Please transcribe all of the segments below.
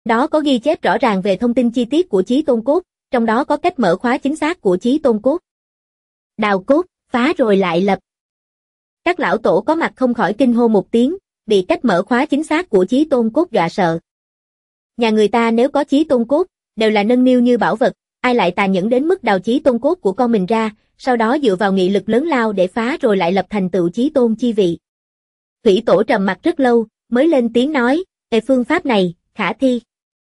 đó có ghi chép rõ ràng về thông tin chi tiết của Chí Tôn Cốt, trong đó có cách mở khóa chính xác của Chí Tôn Cốt. Đào cốt, phá rồi lại lập. Các lão tổ có mặt không khỏi kinh hô một tiếng, bị cách mở khóa chính xác của Chí Tôn Cốt dọa sợ. Nhà người ta nếu có Chí Tôn Cốt, đều là nâng niu như bảo vật, ai lại tàn nhẫn đến mức đào Chí Tôn Cốt của con mình ra, sau đó dựa vào nghị lực lớn lao để phá rồi lại lập thành tựu Chí Tôn chi vị. Thủy Tổ trầm mặt rất lâu, mới lên tiếng nói, phương pháp này, khả thi.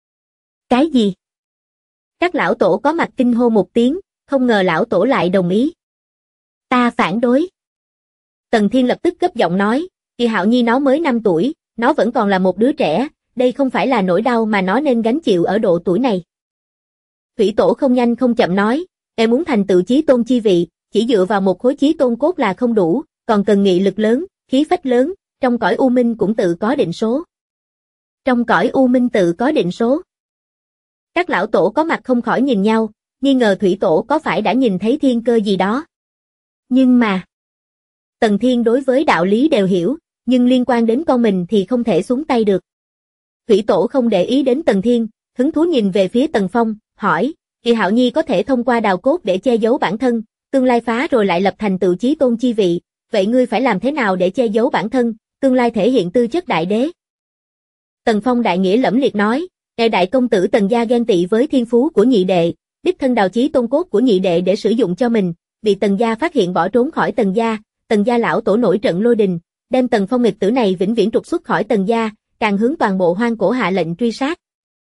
Cái gì? Các lão tổ có mặt kinh hô một tiếng, không ngờ lão tổ lại đồng ý. Ta phản đối. Tần Thiên lập tức gấp giọng nói, Kỳ Hạo Nhi nó mới 5 tuổi, nó vẫn còn là một đứa trẻ, đây không phải là nỗi đau mà nó nên gánh chịu ở độ tuổi này. Thủy Tổ không nhanh không chậm nói, em muốn thành tựu Chí Tôn chi vị, chỉ dựa vào một khối Chí Tôn Cốt là không đủ, còn cần nghị lực lớn, khí phách lớn, trong cõi U Minh cũng tự có định số. Trong cõi U Minh tự có định số. Các lão tổ có mặt không khỏi nhìn nhau, nghi ngờ Thủy Tổ có phải đã nhìn thấy thiên cơ gì đó. Nhưng mà, Tần Thiên đối với đạo lý đều hiểu, nhưng liên quan đến con mình thì không thể xuống tay được. Thủy Tổ không để ý đến Tần Thiên, hứng thú nhìn về phía Tần Phong, hỏi, Kỳ Hạo Nhi có thể thông qua đào cốt để che giấu bản thân, tương lai phá rồi lại lập thành tựu Chí Tôn chi vị, vậy ngươi phải làm thế nào để che giấu bản thân, tương lai thể hiện tư chất đại đế? Tần Phong đại nghĩa lẫm liệt nói, đại công tử Tần gia ghen tị với thiên phú của nhị đệ, đích thân đào Chí Tôn Cốt của nhị đệ để sử dụng cho mình, bị Tần gia phát hiện bỏ trốn khỏi Tần gia lão tổ nổi trận lôi đình, đem Tần Phong nghịch tử này vĩnh viễn trục xuất khỏi Tần gia, càng hướng toàn bộ hoang cổ hạ lệnh truy sát.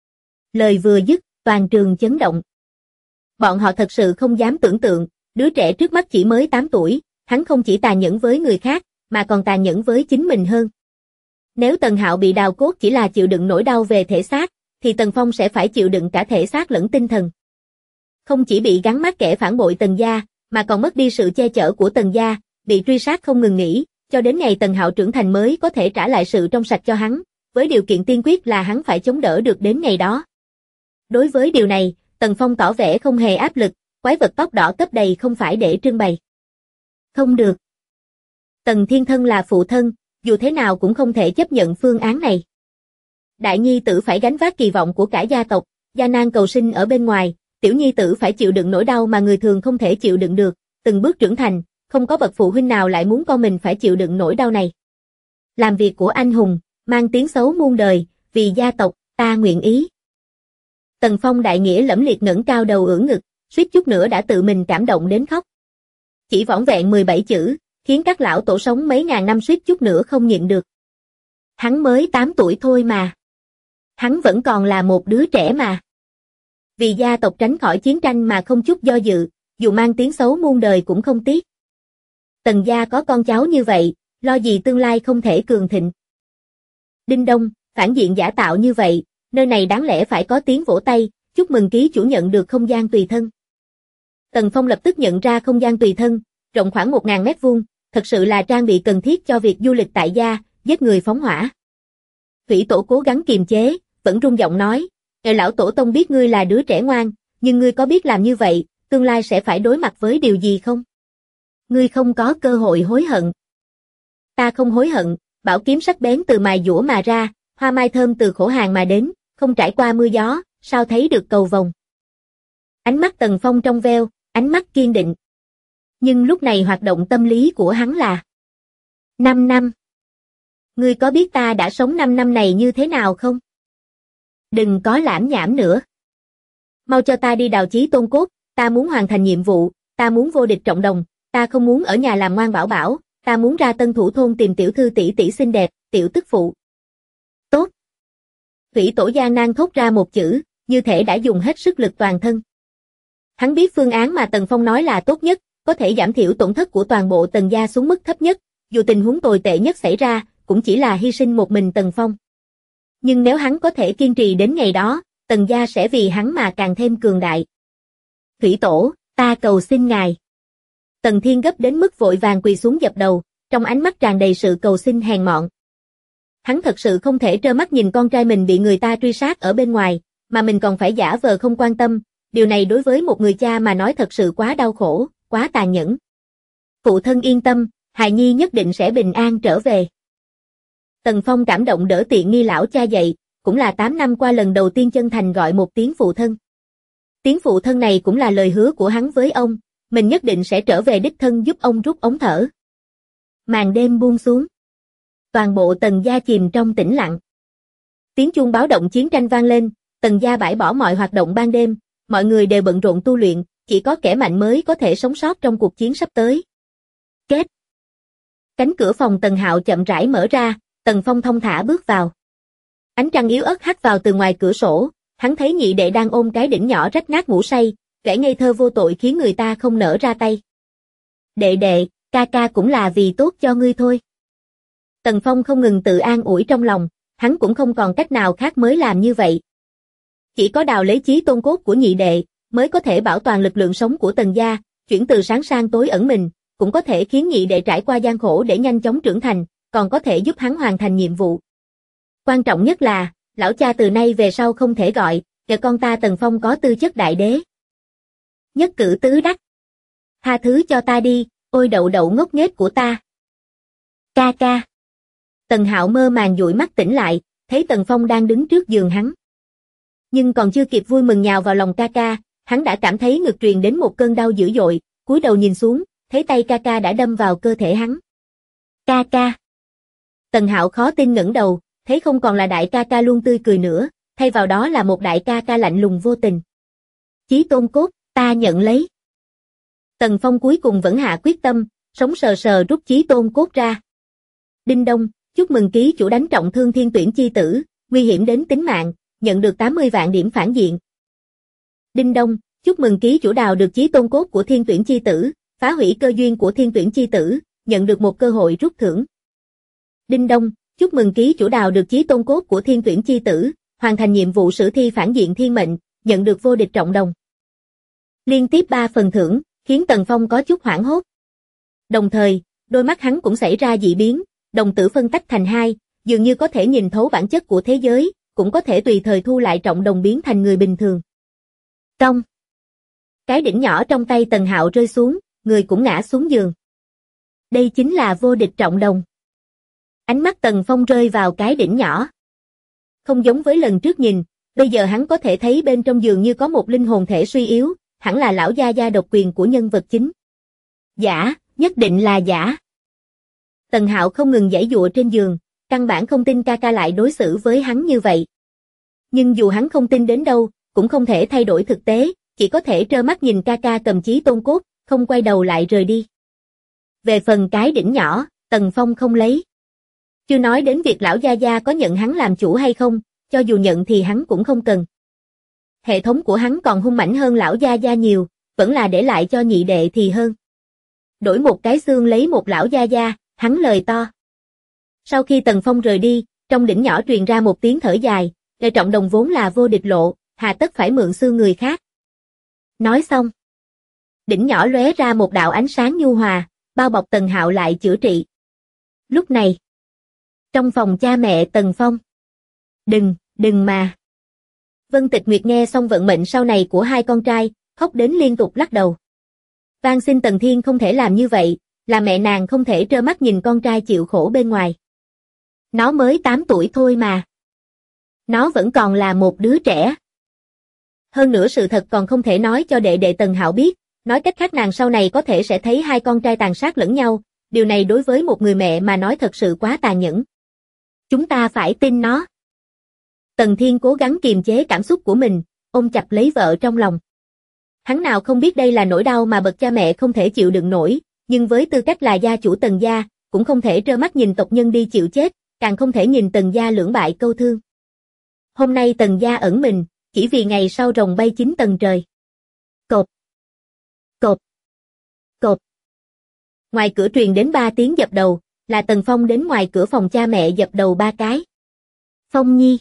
Lời vừa dứt, toàn trường chấn động. Bọn họ thật sự không dám tưởng tượng, đứa trẻ trước mắt chỉ mới 8 tuổi, hắn không chỉ tàn nhẫn với người khác, mà còn tàn nhẫn với chính mình hơn. Nếu Tần Hạo bị đào cốt chỉ là chịu đựng nỗi đau về thể xác, thì Tần Phong sẽ phải chịu đựng cả thể xác lẫn tinh thần. Không chỉ bị gắn mác kẻ phản bội Tần gia, mà còn mất đi sự che chở của Tần gia, bị truy sát không ngừng nghỉ, cho đến ngày Tần Hạo trưởng thành mới có thể trả lại sự trong sạch cho hắn, với điều kiện tiên quyết là hắn phải chống đỡ được đến ngày đó. Đối với điều này, Tần Phong tỏ vẻ không hề áp lực, quái vật tóc đỏ cấp đầy không phải để trưng bày. Không được. Tần Thiên thân là phụ thân, dù thế nào cũng không thể chấp nhận phương án này. Đại nhi tử phải gánh vác kỳ vọng của cả gia tộc, gia nan cầu sinh ở bên ngoài, tiểu nhi tử phải chịu đựng nỗi đau mà người thường không thể chịu đựng được, từng bước trưởng thành, không có bậc phụ huynh nào lại muốn con mình phải chịu đựng nỗi đau này. Làm việc của anh hùng, mang tiếng xấu muôn đời, vì gia tộc, ta nguyện ý. Tần Phong đại nghĩa lẫm liệt ngẩng cao đầu ưỡn ngực, suýt chút nữa đã tự mình cảm động đến khóc. Chỉ vỏn vẹn 17 chữ, khiến các lão tổ sống mấy ngàn năm suýt chút nữa không nhịn được. Hắn mới 8 tuổi thôi mà. Hắn vẫn còn là một đứa trẻ mà. Vì gia tộc tránh khỏi chiến tranh mà không chút do dự, dù mang tiếng xấu muôn đời cũng không tiếc. Tần gia có con cháu như vậy, lo gì tương lai không thể cường thịnh. Đinh đông, phản diện giả tạo như vậy, nơi này đáng lẽ phải có tiếng vỗ tay, chúc mừng ký chủ nhận được không gian tùy thân. Tần Phong lập tức nhận ra không gian tùy thân, rộng khoảng 1000 mét vuông, thật sự là trang bị cần thiết cho việc du lịch tại gia, giết người phóng hỏa. Thủy Tổ cố gắng kiềm chế, vẫn run giọng nói, lão tổ tông biết ngươi là đứa trẻ ngoan, nhưng ngươi có biết làm như vậy, tương lai sẽ phải đối mặt với điều gì không? Ngươi không có cơ hội hối hận. Ta không hối hận, bảo kiếm sắc bén từ mài dũa mà ra, hoa mai thơm từ khổ hàn mà đến, không trải qua mưa gió, sao thấy được cầu vồng. Ánh mắt Tần Phong trong veo, ánh mắt kiên định. Nhưng lúc này hoạt động tâm lý của hắn là 5 năm. Ngươi có biết ta đã sống 5 năm này như thế nào không? Đừng có lảm nhảm nữa. Mau cho ta đi đào Chí Tôn Cốt, ta muốn hoàn thành nhiệm vụ, ta muốn vô địch trọng đồng, ta không muốn ở nhà làm ngoan bảo bảo, ta muốn ra Tân Thủ thôn tìm tiểu thư tỷ tỷ xinh đẹp, tiểu tức phụ. Tốt. Thủy Tổ gian nan thốt ra một chữ, như thể đã dùng hết sức lực toàn thân. Hắn biết phương án mà Tần Phong nói là tốt nhất, có thể giảm thiểu tổn thất của toàn bộ Tần gia xuống mức thấp nhất, dù tình huống tồi tệ nhất xảy ra, cũng chỉ là hy sinh một mình Tần Phong. Nhưng nếu hắn có thể kiên trì đến ngày đó, Tần gia sẽ vì hắn mà càng thêm cường đại. Thủy Tổ, ta cầu xin ngài. Tần Thiên gấp đến mức vội vàng quỳ xuống dập đầu, trong ánh mắt tràn đầy sự cầu xin hèn mọn. Hắn thật sự không thể trơ mắt nhìn con trai mình bị người ta truy sát ở bên ngoài, mà mình còn phải giả vờ không quan tâm, điều này đối với một người cha mà nói thật sự quá đau khổ, quá tàn nhẫn. Phụ thân yên tâm, hài nhi nhất định sẽ bình an trở về. Tần Phong cảm động đỡ tiện nghi lão cha dậy, cũng là 8 năm qua lần đầu tiên chân thành gọi một tiếng phụ thân. Tiếng phụ thân này cũng là lời hứa của hắn với ông, mình nhất định sẽ trở về đích thân giúp ông rút ống thở. Màn đêm buông xuống. Toàn bộ Tần gia chìm trong tĩnh lặng. Tiếng chuông báo động chiến tranh vang lên, Tần gia bãi bỏ mọi hoạt động ban đêm, mọi người đều bận rộn tu luyện, chỉ có kẻ mạnh mới có thể sống sót trong cuộc chiến sắp tới. Kết. Cánh cửa phòng Tần Hạo chậm rãi mở ra, Tần Phong thong thả bước vào. Ánh trăng yếu ớt hắt vào từ ngoài cửa sổ, hắn thấy nhị đệ đang ôm cái đỉnh nhỏ rách nát ngủ say, vẻ ngây thơ vô tội khiến người ta không nỡ ra tay. Đệ đệ, ca ca cũng là vì tốt cho ngươi thôi. Tần Phong không ngừng tự an ủi trong lòng, hắn cũng không còn cách nào khác mới làm như vậy. Chỉ có đào lấy chí tôn cốt của nhị đệ, mới có thể bảo toàn lực lượng sống của Tần gia, chuyển từ sáng sang tối ẩn mình, cũng có thể khiến nhị đệ trải qua gian khổ để nhanh chóng trưởng thành, còn có thể giúp hắn hoàn thành nhiệm vụ. Quan trọng nhất là, lão cha từ nay về sau không thể gọi, kẻ con ta Tần Phong có tư chất đại đế. Nhất cử tứ đắc. Tha thứ cho ta đi, ôi đậu đậu ngốc nghếch của ta. Ca ca. Tần Hạo mơ màng dụi mắt tỉnh lại, thấy Tần Phong đang đứng trước giường hắn. Nhưng còn chưa kịp vui mừng nhào vào lòng ca ca, hắn đã cảm thấy ngực truyền đến một cơn đau dữ dội, cúi đầu nhìn xuống, thấy tay ca ca đã đâm vào cơ thể hắn. Ca ca. Tần Hạo khó tin ngẩng đầu, thấy không còn là đại ca ca luôn tươi cười nữa, thay vào đó là một đại ca ca lạnh lùng vô tình. Chí tôn cốt, ta nhận lấy. Tần Phong cuối cùng vẫn hạ quyết tâm, sống sờ sờ rút chí tôn cốt ra. Đinh đông, chúc mừng ký chủ đánh trọng thương Thiên Tuyển chi tử, nguy hiểm đến tính mạng, nhận được 80 vạn điểm phản diện. Đinh đông, chúc mừng ký chủ đào được chí tôn cốt của Thiên Tuyển chi tử, phá hủy cơ duyên của Thiên Tuyển chi tử, nhận được một cơ hội rút thưởng. Đinh đông, chúc mừng ký chủ đào được chí tôn cốt của Thiên Tuyển chi tử, hoàn thành nhiệm vụ sử thi phản diện thiên mệnh, nhận được vô địch trọng đồng. Liên tiếp 3 phần thưởng, khiến Tần Phong có chút hoảng hốt. Đồng thời, đôi mắt hắn cũng xảy ra dị biến, đồng tử phân tách thành hai, dường như có thể nhìn thấu bản chất của thế giới, cũng có thể tùy thời thu lại trọng đồng biến thành người bình thường. Trong cái đỉnh nhỏ trong tay Tần Hạo rơi xuống, người cũng ngã xuống giường. Đây chính là vô địch trọng đồng. Ánh mắt Tần Phong rơi vào cái đỉnh nhỏ. Không giống với lần trước nhìn, bây giờ hắn có thể thấy bên trong giường như có một linh hồn thể suy yếu, hẳn là lão gia gia độc quyền của nhân vật chính. Giả, nhất định là giả. Tần Hạo không ngừng giãy giụa trên giường, căn bản không tin ca ca lại đối xử với hắn như vậy. Nhưng dù hắn không tin đến đâu, cũng không thể thay đổi thực tế, chỉ có thể trơ mắt nhìn ca ca cầm chí tôn cốt, không quay đầu lại rời đi. Về phần cái đỉnh nhỏ, Tần Phong không lấy. Chưa nói đến việc lão gia gia có nhận hắn làm chủ hay không, cho dù nhận thì hắn cũng không cần. Hệ thống của hắn còn hung mãnh hơn lão gia gia nhiều, vẫn là để lại cho nhị đệ thì hơn. Đổi một cái xương lấy một lão gia gia, hắn lời to. Sau khi Tần Phong rời đi, trong đỉnh nhỏ truyền ra một tiếng thở dài, Lệ trọng đồng vốn là vô địch lộ, hà tất phải mượn xương người khác. Nói xong, đỉnh nhỏ lóe ra một đạo ánh sáng nhu hòa, bao bọc Tần Hạo lại chữa trị. Lúc này, trong phòng cha mẹ Tần Phong. Đừng mà. Vân Tịch Nguyệt nghe xong vận mệnh sau này của hai con trai, khóc đến liên tục lắc đầu. Van xin Tần Thiên không thể làm như vậy, là mẹ nàng không thể trơ mắt nhìn con trai chịu khổ bên ngoài. Nó mới 8 tuổi thôi mà. Nó vẫn còn là một đứa trẻ. Hơn nữa sự thật còn không thể nói cho đệ đệ Tần Hạo biết, nói cách khác nàng sau này có thể sẽ thấy hai con trai tàn sát lẫn nhau, điều này đối với một người mẹ mà nói thật sự quá tàn nhẫn. Chúng ta phải tin nó. Tần Thiên cố gắng kiềm chế cảm xúc của mình, ôm chặt lấy vợ trong lòng. Hắn nào không biết đây là nỗi đau mà bậc cha mẹ không thể chịu đựng nổi, nhưng với tư cách là gia chủ Tần gia, cũng không thể trơ mắt nhìn tộc nhân đi chịu chết, càng không thể nhìn Tần gia lưỡng bại câu thương. Hôm nay Tần gia ẩn mình, chỉ vì ngày sau rồng bay 9 tầng trời. Cộp. Cộp. Cộp. Ngoài cửa truyền đến 3 tiếng dập đầu, là Tần Phong đến ngoài cửa phòng cha mẹ dập đầu 3 cái. Phong Nhi.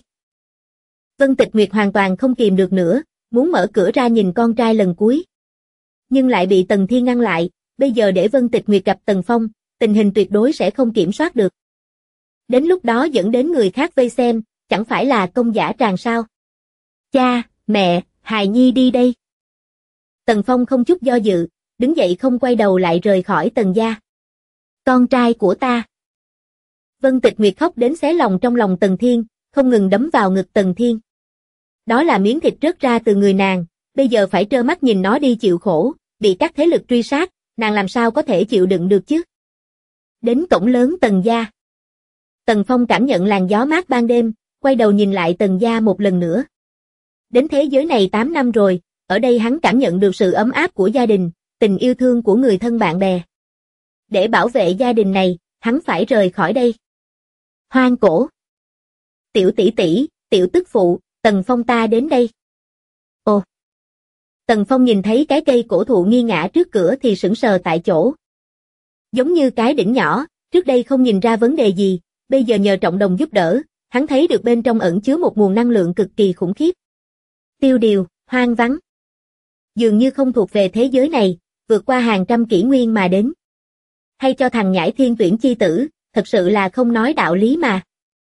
Vân Tịch Nguyệt hoàn toàn không kìm được nữa, muốn mở cửa ra nhìn con trai lần cuối. Nhưng lại bị Tần Thiên ngăn lại, bây giờ để Vân Tịch Nguyệt gặp Tần Phong, tình hình tuyệt đối sẽ không kiểm soát được. Đến lúc đó dẫn đến người khác vây xem, chẳng phải là công giả tràng sao. Cha, mẹ, hài nhi đi đây. Tần Phong không chút do dự, đứng dậy không quay đầu lại rời khỏi Tần gia. Con trai của ta. Vân Tịch Nguyệt khóc đến xé lòng trong lòng Tần Thiên, không ngừng đấm vào ngực Tần Thiên. Đó là miếng thịt rớt ra từ người nàng, bây giờ phải trơ mắt nhìn nó đi chịu khổ, bị các thế lực truy sát, nàng làm sao có thể chịu đựng được chứ? Đến cổng lớn Tần gia. Tần Phong cảm nhận làn gió mát ban đêm, quay đầu nhìn lại Tần gia một lần nữa. Đến thế giới này 8 năm rồi, ở đây hắn cảm nhận được sự ấm áp của gia đình, tình yêu thương của người thân bạn bè. Để bảo vệ gia đình này, hắn phải rời khỏi đây. Hoang cổ. Tiểu tỷ tỷ, tiểu tức phụ, Tần Phong ta đến đây. Ồ. Tần Phong nhìn thấy cái cây cổ thụ nghi ngã trước cửa thì sững sờ tại chỗ. Giống như cái đỉnh nhỏ, trước đây không nhìn ra vấn đề gì, bây giờ nhờ Trọng Đồng giúp đỡ, hắn thấy được bên trong ẩn chứa một nguồn năng lượng cực kỳ khủng khiếp. Tiêu điều, hoang vắng. Dường như không thuộc về thế giới này, vượt qua hàng trăm kỷ nguyên mà đến. Hay cho thằng nhãi thiên tuyển chi tử, thật sự là không nói đạo lý mà.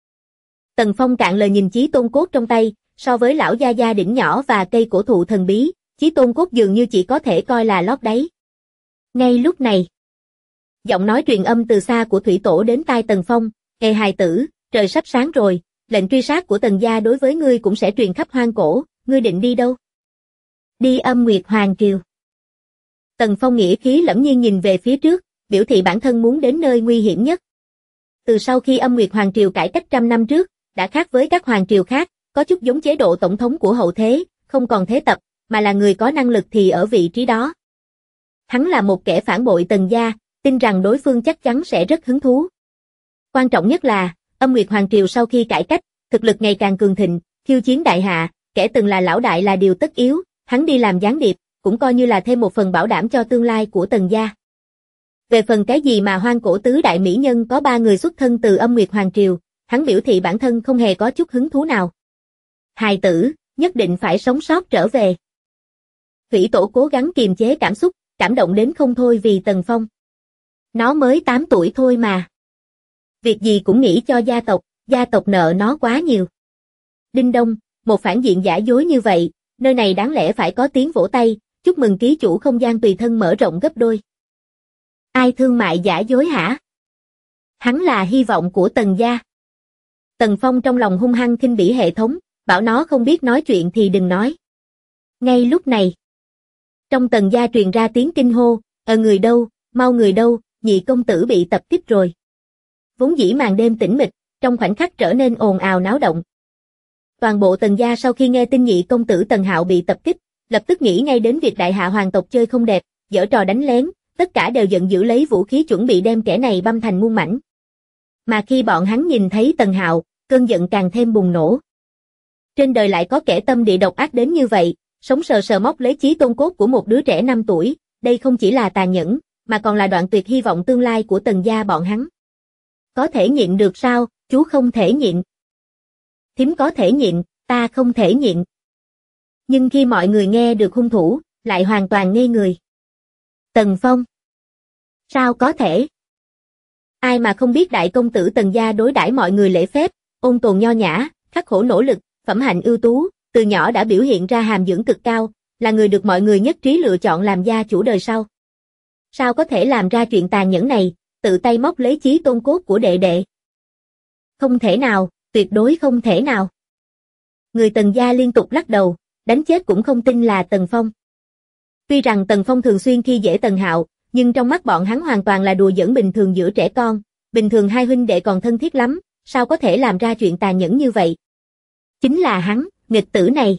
Tần Phong cạn lời nhìn chí tôn cốt trong tay, so với lão gia gia đỉnh nhỏ và cây cổ thụ thần bí, chí tôn cốt dường như chỉ có thể coi là lót đáy. Ngay lúc này, giọng nói truyền âm từ xa của thủy tổ đến tai Tần Phong, "Ê hài tử, trời sắp sáng rồi, lệnh truy sát của Tần gia đối với ngươi cũng sẽ truyền khắp hoang cổ, ngươi định đi đâu?" "Đi Âm Nguyệt Hoàng Triều." Tần Phong nghĩa khí lẫm nhiên nhìn về phía trước, biểu thị bản thân muốn đến nơi nguy hiểm nhất. Từ sau khi Âm Nguyệt Hoàng Triều cải cách 100 năm trước, đã khác với các hoàng triều khác, có chút giống chế độ tổng thống của hậu thế, không còn thế tập, mà là người có năng lực thì ở vị trí đó. Hắn là một kẻ phản bội Tần gia, tin rằng đối phương chắc chắn sẽ rất hứng thú. Quan trọng nhất là, Âm Nguyệt Hoàng Triều sau khi cải cách, thực lực ngày càng cường thịnh, khiêu chiến đại hạ, kẻ từng là lão đại là điều tất yếu, hắn đi làm gián điệp, cũng coi như là thêm một phần bảo đảm cho tương lai của Tần gia. Về phần cái gì mà hoang cổ tứ đại mỹ nhân có 3 người xuất thân từ Âm Nguyệt Hoàng Triều, hắn biểu thị bản thân không hề có chút hứng thú nào. Hài tử, nhất định phải sống sót trở về. Thủy tổ cố gắng kiềm chế cảm xúc, cảm động đến không thôi vì Tần Phong. Nó mới 8 tuổi thôi mà. Việc gì cũng nghĩ cho gia tộc nợ nó quá nhiều. Đinh đông, một phản diện giả dối như vậy, nơi này đáng lẽ phải có tiếng vỗ tay, chúc mừng ký chủ không gian tùy thân mở rộng gấp đôi. Ai thương mại giả dối hả? Hắn là hy vọng của Tần gia. Tần Phong trong lòng hung hăng khinh bỉ hệ thống, bảo nó không biết nói chuyện thì đừng nói. Ngay lúc này, trong Tần gia truyền ra tiếng kinh hô, người đâu, mau người đâu, nhị công tử bị tập kích rồi. Vốn dĩ màn đêm tĩnh mịch, trong khoảnh khắc trở nên ồn ào náo động. Toàn bộ Tần gia sau khi nghe tin nhị công tử Tần Hạo bị tập kích, lập tức nghĩ ngay đến việc đại hạ hoàng tộc chơi không đẹp, giở trò đánh lén, tất cả đều giận dữ lấy vũ khí chuẩn bị đem kẻ này băm thành muôn mảnh. Mà khi bọn hắn nhìn thấy Tần Hạo, cơn giận càng thêm bùng nổ. Trên đời lại có kẻ tâm địa độc ác đến như vậy, sống sờ sờ móc lấy chí tôn cốt của một đứa trẻ 5 tuổi, đây không chỉ là tàn nhẫn, mà còn là đoạn tuyệt hy vọng tương lai của Tần gia bọn hắn. Có thể nhịn được sao, chú không thể nhịn. Thím có thể nhịn, ta không thể nhịn. Nhưng khi mọi người nghe được hung thủ, lại hoàn toàn ngây người. Tần Phong. Sao có thể? Ai mà không biết đại công tử Tần gia đối đãi mọi người lễ phép, ôn tồn nho nhã, khắc khổ nỗ lực, phẩm hạnh ưu tú, từ nhỏ đã biểu hiện ra hàm dưỡng cực cao, là người được mọi người nhất trí lựa chọn làm gia chủ đời sau. Sao có thể làm ra chuyện tàn nhẫn này, tự tay móc lấy chí tôn cốt của đệ đệ? Không thể nào, tuyệt đối không thể nào. Người Tần gia liên tục lắc đầu, đánh chết cũng không tin là Tần Phong. Tuy rằng Tần Phong thường xuyên khi dễ Tần Hạo, nhưng trong mắt bọn hắn hoàn toàn là đùa giỡn bình thường giữa trẻ con, bình thường hai huynh đệ còn thân thiết lắm, sao có thể làm ra chuyện tàn nhẫn như vậy? Chính là hắn, nghịch tử này.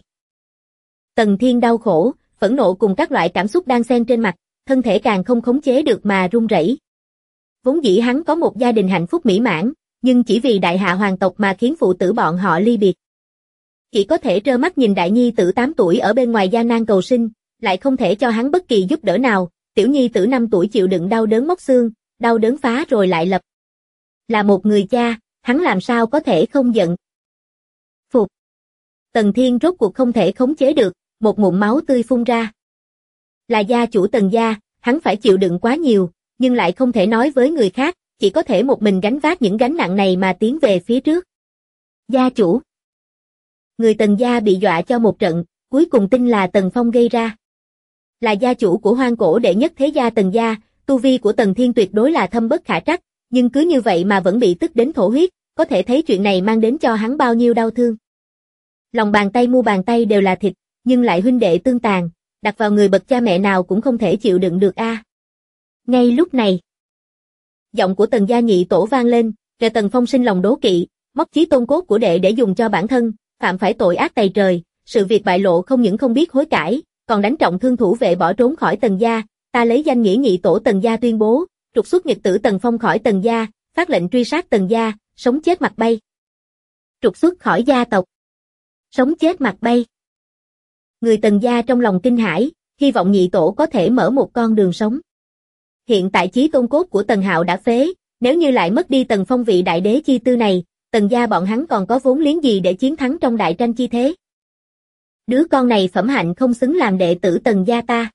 Tần Thiên đau khổ, phẫn nộ cùng các loại cảm xúc đan xen trên mặt, thân thể càng không khống chế được mà run rẩy. Vốn dĩ hắn có một gia đình hạnh phúc mỹ mãn, nhưng chỉ vì đại hạ hoàng tộc mà khiến phụ tử bọn họ ly biệt. Chỉ có thể trơ mắt nhìn đại nhi tử 8 tuổi ở bên ngoài gian nan cầu sinh, lại không thể cho hắn bất kỳ giúp đỡ nào, tiểu nhi tử 5 tuổi chịu đựng đau đớn móc xương, đau đớn phá rồi lại lập. Là một người cha, hắn làm sao có thể không giận. Phục. Tần Thiên rốt cuộc không thể khống chế được, một ngụm máu tươi phun ra. Là gia chủ Tần gia, hắn phải chịu đựng quá nhiều, nhưng lại không thể nói với người khác, chỉ có thể một mình gánh vác những gánh nặng này mà tiến về phía trước. Gia chủ. Người Tần gia bị dọa cho một trận, cuối cùng tin là Tần Phong gây ra. Là gia chủ của hoang cổ đệ nhất thế gia Tần gia, tu vi của Tần Thiên tuyệt đối là thâm bất khả trắc, nhưng cứ như vậy mà vẫn bị tức đến thổ huyết, có thể thấy chuyện này mang đến cho hắn bao nhiêu đau thương. Lòng bàn tay mu bàn tay đều là thịt, nhưng lại huynh đệ tương tàn, đặt vào người bậc cha mẹ nào cũng không thể chịu đựng được a. Ngay lúc này, giọng của Tần gia nhị tổ vang lên, kẻ Tần Phong sinh lòng đố kỵ, móc chí tôn cốt của đệ để dùng cho bản thân, phạm phải tội ác tày trời, sự việc bại lộ không những không biết hối cải, còn đánh trọng thương thủ vệ bỏ trốn khỏi Tần gia, ta lấy danh nghĩa nhị tổ Tần gia tuyên bố, trục xuất nghịch tử Tần Phong khỏi Tần gia, phát lệnh truy sát Tần gia, sống chết mặt bay. Trục xuất khỏi gia tộc. Sống chết mặt bay. Người Tần gia trong lòng kinh hãi, hy vọng nhị tổ có thể mở một con đường sống. Hiện tại chí tôn cốt của Tần Hạo đã phế, nếu như lại mất đi Tần Phong vị đại đế chi tư này, Tần gia bọn hắn còn có vốn liếng gì để chiến thắng trong đại tranh chi thế? Đứa con này phẩm hạnh không xứng làm đệ tử Tần gia ta.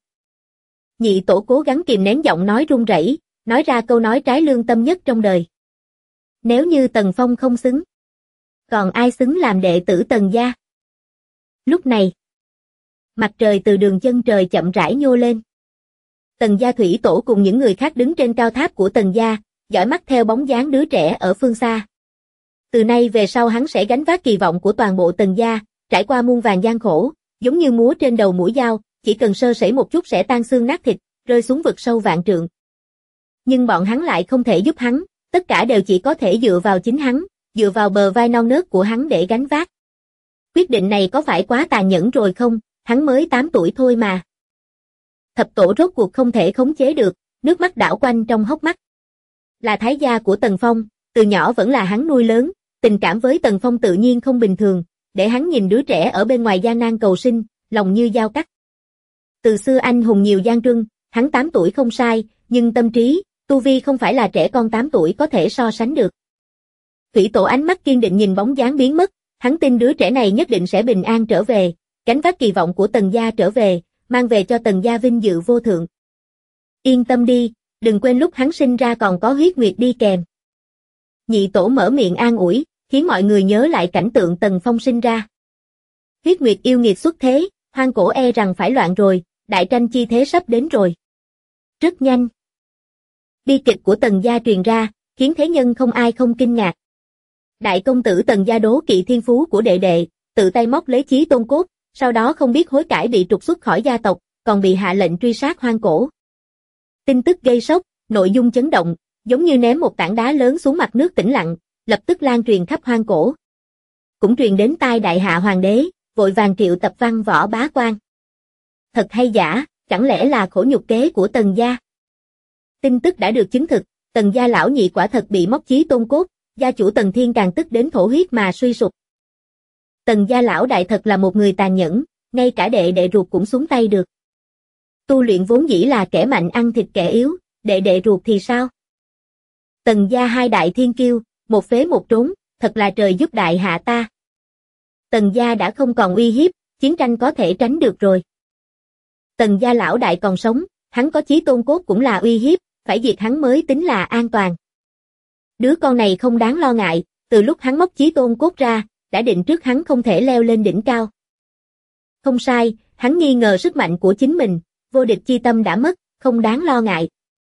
Nhị tổ cố gắng kìm nén giọng nói run rẩy, nói ra câu nói trái lương tâm nhất trong đời. Nếu như Tần Phong không xứng, còn ai xứng làm đệ tử Tần gia? Lúc này, mặt trời từ đường chân trời chậm rãi nhô lên. Tần gia thủy tổ cùng những người khác đứng trên cao tháp của Tần gia, dõi mắt theo bóng dáng đứa trẻ ở phương xa. Từ nay về sau hắn sẽ gánh vác kỳ vọng của toàn bộ Tần gia, trải qua muôn vàn gian khổ, giống như múa trên đầu mũi dao, chỉ cần sơ sẩy một chút sẽ tan xương nát thịt, rơi xuống vực sâu vạn trượng. Nhưng bọn hắn lại không thể giúp hắn, tất cả đều chỉ có thể dựa vào chính hắn, dựa vào bờ vai non nớt của hắn để gánh vác. Quyết định này có phải quá tàn nhẫn rồi không, hắn mới 8 tuổi thôi mà. Thập tổ rốt cuộc không thể khống chế được, nước mắt đảo quanh trong hốc mắt. Là thái gia của Tần Phong, từ nhỏ vẫn là hắn nuôi lớn, tình cảm với Tần Phong tự nhiên không bình thường, để hắn nhìn đứa trẻ ở bên ngoài gian nan cầu sinh, lòng như dao cắt. Từ xưa anh hùng nhiều gian truân, hắn 8 tuổi không sai, nhưng tâm trí, tu vi không phải là trẻ con 8 tuổi có thể so sánh được. Thủy tổ ánh mắt kiên định nhìn bóng dáng biến mất, hắn tin đứa trẻ này nhất định sẽ bình an trở về, gánh vác kỳ vọng của Tần gia trở về, mang về cho Tần gia vinh dự vô thượng. Yên tâm đi, đừng quên lúc hắn sinh ra còn có huyết nguyệt đi kèm. Nhị tổ mở miệng an ủi, khiến mọi người nhớ lại cảnh tượng Tần Phong sinh ra. Huyết nguyệt yêu nghiệt xuất thế, hoang cổ e rằng phải loạn rồi, đại tranh chi thế sắp đến rồi. Rất nhanh. Bi kịch của Tần gia truyền ra, khiến thế nhân không ai không kinh ngạc. Đại công tử Tần gia đố kỵ thiên phú của đệ đệ, tự tay móc lấy chí tôn cốt, sau đó không biết hối cải bị trục xuất khỏi gia tộc, còn bị hạ lệnh truy sát hoang cổ. Tin tức gây sốc, nội dung chấn động, giống như ném một tảng đá lớn xuống mặt nước tĩnh lặng, lập tức lan truyền khắp hoang cổ. Cũng truyền đến tai đại hạ hoàng đế, vội vàng triệu tập văn võ bá quan. Thật hay giả, chẳng lẽ là khổ nhục kế của Tần gia? Tin tức đã được chứng thực, Tần gia lão nhị quả thật bị móc chí tôn cốt, gia chủ Tần Thiên càng tức đến thổ huyết mà suy sụp. Tần gia lão đại thật là một người tàn nhẫn, ngay cả đệ đệ ruột cũng xuống tay được. Tu luyện vốn dĩ là kẻ mạnh ăn thịt kẻ yếu, đệ đệ ruột thì sao? Tần gia hai đại thiên kiêu, một phế một trốn, thật là trời giúp đại hạ ta. Tần gia đã không còn uy hiếp, chiến tranh có thể tránh được rồi. Tần gia lão đại còn sống, hắn có chí tôn cốt cũng là uy hiếp, phải diệt hắn mới tính là an toàn. Đứa con này không đáng lo ngại, từ lúc hắn móc chí tôn cốt ra, đã định trước hắn không thể leo lên đỉnh cao. Không sai, hắn nghi ngờ sức mạnh của chính mình, vô địch chi tâm đã mất, không đáng lo ngại.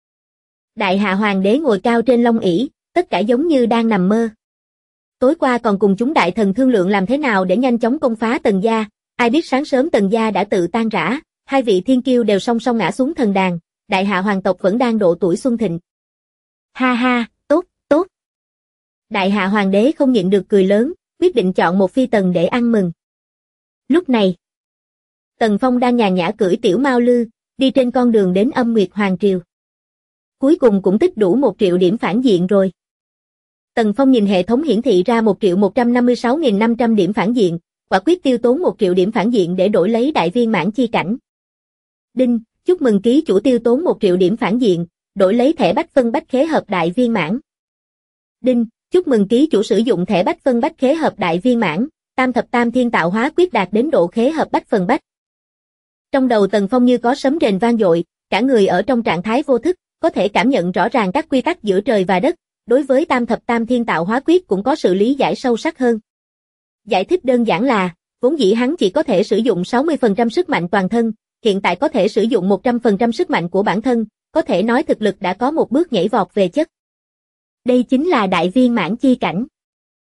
Đại hạ hoàng đế ngồi cao trên long ỷ, tất cả giống như đang nằm mơ. Tối qua còn cùng chúng đại thần thương lượng làm thế nào để nhanh chóng công phá Tần gia, ai biết sáng sớm Tần gia đã tự tan rã, hai vị thiên kiêu đều song song ngã xuống thần đàn, đại hạ hoàng tộc vẫn đang độ tuổi xuân thịnh. Ha ha, tốt, tốt. Đại hạ hoàng đế không nhịn được cười lớn, quyết định chọn một phi tần để ăn mừng. Lúc này, Tần Phong đang nhàn nhã cưỡi tiểu mao lư, đi trên con đường đến Âm Nguyệt Hoàng Triều. Cuối cùng cũng tích đủ 1 triệu điểm phản diện rồi. Tần Phong nhìn hệ thống hiển thị ra 1.156.500 điểm phản diện, quả quyết tiêu tốn 1 triệu điểm phản diện để đổi lấy đại viên mãn chi cảnh. Đinh, chúc mừng ký chủ tiêu tốn 1 triệu điểm phản diện, đổi lấy thẻ bách phân bách khế hợp đại viên mãn. Đinh, chúc mừng ký chủ sử dụng thẻ bách phân bách khế hợp đại viên mãn, tam thập tam thiên tạo hóa quyết đạt đến độ khế hợp bách phần bách. Trong đầu Tần Phong như có sấm rền vang dội, cả người ở trong trạng thái vô thức, có thể cảm nhận rõ ràng các quy tắc giữa trời và đất, đối với tam thập tam thiên tạo hóa quyết cũng có sự lý giải sâu sắc hơn. Giải thích đơn giản là, vốn dĩ hắn chỉ có thể sử dụng 60% sức mạnh toàn thân, hiện tại có thể sử dụng 100% sức mạnh của bản thân, có thể nói thực lực đã có một bước nhảy vọt về chất. Đây chính là đại viên mãn chi cảnh.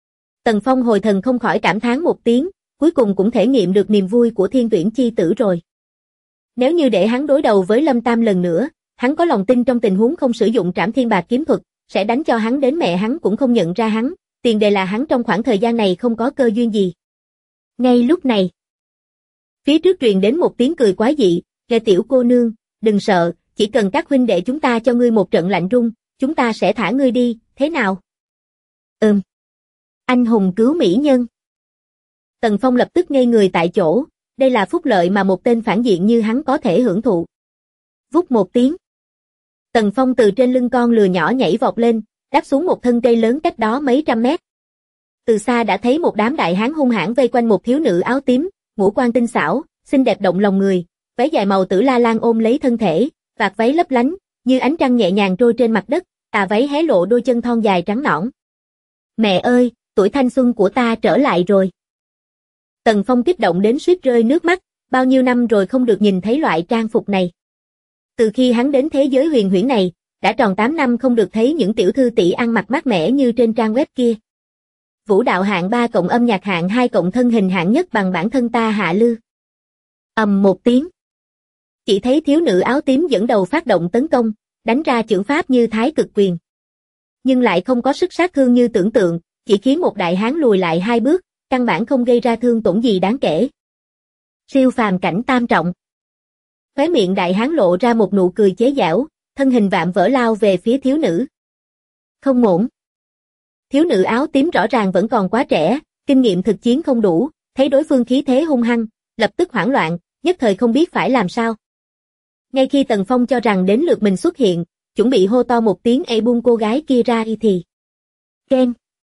Tần Phong hồi thần không khỏi cảm thán một tiếng, cuối cùng cũng thể nghiệm được niềm vui của thiên tuyển chi tử rồi. Nếu như để hắn đối đầu với Lâm Tam lần nữa, hắn có lòng tin trong tình huống không sử dụng Trảm Thiên Bạc kiếm thuật, sẽ đánh cho hắn đến mẹ hắn cũng không nhận ra hắn, tiền đề là hắn trong khoảng thời gian này không có cơ duyên gì. Ngay lúc này, phía trước truyền đến một tiếng cười quái dị, "Kệ tiểu cô nương, đừng sợ, chỉ cần các huynh đệ chúng ta cho ngươi một trận lạnh run, chúng ta sẽ thả ngươi đi, thế nào?" Anh hùng cứu mỹ nhân. Tần Phong lập tức ngây người tại chỗ, đây là phúc lợi mà một tên phản diện như hắn có thể hưởng thụ. Vút một tiếng, Tần Phong từ trên lưng con lừa nhỏ nhảy vọt lên, đáp xuống một thân cây lớn cách đó mấy trăm mét. Từ xa đã thấy một đám đại hán hung hãn vây quanh một thiếu nữ áo tím, ngũ quan tinh xảo, xinh đẹp động lòng người, váy dài màu tử la lan ôm lấy thân thể, vạt váy lấp lánh, như ánh trăng nhẹ nhàng trôi trên mặt đất, tà váy hé lộ đôi chân thon dài trắng nõn. Mẹ ơi, tuổi thanh xuân của ta trở lại rồi. Tần Phong kích động đến suýt rơi nước mắt, bao nhiêu năm rồi không được nhìn thấy loại trang phục này. Từ khi hắn đến thế giới huyền huyễn này, đã tròn 8 năm không được thấy những tiểu thư tỷ ăn mặc mát mẻ như trên trang web kia. Vũ đạo hạng 3 cộng âm nhạc hạng 2 cộng thân hình hạng nhất bằng bản thân ta Hạ Lư. Ầm một tiếng. Chỉ thấy thiếu nữ áo tím dẫn đầu phát động tấn công, đánh ra chưởng pháp như Thái Cực Quyền. Nhưng lại không có sức sát thương như tưởng tượng, chỉ khiến một đại hán lùi lại 2 bước, căn bản không gây ra thương tổn gì đáng kể. Siêu phàm cảnh tam trọng. Khóe miệng đại hán lộ ra một nụ cười chế giễu, thân hình vạm vỡ lao về phía thiếu nữ. Không ổn. Thiếu nữ áo tím rõ ràng vẫn còn quá trẻ, kinh nghiệm thực chiến không đủ, thấy đối phương khí thế hung hăng, lập tức hoảng loạn, nhất thời không biết phải làm sao. Ngay khi Tần Phong cho rằng đến lượt mình xuất hiện, chuẩn bị hô to một tiếng "Ê buông cô gái kia ra đi" thì keng.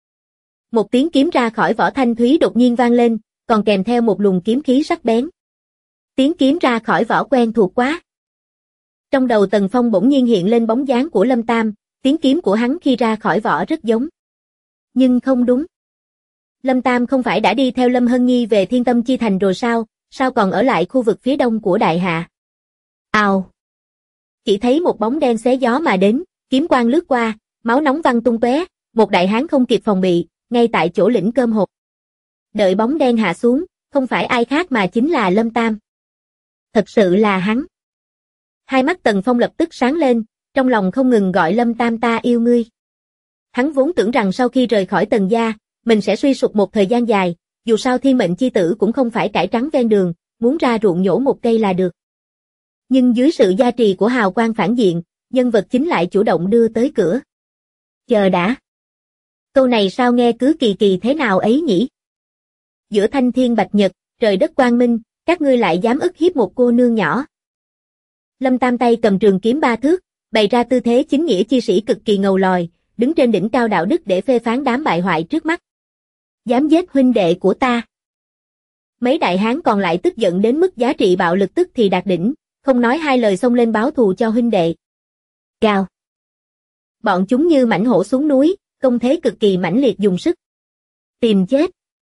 Một tiếng kiếm ra khỏi vỏ thanh thúy đột nhiên vang lên, còn kèm theo một luồng kiếm khí sắc bén. Tiếng kiếm ra khỏi vỏ quen thuộc quá. Trong đầu Tần Phong bỗng nhiên hiện lên bóng dáng của Lâm Tam, tiếng kiếm của hắn khi ra khỏi vỏ rất giống. Nhưng không đúng. Lâm Tam không phải đã đi theo Lâm Hân Nhi về Thiên Tâm Chi Thành rồi sao, sao còn ở lại khu vực phía đông của Đại Hạ? Ào! Chỉ thấy một bóng đen xé gió mà đến, kiếm quang lướt qua, máu nóng văng tung tóe, một đại hán không kịp phòng bị, ngay tại chỗ lĩnh cơm hộp. Đợi bóng đen hạ xuống, không phải ai khác mà chính là Lâm Tam. Thật sự là hắn. Hai mắt Tần Phong lập tức sáng lên, trong lòng không ngừng gọi Lâm Tam "ta yêu ngươi". Hắn vốn tưởng rằng sau khi rời khỏi Tần gia, mình sẽ suy sụp một thời gian dài, dù sao thiên mệnh chi tử cũng không phải cải trắng ven đường, muốn ra ruộng nhổ một cây là được. Nhưng dưới sự gia trì của hào quang phản diện, nhân vật chính lại chủ động đưa tới cửa. Chờ đã. Câu này sao nghe cứ kỳ kỳ thế nào ấy nhỉ? Giữa thanh thiên bạch nhật, trời đất quang minh, các ngươi lại dám ức hiếp một cô nương nhỏ. Lâm Tam tay cầm trường kiếm 3 thước, bày ra tư thế chính nghĩa chi sĩ cực kỳ ngầu lòi, đứng trên đỉnh cao đạo đức để phê phán đám bại hoại trước mắt. Dám giết huynh đệ của ta. Mấy đại hán còn lại tức giận đến mức giá trị bạo lực tức thì đạt đỉnh, không nói hai lời xông lên báo thù cho huynh đệ. Gào. Bọn chúng như mãnh hổ xuống núi, công thế cực kỳ mãnh liệt dùng sức. Tìm chết.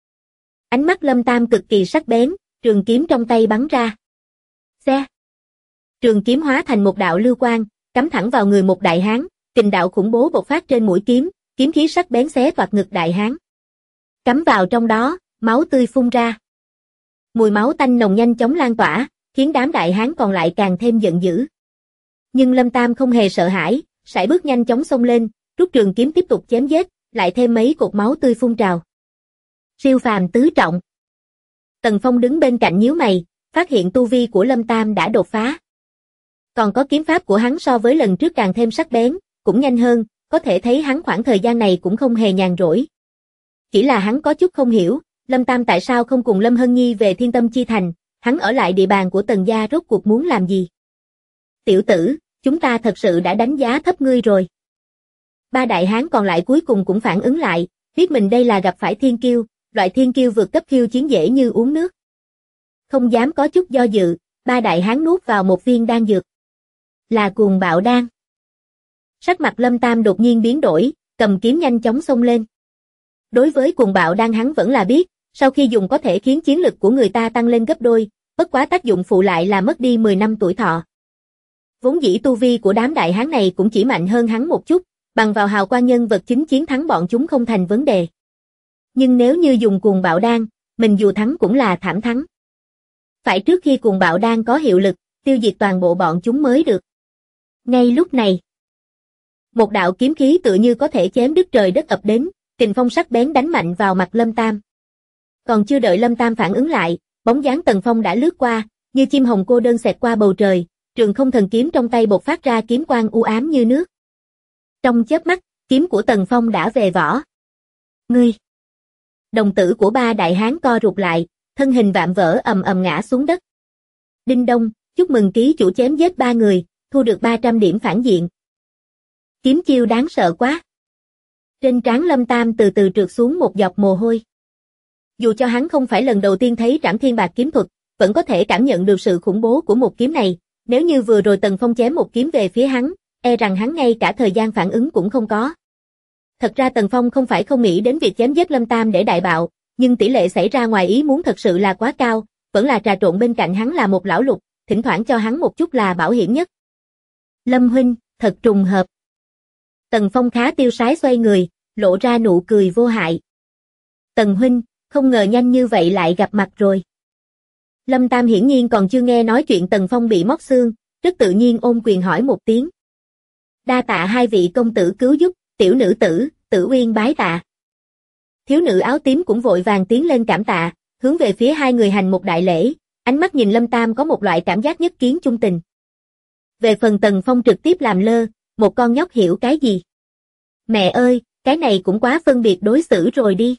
Ánh mắt Lâm Tam cực kỳ sắc bén, trường kiếm trong tay bắn ra. Xe. Trường kiếm hóa thành một đạo lưu quang, cắm thẳng vào người một đại hán, kình đạo khủng bố bộc phát trên mũi kiếm, kiếm khí sắc bén xé toạc ngực đại hán. Cắm vào trong đó, máu tươi phun ra. Mùi máu tanh nồng nhanh chóng lan tỏa, khiến đám đại hán còn lại càng thêm giận dữ. Nhưng Lâm Tam không hề sợ hãi, sải bước nhanh chóng xông lên, rút trường kiếm tiếp tục chém giết, lại thêm mấy cột máu tươi phun trào. Siêu phàm tứ trọng. Tần Phong đứng bên cạnh nhíu mày, phát hiện tu vi của Lâm Tam đã đột phá. Còn có kiếm pháp của hắn so với lần trước càng thêm sắc bén, cũng nhanh hơn, có thể thấy hắn khoảng thời gian này cũng không hề nhàn rỗi. Chỉ là hắn có chút không hiểu, Lâm Tam tại sao không cùng Lâm Hân Nhi về Thiên Tâm Chi Thành, hắn ở lại địa bàn của Tần gia rốt cuộc muốn làm gì? Tiểu tử, chúng ta thật sự đã đánh giá thấp ngươi rồi. Ba đại hán còn lại cuối cùng cũng phản ứng lại, biết mình đây là gặp phải thiên kiêu, loại thiên kiêu vượt cấp khiêu chiến dễ như uống nước. Không dám có chút do dự, ba đại hán nuốt vào một viên đan dược. Là cuồng bạo đan. Sắc mặt Lâm Tam đột nhiên biến đổi, cầm kiếm nhanh chóng xông lên. Đối với cuồng bạo đan hắn vẫn là biết, sau khi dùng có thể khiến chiến lực của người ta tăng lên gấp đôi, bất quá tác dụng phụ lại là mất đi 10 năm tuổi thọ. Vốn dĩ tu vi của đám đại hán này cũng chỉ mạnh hơn hắn một chút, bằng vào hào quang nhân vật chính chiến thắng bọn chúng không thành vấn đề. Nhưng nếu như dùng cuồng bạo đan, mình dù thắng cũng là thảm thắng. Phải trước khi cuồng bạo đan có hiệu lực, tiêu diệt toàn bộ bọn chúng mới được. Ngay lúc này, một đạo kiếm khí tựa như có thể chém đứt trời đất ập đến, kình phong sắc bén đánh mạnh vào mặt Lâm Tam. Còn chưa đợi Lâm Tam phản ứng lại, bóng dáng Tần Phong đã lướt qua, như chim hồng cô đơn xẹt qua bầu trời, trường không thần kiếm trong tay bộc phát ra kiếm quang u ám như nước. Trong chớp mắt, kiếm của Tần Phong đã về vỏ. Ngươi! Đồng tử của ba đại hán co rụt lại, thân hình vạm vỡ ầm ầm ngã xuống đất. Đinh đông, chúc mừng ký chủ chém giết 3 người, thu được 300 điểm phản diện. Kiếm chiêu đáng sợ quá. Trên trán Lâm Tam từ từ trượt xuống một giọt mồ hôi. Dù cho hắn không phải lần đầu tiên thấy Trảm Thiên Bạc kiếm thuật, vẫn có thể cảm nhận được sự khủng bố của một kiếm này. Nếu như vừa rồi Tần Phong chém một kiếm về phía hắn, e rằng hắn ngay cả thời gian phản ứng cũng không có. Thật ra Tần Phong không phải không nghĩ đến việc chém giết Lâm Tam để đại bạo, nhưng tỷ lệ xảy ra ngoài ý muốn thật sự là quá cao, vẫn là trà trộn bên cạnh hắn là một lão lục, thỉnh thoảng cho hắn một chút là bảo hiểm nhất. Lâm huynh, thật trùng hợp. Tần Phong khá tiêu sái xoay người, lộ ra nụ cười vô hại. Tần huynh, không ngờ nhanh như vậy lại gặp mặt rồi. Lâm Tam hiển nhiên còn chưa nghe nói chuyện Tần Phong bị móc xương, rất tự nhiên ôm quyền hỏi một tiếng. Đa tạ hai vị công tử cứu giúp, tiểu nữ tử, Tử Uyên bái tạ. Thiếu nữ áo tím cũng vội vàng tiến lên cảm tạ, hướng về phía hai người hành một đại lễ, ánh mắt nhìn Lâm Tam có một loại cảm giác nhất kiến chung tình. Về phần Tần Phong trực tiếp làm lơ, một con nhóc hiểu cái gì? Mẹ ơi, cái này cũng quá phân biệt đối xử rồi đi.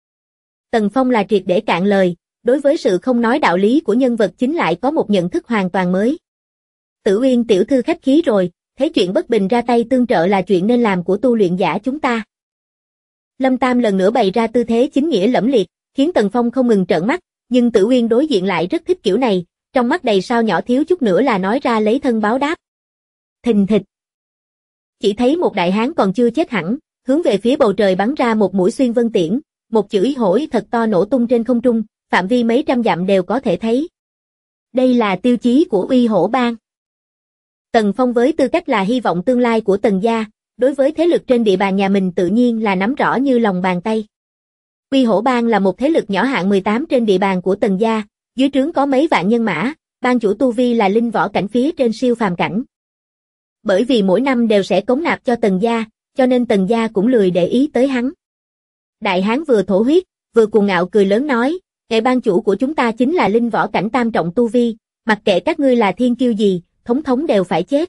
Tần Phong là triệt để cạn lời, đối với sự không nói đạo lý của nhân vật chính lại có một nhận thức hoàn toàn mới. Tử Uyên tiểu thư khách khí rồi, thấy chuyện bất bình ra tay tương trợ là chuyện nên làm của tu luyện giả chúng ta. Lâm Tam lần nữa bày ra tư thế chính nghĩa lẫm liệt, khiến Tần Phong không ngừng trợn mắt, nhưng Tử Uyên đối diện lại rất thích kiểu này, trong mắt đầy sao nhỏ thiếu chút nữa là nói ra lấy thân báo đáp. Thình thịch. Chỉ thấy một đại hán còn chưa chết hẳn, hướng về phía bầu trời bắn ra một mũi xuyên vân tiễn, một chữ hổi thật to nổ tung trên không trung, phạm vi mấy trăm dặm đều có thể thấy. Đây là tiêu chí của Uy Hổ Bang. Tần Phong với tư cách là hy vọng tương lai của Tần gia, đối với thế lực trên địa bàn nhà mình tự nhiên là nắm rõ như lòng bàn tay. Uy Hổ Bang là một thế lực nhỏ hạng 18 trên địa bàn của Tần gia, dưới trướng có mấy vạn nhân mã, ban chủ tu vi là linh võ cảnh phía trên siêu phàm cảnh. Bởi vì mỗi năm đều sẽ cống nạp cho Tần gia, cho nên Tần gia cũng lười để ý tới hắn. Đại hán vừa thổ huyết, vừa cuồng ngạo cười lớn nói, "Ngài ban chủ của chúng ta chính là linh võ cảnh tam trọng tu vi, mặc kệ các ngươi là thiên kiêu gì, thống thống đều phải chết."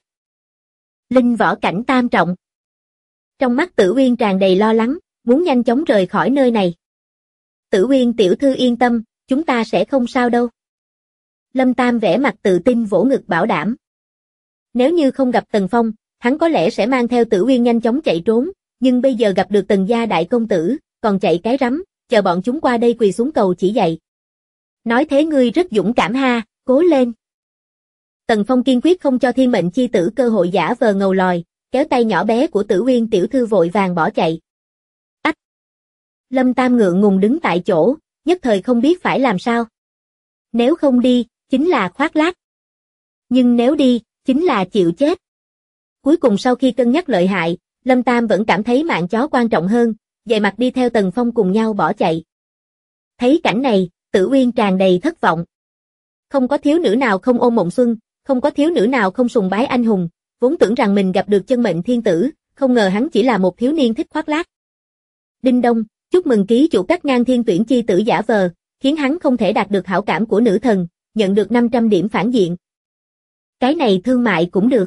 Linh võ cảnh tam trọng. Trong mắt Tử Uyên tràn đầy lo lắng, muốn nhanh chóng rời khỏi nơi này. Tử Uyên tiểu thư yên tâm, chúng ta sẽ không sao đâu. Lâm Tam vẻ mặt tự tin vỗ ngực bảo đảm. Nếu như không gặp Tần Phong, hắn có lẽ sẽ mang theo Tử Uyên nhanh chóng chạy trốn, nhưng bây giờ gặp được Tần gia đại công tử, còn chạy cái rắm, chờ bọn chúng qua đây quỳ xuống cầu chỉ dạy. Nói thế ngươi rất dũng cảm ha, cố lên. Tần Phong kiên quyết không cho thiên mệnh chi tử cơ hội giả vờ ngầu lòi, kéo tay nhỏ bé của Tử Uyên tiểu thư vội vàng bỏ chạy. Ách! Lâm Tam ngượng ngùng đứng tại chỗ, nhất thời không biết phải làm sao. Nếu không đi, chính là khoác lác. Nhưng nếu đi, chính là chịu chết. Cuối cùng sau khi cân nhắc lợi hại, Lâm Tam vẫn cảm thấy mạng chó quan trọng hơn, dậy mặt đi theo Tần Phong cùng nhau bỏ chạy. Thấy cảnh này, Tử Uyên tràn đầy thất vọng. Không có thiếu nữ nào không ôm mộng xuân, không có thiếu nữ nào không sùng bái anh hùng, vốn tưởng rằng mình gặp được chân mệnh thiên tử, không ngờ hắn chỉ là một thiếu niên thích khoác lác. Đinh đông, chúc mừng ký chủ cắt ngang thiên tuyển chi tử giả vờ, khiến hắn không thể đạt được hảo cảm của nữ thần, nhận được 500 điểm phản diện. Cái này thương mại cũng được.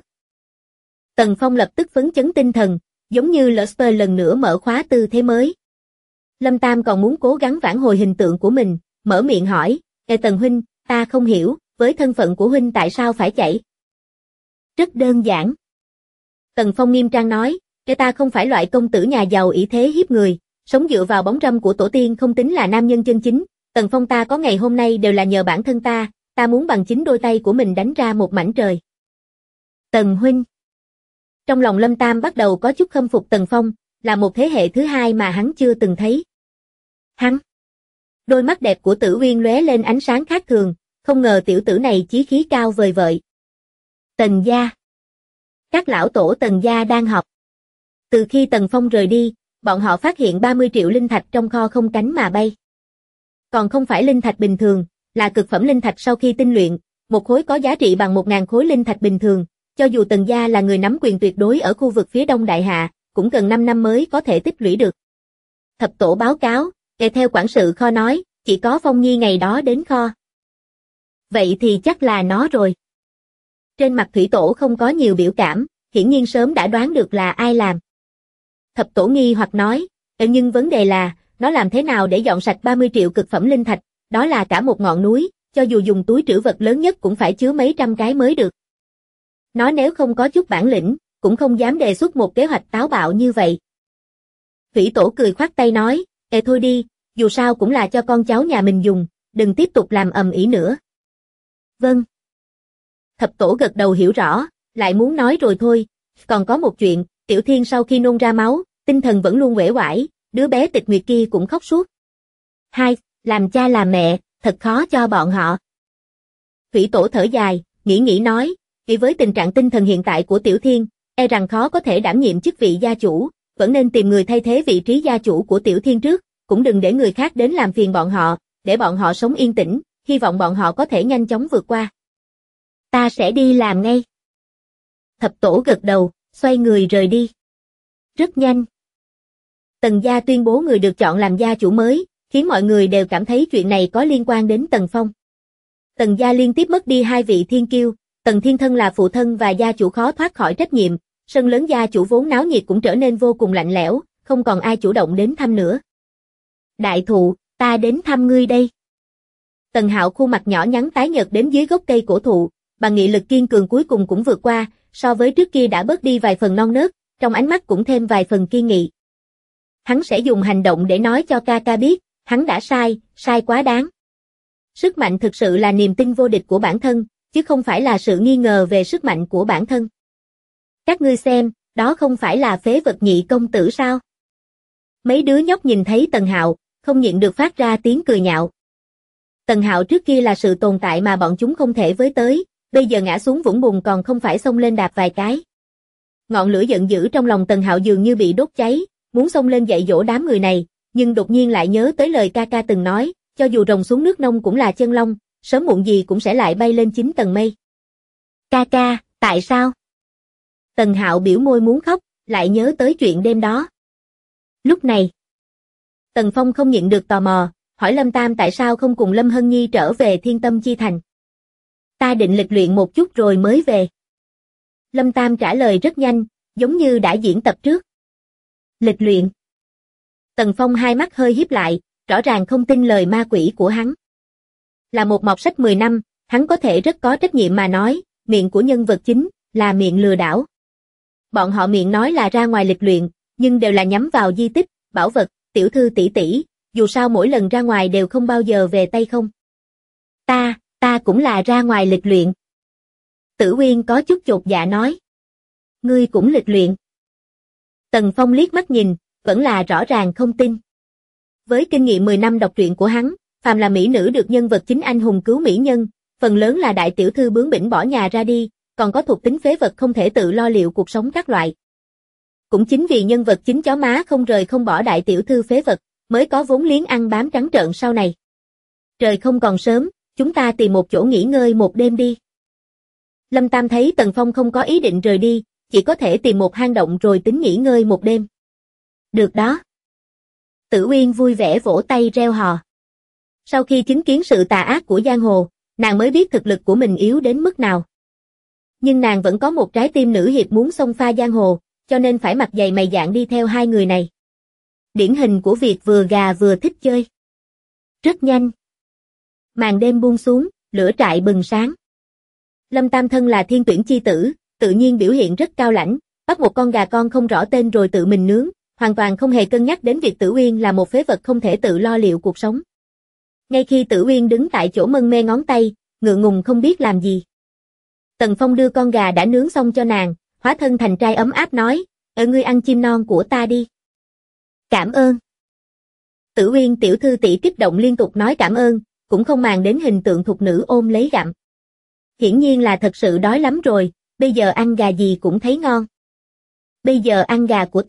Tần Phong lập tức phấn chấn tinh thần, giống như Lusper lần nữa mở khóa tư thế mới. Lâm Tam còn muốn cố gắng vãn hồi hình tượng của mình, mở miệng hỏi, Tần huynh, ta không hiểu, với thân phận của huynh tại sao phải chạy? Rất đơn giản. Tần Phong nghiêm trang nói, ta không phải loại công tử nhà giàu ỷ thế hiếp người, sống dựa vào bóng râm của tổ tiên không tính là nam nhân chân chính, Tần Phong ta có ngày hôm nay đều là nhờ bản thân ta muốn bằng chính đôi tay của mình đánh ra một mảnh trời. Tần huynh. Trong lòng Lâm Tam bắt đầu có chút khâm phục Tần Phong, là một thế hệ thứ hai mà hắn chưa từng thấy. Hắn. Đôi mắt đẹp của Tử Uyên lóe lên ánh sáng khác thường, không ngờ tiểu tử này chí khí cao vời vợi. Tần gia. Các lão tổ Tần gia đang họp. Từ khi Tần Phong rời đi, bọn họ phát hiện 30 triệu linh thạch trong kho không cánh mà bay. Còn không phải linh thạch bình thường, là cực phẩm linh thạch sau khi tinh luyện, một khối có giá trị bằng 1.000 khối linh thạch bình thường, cho dù Tần gia là người nắm quyền tuyệt đối ở khu vực phía đông đại hạ, cũng cần 5 năm mới có thể tích lũy được. Thập tổ báo cáo, kể theo quản sự kho nói, chỉ có Phong Nhi ngày đó đến kho. Vậy thì chắc là nó rồi. Trên mặt thủy tổ không có nhiều biểu cảm, hiển nhiên sớm đã đoán được là ai làm. Thập tổ nghi hoặc nói, nhưng vấn đề là, nó làm thế nào để dọn sạch 30 triệu cực phẩm linh thạch, đó là cả một ngọn núi, cho dù dùng túi trữ vật lớn nhất cũng phải chứa mấy trăm cái mới được. Nó nếu không có chút bản lĩnh, cũng không dám đề xuất một kế hoạch táo bạo như vậy. Thủy tổ cười khoát tay nói, thôi đi, dù sao cũng là cho con cháu nhà mình dùng, đừng tiếp tục làm ầm ĩ nữa. Vâng. Thập tổ gật đầu hiểu rõ, lại muốn nói rồi thôi, còn có một chuyện, Tiểu Thiên sau khi nôn ra máu, tinh thần vẫn luôn uể oải, đứa bé Tịch Nguyệt kia cũng khóc suốt. Hai, làm cha làm mẹ, thật khó cho bọn họ. Thủy tổ thở dài, nghĩ nói, vì với tình trạng tinh thần hiện tại của Tiểu Thiên, e rằng khó có thể đảm nhiệm chức vị gia chủ, vẫn nên tìm người thay thế vị trí gia chủ của Tiểu Thiên trước, cũng đừng để người khác đến làm phiền bọn họ, để bọn họ sống yên tĩnh, hy vọng bọn họ có thể nhanh chóng vượt qua. Ta sẽ đi làm ngay. Thập tổ gật đầu, xoay người rời đi. Rất nhanh. Tần gia tuyên bố người được chọn làm gia chủ mới, khiến mọi người đều cảm thấy chuyện này có liên quan đến Tần Phong. Tần gia liên tiếp mất đi 2 vị thiên kiêu, Tần Thiên Thân là phụ thân và gia chủ khó thoát khỏi trách nhiệm, sân lớn gia chủ vốn náo nhiệt cũng trở nên vô cùng lạnh lẽo, không còn ai chủ động đến thăm nữa. Đại thụ, ta đến thăm ngươi đây. Tần Hạo khuôn mặt nhỏ nhắn tái nhợt đến dưới gốc cây cổ thụ, bằng nghị lực kiên cường cuối cùng cũng vượt qua, so với trước kia đã bớt đi vài phần non nớt, trong ánh mắt cũng thêm vài phần kiên nghị. Hắn sẽ dùng hành động để nói cho ca ca biết, hắn đã sai quá đáng. Sức mạnh thực sự là niềm tin vô địch của bản thân, chứ không phải là sự nghi ngờ về sức mạnh của bản thân. Các ngươi xem, đó không phải là phế vật Nhị công tử sao? Mấy đứa nhóc nhìn thấy Tần Hạo, không nhịn được phát ra tiếng cười nhạo. Tần Hạo trước kia là sự tồn tại mà bọn chúng không thể với tới, bây giờ ngã xuống vũng bùn còn không phải xông lên đạp vài cái. Ngọn lửa giận dữ trong lòng Tần Hạo dường như bị đốt cháy, muốn xông lên dạy dỗ đám người này, nhưng đột nhiên lại nhớ tới lời ca ca từng nói, cho dù rồng xuống nước nông cũng là chân long, sớm muộn gì cũng sẽ lại bay lên 9 tầng mây. Ca ca, tại sao? Tần Hạo biểu môi muốn khóc, lại nhớ tới chuyện đêm đó. Lúc này, Tần Phong không nhịn được tò mò, hỏi Lâm Tam tại sao không cùng Lâm Hân Nhi trở về Thiên Tâm Chi Thành. Ta định lịch luyện một chút rồi mới về. Lâm Tam trả lời rất nhanh, giống như đã diễn tập trước. Lịch luyện. Tần Phong hai mắt hơi híp lại, rõ ràng không tin lời ma quỷ của hắn. Là một mọt sách 10 năm, hắn có thể rất có trách nhiệm mà nói, miệng của nhân vật chính, là miệng lừa đảo. Bọn họ miệng nói là ra ngoài lịch luyện, nhưng đều là nhắm vào di tích, bảo vật, tiểu thư tỷ tỷ, dù sao mỗi lần ra ngoài đều không bao giờ về tay không. Ta cũng là ra ngoài lịch luyện. Tử Uyên có chút chột dạ nói. Ngươi cũng lịch luyện. Tần Phong liếc mắt nhìn, vẫn là rõ ràng không tin. Với kinh nghiệm 10 năm đọc truyện của hắn, phàm là mỹ nữ được nhân vật chính anh hùng cứu mỹ nhân, phần lớn là đại tiểu thư bướng bỉnh bỏ nhà ra đi, còn có thuộc tính phế vật không thể tự lo liệu cuộc sống các loại. Cũng chính vì nhân vật chính chó má không rời không bỏ đại tiểu thư phế vật, mới có vốn liếng ăn bám trắng trợn sau này. Trời không còn sớm, chúng ta tìm một chỗ nghỉ ngơi một đêm đi. Lâm Tam thấy Tần Phong không có ý định rời đi, chỉ có thể tìm một hang động rồi tính nghỉ ngơi một đêm. Được đó. Tử Uyên vui vẻ vỗ tay reo hò. Sau khi chứng kiến sự tà ác của giang hồ, nàng mới biết thực lực của mình yếu đến mức nào. Nhưng nàng vẫn có một trái tim nữ hiệp muốn xông pha giang hồ, cho nên phải mặt dày mày dạn đi theo hai người này. Điển hình của việc vừa gà vừa thích chơi. Rất nhanh. Màn đêm buông xuống, lửa trại bừng sáng. Lâm Tam thân là thiên tuyển chi tử, tự nhiên biểu hiện rất cao lãnh, bắt một con gà con không rõ tên rồi tự mình nướng, hoàn toàn không hề cân nhắc đến việc Tử Uyên là một phế vật không thể tự lo liệu cuộc sống. Ngay khi Tử Uyên đứng tại chỗ mân mê ngón tay, ngượng ngùng không biết làm gì. Tần Phong đưa con gà đã nướng xong cho nàng, hóa thân thành trai ấm áp nói, ngươi ăn chim non của ta đi. Cảm ơn. Tử Uyên tiểu thư tỷ kích động liên tục nói cảm ơn, cũng không màng đến hình tượng thục nữ ôm lấy gặm. Hiển nhiên là thật sự đói lắm rồi, bây giờ ăn gà gì cũng thấy ngon. Bây giờ ăn gà của ta,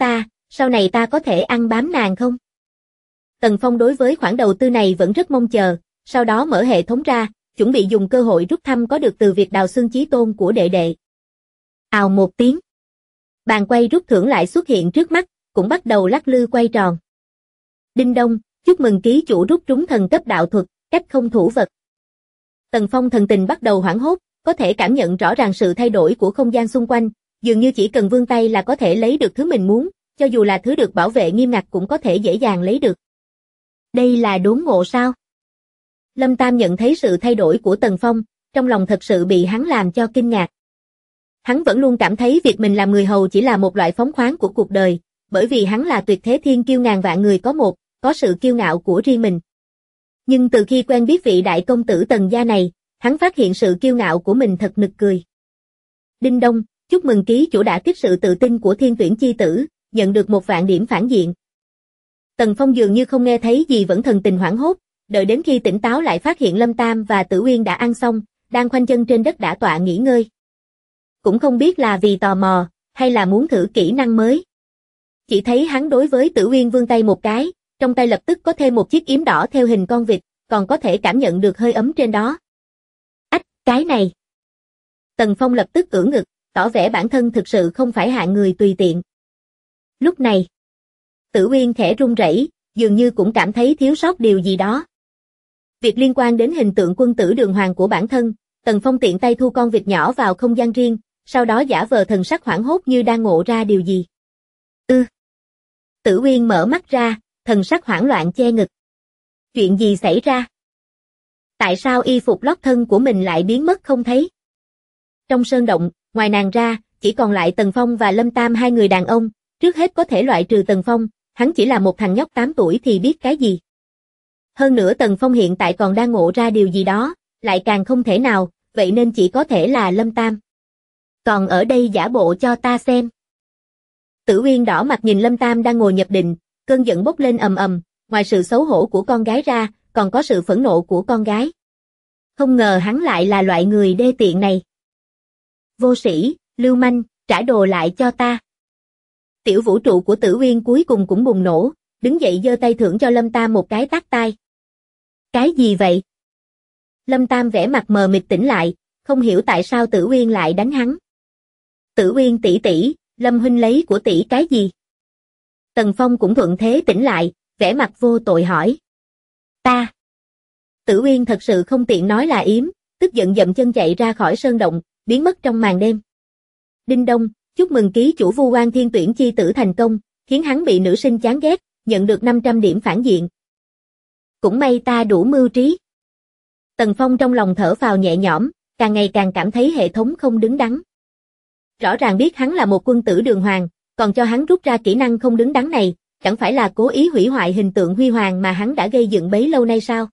sau này ta có thể ăn bám nàng không? Tần Phong đối với khoản đầu tư này vẫn rất mong chờ, sau đó mở hệ thống ra, chuẩn bị dùng cơ hội rút thăm có được từ việc đào xương chí tôn của đệ đệ. Ào một tiếng. Bàn quay rút thưởng lại xuất hiện trước mắt, cũng bắt đầu lắc lư quay tròn. Đinh đông, chúc mừng ký chủ rút trúng thần cấp đạo thuật, cách không thủ vật. Tần Phong thần tình bắt đầu hoảng hốt, có thể cảm nhận rõ ràng sự thay đổi của không gian xung quanh, dường như chỉ cần vươn tay là có thể lấy được thứ mình muốn, cho dù là thứ được bảo vệ nghiêm ngặt cũng có thể dễ dàng lấy được. Đây là đốn ngộ sao? Lâm Tam nhận thấy sự thay đổi của Tần Phong, trong lòng thật sự bị hắn làm cho kinh ngạc. Hắn vẫn luôn cảm thấy việc mình làm người hầu chỉ là một loại phóng khoáng của cuộc đời, bởi vì hắn là tuyệt thế thiên kiêu ngàn vạn người có một, có sự kiêu ngạo của riêng mình. Nhưng từ khi quen biết vị đại công tử Tần gia này, hắn phát hiện sự kiêu ngạo của mình thật nực cười. Đinh đông, chúc mừng ký chủ đã kích sự tự tin của thiên tuyển chi tử, nhận được 1.000 điểm phản diện. Tần Phong dường như không nghe thấy gì vẫn thần tình hoảng hốt, đợi đến khi tỉnh táo lại phát hiện Lâm Tam và Tử Uyên đã ăn xong, đang khoanh chân trên đất đả tọa nghỉ ngơi. Cũng không biết là vì tò mò, hay là muốn thử kỹ năng mới. Chỉ thấy hắn đối với Tử Uyên vươn tay một cái, trong tay lập tức có thêm một chiếc yếm đỏ theo hình con vịt, còn có thể cảm nhận được hơi ấm trên đó. Ách, cái này. Tần Phong lập tức ưỡn ngực, tỏ vẻ bản thân thực sự không phải hạng người tùy tiện. Lúc này, Tử Uyên khẽ run rẩy, dường như cũng cảm thấy thiếu sót điều gì đó. Việc liên quan đến hình tượng quân tử đường hoàng của bản thân, Tần Phong tiện tay thu con vịt nhỏ vào không gian riêng, sau đó giả vờ thần sắc hoảng hốt như đang ngộ ra điều gì. Tử Uyên mở mắt ra, thần sắc hoảng loạn che ngực. Chuyện gì xảy ra? Tại sao y phục lót thân của mình lại biến mất không thấy? Trong sơn động, ngoài nàng ra, chỉ còn lại Tần Phong và Lâm Tam hai người đàn ông, trước hết có thể loại trừ Tần Phong, hắn chỉ là một thằng nhóc 8 tuổi thì biết cái gì. Hơn nữa Tần Phong hiện tại còn đang ngộ ra điều gì đó, lại càng không thể nào, vậy nên chỉ có thể là Lâm Tam. Còn ở đây giả bộ cho ta xem. Tử Uyên đỏ mặt nhìn Lâm Tam đang ngồi nhập định, cơn giận bốc lên ầm ầm, ngoài sự xấu hổ của con gái ra, còn có sự phẫn nộ của con gái. Không ngờ hắn lại là loại người đê tiện này. Vô sĩ, lưu manh, trả đồ lại cho ta. Tiểu vũ trụ của Tử Uyên cuối cùng cũng bùng nổ, đứng dậy giơ tay thưởng cho Lâm Tam một cái tát tai. Cái gì vậy? Lâm Tam vẻ mặt mờ mịt tỉnh lại, không hiểu tại sao Tử Uyên lại đánh hắn. Tử Uyên tỷ tỷ, Lâm huynh lấy của tỷ cái gì? Tần Phong cũng thuận thế tỉnh lại, vẻ mặt vô tội hỏi. Ta. Tử Uyên thật sự không tiện nói là yếm, tức giận dậm chân chạy ra khỏi sơn động, biến mất trong màn đêm. Đinh đông, chúc mừng ký chủ Vu Oan thiên tuyển chi tử thành công, khiến hắn bị nữ sinh chán ghét, nhận được 500 điểm phản diện. Cũng may ta đủ mưu trí. Tần Phong trong lòng thở phào nhẹ nhõm, càng ngày càng cảm thấy hệ thống không đứng đắn. Rõ ràng biết hắn là một quân tử đường hoàng, còn cho hắn rút ra kỹ năng không đứng đắn này, chẳng phải là cố ý hủy hoại hình tượng huy hoàng mà hắn đã gây dựng bấy lâu nay sao?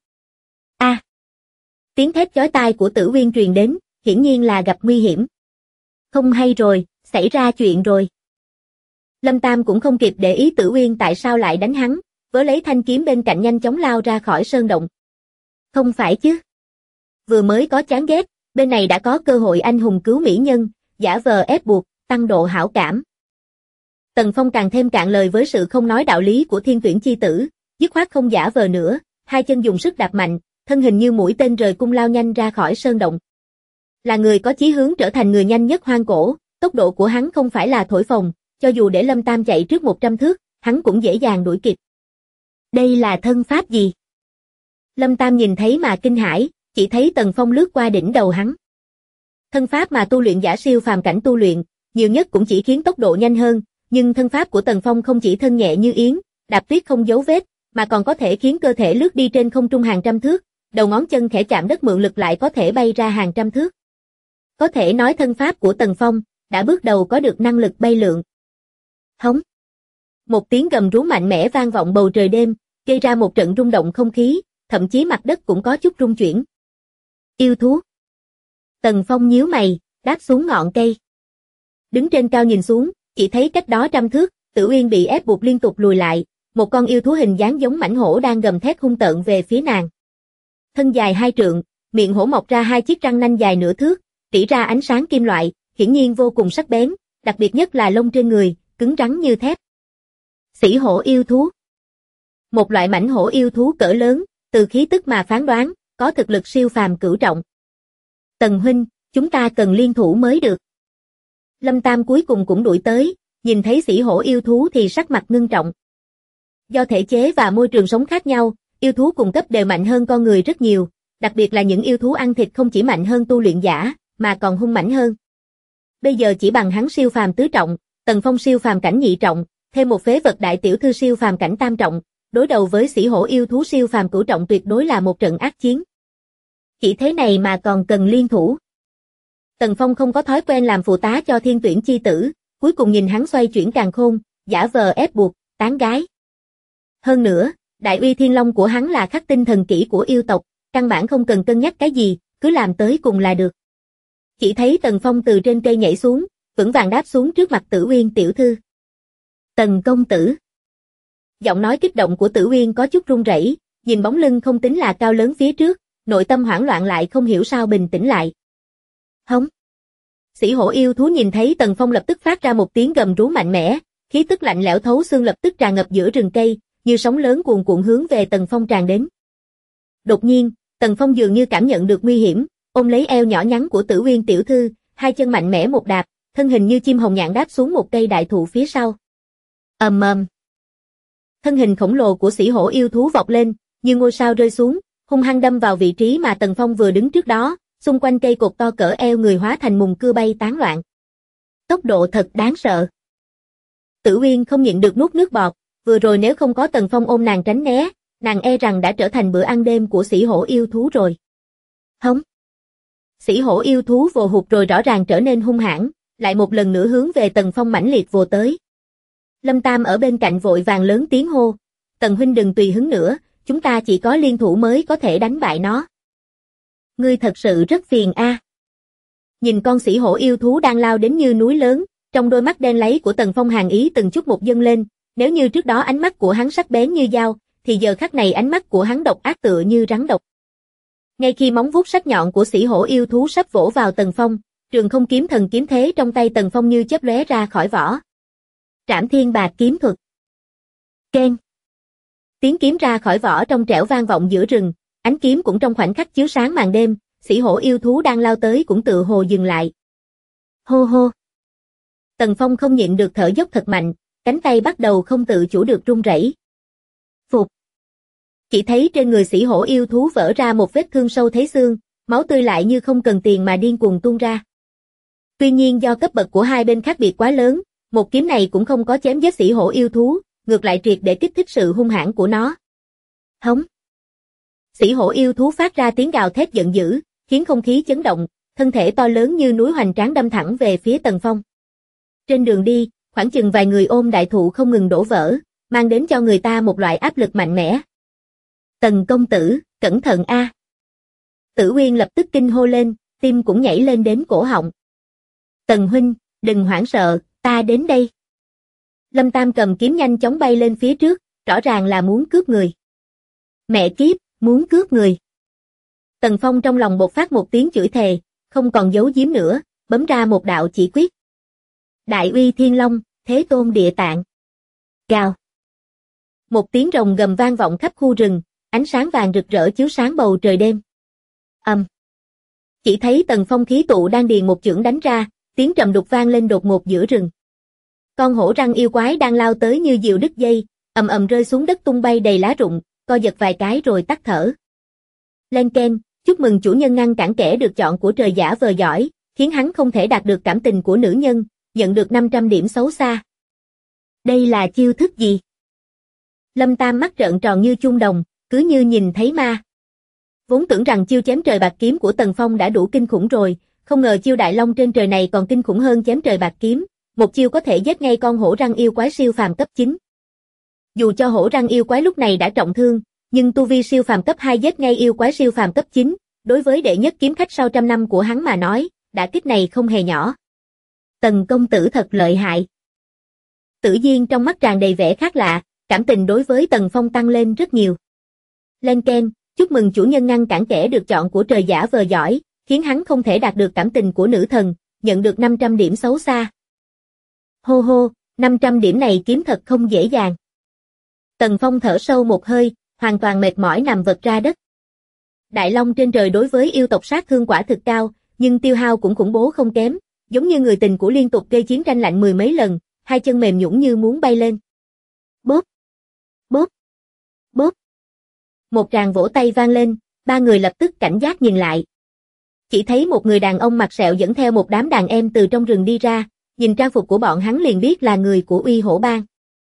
Tiếng thét chói tai của Tử Uyên truyền đến, hiển nhiên là gặp nguy hiểm. Không hay rồi, xảy ra chuyện rồi. Lâm Tam cũng không kịp để ý Tử Uyên tại sao lại đánh hắn, vớ lấy thanh kiếm bên cạnh nhanh chóng lao ra khỏi sơn động. Không phải chứ? Vừa mới có chán ghét, bên này đã có cơ hội anh hùng cứu mỹ nhân, giả vờ ép buộc, tăng độ hảo cảm. Tần Phong càng thêm cạn lời với sự không nói đạo lý của thiên tuyển chi tử, dứt khoát không giả vờ nữa, hai chân dùng sức đạp mạnh, thân hình như mũi tên rời cung lao nhanh ra khỏi sơn động. Là người có chí hướng trở thành người nhanh nhất hoang cổ, tốc độ của hắn không phải là thổi phồng, cho dù để Lâm Tam chạy trước 100 thước, hắn cũng dễ dàng đuổi kịp. Đây là thân pháp gì? Lâm Tam nhìn thấy mà kinh hãi, chỉ thấy Tần Phong lướt qua đỉnh đầu hắn. Thân pháp mà tu luyện giả siêu phàm cảnh tu luyện, nhiều nhất cũng chỉ khiến tốc độ nhanh hơn, nhưng thân pháp của Tần Phong không chỉ thân nhẹ như yến, đạp tuyết không dấu vết, mà còn có thể khiến cơ thể lướt đi trên không trung hàng trăm thước, đầu ngón chân khẽ chạm đất mượn lực lại có thể bay ra hàng trăm thước. Có thể nói thân pháp của Tần Phong đã bước đầu có được năng lực bay lượn. Hống. Một tiếng gầm rú mạnh mẽ vang vọng bầu trời đêm, gây ra một trận rung động không khí, thậm chí mặt đất cũng có chút rung chuyển. Yêu thú. Tần Phong nhíu mày, đáp xuống ngọn cây. Đứng trên cao nhìn xuống, chỉ thấy cách đó trăm thước, Tử Uyên bị ép buộc liên tục lùi lại, một con yêu thú hình dáng giống mãnh hổ đang gầm thét hung tợn về phía nàng. Thân dài 2 trượng, miệng hổ mọc ra 2 chiếc răng nanh dài nửa thước, tỉ ra ánh sáng kim loại, hiển nhiên vô cùng sắc bén, đặc biệt nhất là lông trên người, cứng rắn như thép. Sĩ hổ yêu thú. Một loại mãnh hổ yêu thú cỡ lớn, từ khí tức mà phán đoán, có thực lực siêu phàm cửu trọng. Tần huynh, chúng ta cần liên thủ mới được. Lâm Tam cuối cùng cũng đuổi tới, nhìn thấy sĩ hổ yêu thú thì sắc mặt ngưng trọng. Do thể chế và môi trường sống khác nhau, yêu thú cùng cấp đều mạnh hơn con người rất nhiều, đặc biệt là những yêu thú ăn thịt không chỉ mạnh hơn tu luyện giả, mà còn hung mãnh hơn. Bây giờ chỉ bằng hắn siêu phàm tứ trọng, Tần Phong siêu phàm cảnh nhị trọng, thêm một phế vật đại tiểu thư siêu phàm cảnh tam trọng, đối đầu với sĩ hổ yêu thú siêu phàm cửu trọng tuyệt đối là một trận ác chiến. Chỉ thế này mà còn cần liên thủ. Tần Phong không có thói quen làm phụ tá cho thiên tuyển chi tử, cuối cùng nhìn hắn xoay chuyển càn khôn, giả vờ ép buộc, tán gái. Hơn nữa, đại uy thiên long của hắn là khắc tinh thần kỹ của yêu tộc, căn bản không cần cân nhắc cái gì, cứ làm tới cùng là được. Chỉ thấy Tần Phong từ trên cây nhảy xuống, vững vàng đáp xuống trước mặt Tử Uyên tiểu thư. Tần công tử. Giọng nói kích động của Tử Uyên có chút run rẩy, nhìn bóng lưng không tính là cao lớn phía trước, nội tâm hoảng loạn lại không hiểu sao bình tĩnh lại. Hống. Sĩ hổ yêu thú nhìn thấy Tần Phong lập tức phát ra một tiếng gầm rú mạnh mẽ, khí tức lạnh lẽo thấu xương lập tức tràn ngập giữa rừng cây, như sóng lớn cuồn cuộn hướng về Tần Phong tràn đến. Đột nhiên, Tần Phong dường như cảm nhận được nguy hiểm, ôm lấy eo nhỏ nhắn của Tử Uyên tiểu thư, hai chân mạnh mẽ một đạp, thân hình như chim hồng nhạn đáp xuống một cây đại thụ phía sau. Ầm ầm. Thân hình khổng lồ của sĩ hổ yêu thú vọt lên, như ngôi sao rơi xuống, hung hăng đâm vào vị trí mà Tần Phong vừa đứng trước đó, xung quanh cây cột to cỡ eo người hóa thành mùng cưa bay tán loạn. Tốc độ thật đáng sợ. Tử Uyên không nhịn được nuốt nước bọt, vừa rồi nếu không có Tần Phong ôm nàng tránh né, nàng e rằng đã trở thành bữa ăn đêm của sĩ hổ yêu thú rồi. Hống. Sĩ hổ yêu thú vồ hụt rồi rõ ràng trở nên hung hãn, lại một lần nữa hướng về Tần Phong mãnh liệt vồ tới. Lâm Tam ở bên cạnh vội vàng lớn tiếng hô, Tần huynh đừng tùy hứng nữa, chúng ta chỉ có liên thủ mới có thể đánh bại nó. Ngươi thật sự rất phiền a. Nhìn con sĩ hổ yêu thú đang lao đến như núi lớn, trong đôi mắt đen láy của Tần Phong hàn ý từng chút một dâng lên, nếu như trước đó ánh mắt của hắn sắc bén như dao, thì giờ khắc này ánh mắt của hắn độc ác tựa như rắn độc. Ngay khi móng vuốt sắc nhọn của sĩ hổ yêu thú sắp vỗ vào Tần Phong, trường không kiếm thần kiếm thế trong tay Tần Phong như chớp lóe ra khỏi vỏ. Trảm Thiên Bạc kiếm thuật. Keng. Tiếng kiếm ra khỏi vỏ trong trẻo vang vọng giữa rừng, ánh kiếm cũng trong khoảnh khắc chiếu sáng màn đêm, sĩ hổ yêu thú đang lao tới cũng tự hồ dừng lại. Hô hô. Tần Phong không nhịn được thở dốc thật mạnh, cánh tay bắt đầu không tự chủ được run rẩy. Phục. Chỉ thấy trên người sĩ hổ yêu thú vỡ ra một vết thương sâu thấy xương, máu tươi lại như không cần tiền mà điên cuồng tuôn ra. Tuy nhiên do cấp bậc của hai bên khác biệt quá lớn, một kiếm này cũng không có chém giết sĩ hổ yêu thú, ngược lại triệt để kích thích sự hung hãn của nó. Hống. Sĩ hổ yêu thú phát ra tiếng gào thét giận dữ, khiến không khí chấn động, thân thể to lớn như núi hoành tráng đâm thẳng về phía Tần Phong. Trên đường đi, khoảng chừng vài người ôm đại thụ không ngừng đổ vỡ, mang đến cho người ta một loại áp lực mạnh mẽ. Tần công tử, cẩn thận a. Tử Uyên lập tức kinh hô lên, tim cũng nhảy lên đến cổ họng. Tần huynh, đừng hoảng sợ, ta đến đây. Lâm Tam cầm kiếm nhanh chóng bay lên phía trước, rõ ràng là muốn cướp người. Mẹ kiếp, muốn cướp người. Tần Phong trong lòng bộc phát một tiếng chửi thề, không còn giấu giếm nữa, bấm ra một đạo chỉ quyết. Đại uy thiên long, thế tôn địa tạng. Gào. Một tiếng rồng gầm vang vọng khắp khu rừng, ánh sáng vàng rực rỡ chiếu sáng bầu trời đêm. Chỉ thấy Tần Phong khí tụ đang điền một chưởng đánh ra, tiếng trầm đục vang lên đột ngột giữa rừng. Con hổ răng yêu quái đang lao tới như diều đứt dây, ầm ầm rơi xuống đất tung bay đầy lá rụng, co giật vài cái rồi tắt thở. Len keng, chúc mừng chủ nhân ngăn cản kẻ được chọn của trời giả vờ giỏi, khiến hắn không thể đạt được cảm tình của nữ nhân, nhận được 500 điểm xấu xa. Đây là chiêu thức gì? Lâm Tam mắt trợn tròn như chuông đồng, cứ như nhìn thấy ma. Vốn tưởng rằng chiêu chém trời bạc kiếm của Tần Phong đã đủ kinh khủng rồi, không ngờ chiêu đại long trên trời này còn kinh khủng hơn chém trời bạc kiếm, một chiêu có thể giết ngay con hổ răng yêu quái siêu phàm cấp 9. Dù cho hổ răng yêu quái lúc này đã trọng thương, nhưng tu vi siêu phàm cấp 2 giết ngay yêu quái siêu phàm cấp 9, đối với đệ nhất kiếm khách sau trăm năm của hắn mà nói, đả kích này không hề nhỏ. Tần công tử thật lợi hại. Tử Diên trong mắt tràn đầy vẻ khác lạ, cảm tình đối với Tần Phong tăng lên rất nhiều. Len keng, chúc mừng chủ nhân ngăn cản kẻ được chọn của trời giả vờ giỏi, khiến hắn không thể đạt được cảm tình của nữ thần, nhận được 500 điểm xấu xa. Hô hô, 500 điểm này kiếm thật không dễ dàng. Tần Phong thở sâu một hơi, hoàn toàn mệt mỏi nằm vật ra đất. Đại Long trên trời đối với yêu tộc sát thương quả thực cao, nhưng tiêu hao cũng khủng bố không kém, giống như người tình cũ liên tục gây chiến tranh lạnh mười mấy lần, hai chân mềm nhũn như muốn bay lên. Bốp, bốp, bốp. Một tràng vỗ tay vang lên, ba người lập tức cảnh giác nhìn lại. Chỉ thấy một người đàn ông mặt sẹo dẫn theo một đám đàn em từ trong rừng đi ra, nhìn trang phục của bọn hắn liền biết là người của Uy Hổ Bang.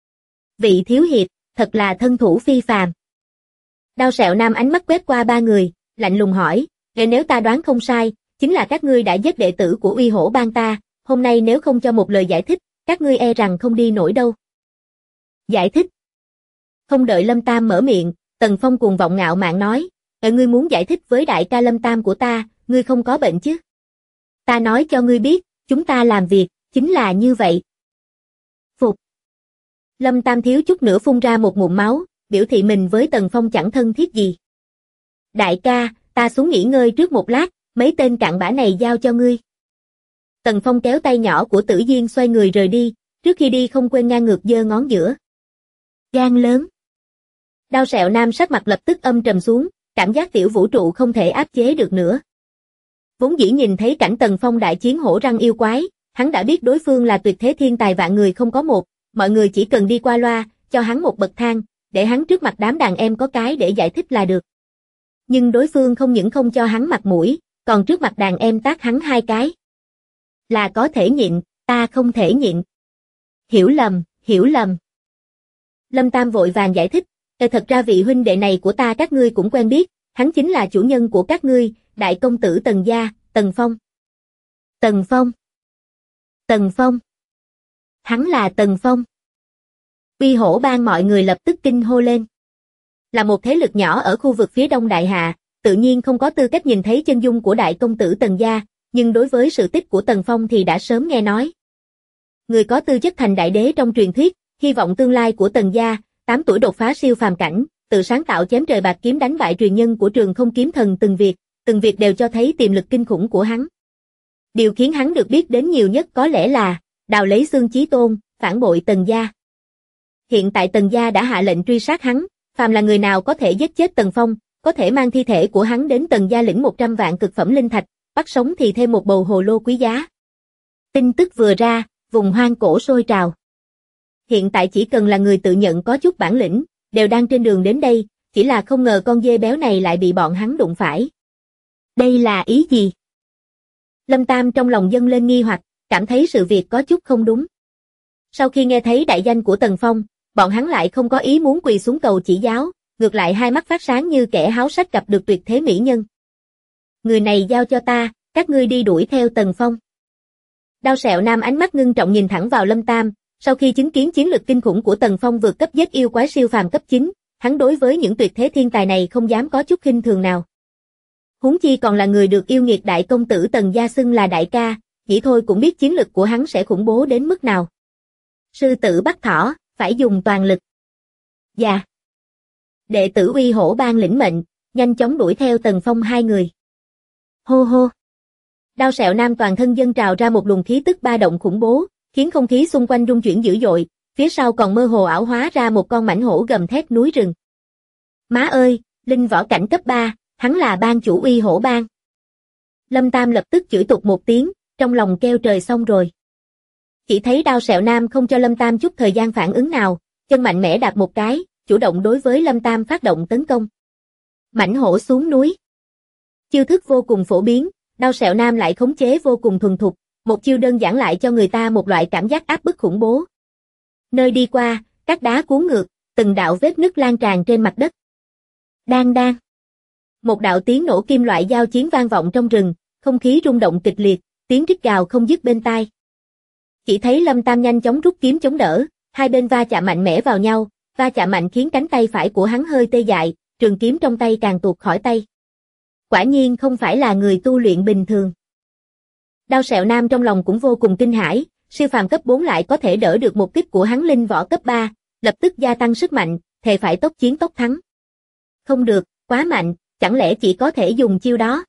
Vị thiếu hiệp, thật là thân thủ phi phàm. Đao Sẹo Nam ánh mắt quét qua ba người, lạnh lùng hỏi, nếu ta đoán không sai, chính là các ngươi đã giết đệ tử của Uy Hổ Bang ta, hôm nay nếu không cho một lời giải thích, các ngươi e rằng không đi nổi đâu. Giải thích? Không đợi Lâm Tam mở miệng, Tần Phong cuồng vọng ngạo mạn nói, ngươi muốn giải thích với đại ca Lâm Tam của ta, ngươi không có bệnh chứ? Ta nói cho ngươi biết, chúng ta làm việc, chính là như vậy. Phục. Lâm Tam thiếu chút nữa phun ra một ngụm máu, biểu thị mình với Tần Phong chẳng thân thiết gì. Đại ca, ta xuống nghỉ ngơi trước một lát, mấy tên cặn bã này giao cho ngươi. Tần Phong kéo tay nhỏ của Tử Duyên xoay người rời đi, trước khi đi không quên ngang ngược giơ ngón giữa. Gan lớn. Đao Sẹo Nam sắc mặt lập tức âm trầm xuống, cảm giác tiểu vũ trụ không thể áp chế được nữa. Vốn dĩ nhìn thấy cảnh Tần Phong đại chiến hổ răng yêu quái, hắn đã biết đối phương là tuyệt thế thiên tài vạn người không có một, mọi người chỉ cần đi qua loa, cho hắn một bậc thang, để hắn trước mặt đám đàn em có cái để giải thích là được. Nhưng đối phương không những không cho hắn mặt mũi, còn trước mặt đàn em tát hắn hai cái. Là có thể nhịn, ta không thể nhịn. Hiểu lầm, hiểu lầm. Lâm Tam vội vàng giải thích, thật ra vị huynh đệ này của ta các ngươi cũng quen biết, hắn chính là chủ nhân của các ngươi, đại công tử Tần gia, Tần Phong. Tần Phong. Tần Phong. Hắn là Tần Phong. Uy Hổ Bang mọi người lập tức kinh hô lên. Là một thế lực nhỏ ở khu vực phía đông Đại Hạ, tự nhiên không có tư cách nhìn thấy chân dung của đại công tử Tần gia, nhưng đối với sự tích của Tần Phong thì đã sớm nghe nói. Người có tư chất thành đại đế trong truyền thuyết, hy vọng tương lai của Tần gia, 8 tuổi đột phá siêu phàm cảnh, tự sáng tạo chém trời bạc kiếm đánh bại truyền nhân của Trường Không Kiếm Thần từng việc đều cho thấy tiềm lực kinh khủng của hắn. Điều khiến hắn được biết đến nhiều nhất có lẽ là đào lấy xương chí tôn, phản bội Tần gia. Hiện tại Tần gia đã hạ lệnh truy sát hắn, phàm là người nào có thể giết chết Tần Phong, có thể mang thi thể của hắn đến Tần gia lĩnh 100 vạn cực phẩm linh thạch, bắt sống thì thêm một bầu hồ lô quý giá. Tin tức vừa ra, vùng hoang cổ sôi trào. Hiện tại chỉ cần là người tự nhận có chút bản lĩnh, đều đang trên đường đến đây, chỉ là không ngờ con dê béo này lại bị bọn hắn đụng phải. Đây là ý gì? Lâm Tam trong lòng dâng lên nghi hoặc, cảm thấy sự việc có chút không đúng. Sau khi nghe thấy đại danh của Tần Phong, bọn hắn lại không có ý muốn quỳ xuống cầu chỉ giáo, ngược lại hai mắt phát sáng như kẻ háo sắc gặp được tuyệt thế mỹ nhân. Người này giao cho ta, các ngươi đi đuổi theo Tần Phong. Đao Sẹo Nam ánh mắt ngưng trọng nhìn thẳng vào Lâm Tam, sau khi chứng kiến chiến lực kinh khủng của Tần Phong vượt cấp giết yêu quái siêu phàm cấp 9, hắn đối với những tuyệt thế thiên tài này không dám có chút khinh thường nào. Huống chi còn là người được yêu nghiệt đại công tử Tần gia xưng là đại ca, chỉ thôi cũng biết chiến lực của hắn sẽ khủng bố đến mức nào. Sư tử bắt thỏ, phải dùng toàn lực. Dạ. Đệ tử Uy Hổ Bang lĩnh mệnh, nhanh chóng đuổi theo Tần Phong hai người. Hô hô. Đao Sẹo Nam toàn thân dâng trào ra một luồng khí tức ba động khủng bố, khiến không khí xung quanh rung chuyển dữ dội, phía sau còn mơ hồ ảo hóa ra một con mãnh hổ gầm thét núi rừng. Má ơi, linh võ cảnh cấp 3, hắn là bang chủ Uy Hổ Bang. Lâm Tam lập tức chửi tục một tiếng, trong lòng kêu trời xong rồi. Chỉ thấy Đao Sẹo Nam không cho Lâm Tam chút thời gian phản ứng nào, chân mạnh mẽ đạp một cái, chủ động đối với Lâm Tam phát động tấn công. Mãnh hổ xuống núi. Chiêu thức vô cùng phổ biến, Đao Sẹo Nam lại khống chế vô cùng thuần thục, một chiêu đơn giản lại cho người ta một loại cảm giác áp bức khủng bố. Nơi đi qua, các đá cuốn ngược, từng đạo vết nứt lan tràn trên mặt đất. Đang đang. Một đạo tiếng nổ kim loại giao chiến vang vọng trong rừng, không khí rung động kịch liệt, tiếng rít gào không dứt bên tai. Chỉ thấy Lâm Tam nhanh chóng rút kiếm chống đỡ, hai bên va chạm mạnh mẽ vào nhau, va chạm mạnh khiến cánh tay phải của hắn hơi tê dại, trường kiếm trong tay càng tuột khỏi tay. Quả nhiên không phải là người tu luyện bình thường. Đao Sẹo Nam trong lòng cũng vô cùng kinh hãi, siêu phàm cấp 4 lại có thể đỡ được một kích của hắn linh võ cấp 3, lập tức gia tăng sức mạnh, thề phải tốc chiến tốc thắng. Không được, quá mạnh, chẳng lẽ chỉ có thể dùng chiêu đó?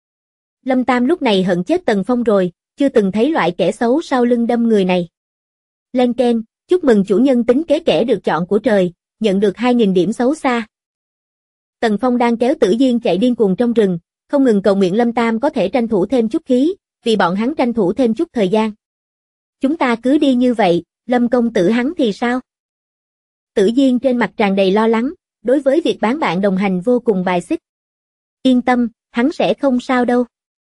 Lâm Tam lúc này hận chết Tần Phong rồi, chưa từng thấy loại kẻ xấu sau lưng đâm người này. Lên keng, chúc mừng chủ nhân tính kế kẻ được chọn của trời, nhận được 2.000 điểm xấu xa. Tần Phong đang kéo Tử Diên chạy điên cuồng trong rừng, không ngừng cầu nguyện Lâm Tam có thể tranh thủ thêm chút khí, vì bọn hắn tranh thủ thêm chút thời gian. Chúng ta cứ đi như vậy, Lâm công tử hắn thì sao? Tử Diên trên mặt tràn đầy lo lắng, đối với việc bán bạn đồng hành vô cùng bài xích. Yên tâm, hắn sẽ không sao đâu.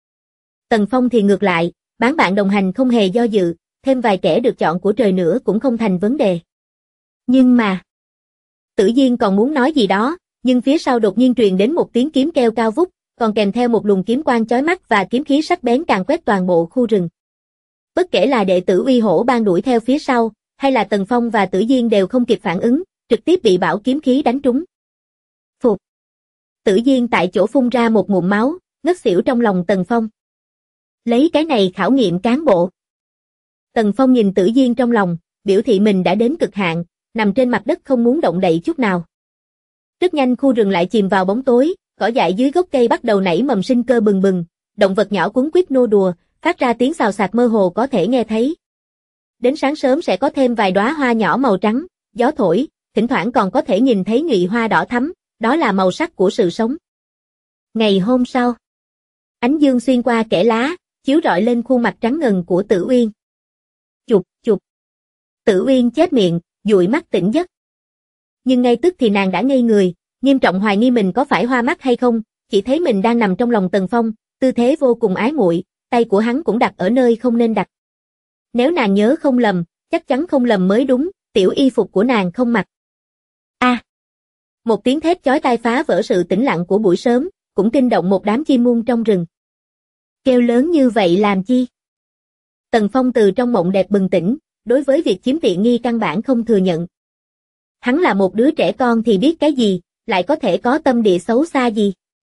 Tần Phong thì ngược lại, bán bạn đồng hành không hề do dự, thêm vài kẻ được chọn của trời nữa cũng không thành vấn đề. Nhưng mà... Tử Diên còn muốn nói gì đó, nhưng phía sau đột nhiên truyền đến một tiếng kiếm kêu cao vút, còn kèm theo một luồng kiếm quang chói mắt và kiếm khí sắc bén càn quét toàn bộ khu rừng. Bất kể là đệ tử Uy Hổ Bang đuổi theo phía sau, hay là Tần Phong và Tử Diên đều không kịp phản ứng, trực tiếp bị bão kiếm khí đánh trúng. Phụt! Tử Diên tại chỗ phun ra một ngụm máu, ngất xỉu trong lòng Tần Phong. Lấy cái này khảo nghiệm cán bộ. Tần Phong nhìn Tử Diên trong lòng, biểu thị mình đã đến cực hạn, nằm trên mặt đất không muốn động đậy chút nào. Rất nhanh khu rừng lại chìm vào bóng tối, cỏ dại dưới gốc cây bắt đầu nảy mầm sinh cơ bừng bừng, động vật nhỏ quấn quýt nô đùa, phát ra tiếng xào xạc mơ hồ có thể nghe thấy. Đến sáng sớm sẽ có thêm vài đóa hoa nhỏ màu trắng, gió thổi, thỉnh thoảng còn có thể nhìn thấy nhụy hoa đỏ thắm, đó là màu sắc của sự sống. Ngày hôm sau, ánh dương xuyên qua kẽ lá, chiếu rọi lên khuôn mặt trắng ngần của Tử Uyên. Chụp, chụp. Tử Uyên chép miệng, dụi mắt tỉnh giấc. Nhưng ngay tức thì nàng đã ngây người, nghiêm trọng hoài nghi mình có phải hoa mắt hay không, chỉ thấy mình đang nằm trong lòng Tần Phong, tư thế vô cùng ái muội, tay của hắn cũng đặt ở nơi không nên đặt. Nếu nàng nhớ không lầm, chắc chắn không lầm mới đúng, tiểu y phục của nàng không mặc. A! Một tiếng thét chói tai phá vỡ sự tĩnh lặng của buổi sớm, cũng kinh động một đám chim muông trong rừng. Kêu lớn như vậy làm chi? Tần Phong từ trong mộng đẹp bừng tỉnh, đối với việc chiếm tiện nghi căn bản không thừa nhận. Hắn là một đứa trẻ con thì biết cái gì, lại có thể có tâm địa xấu xa gì.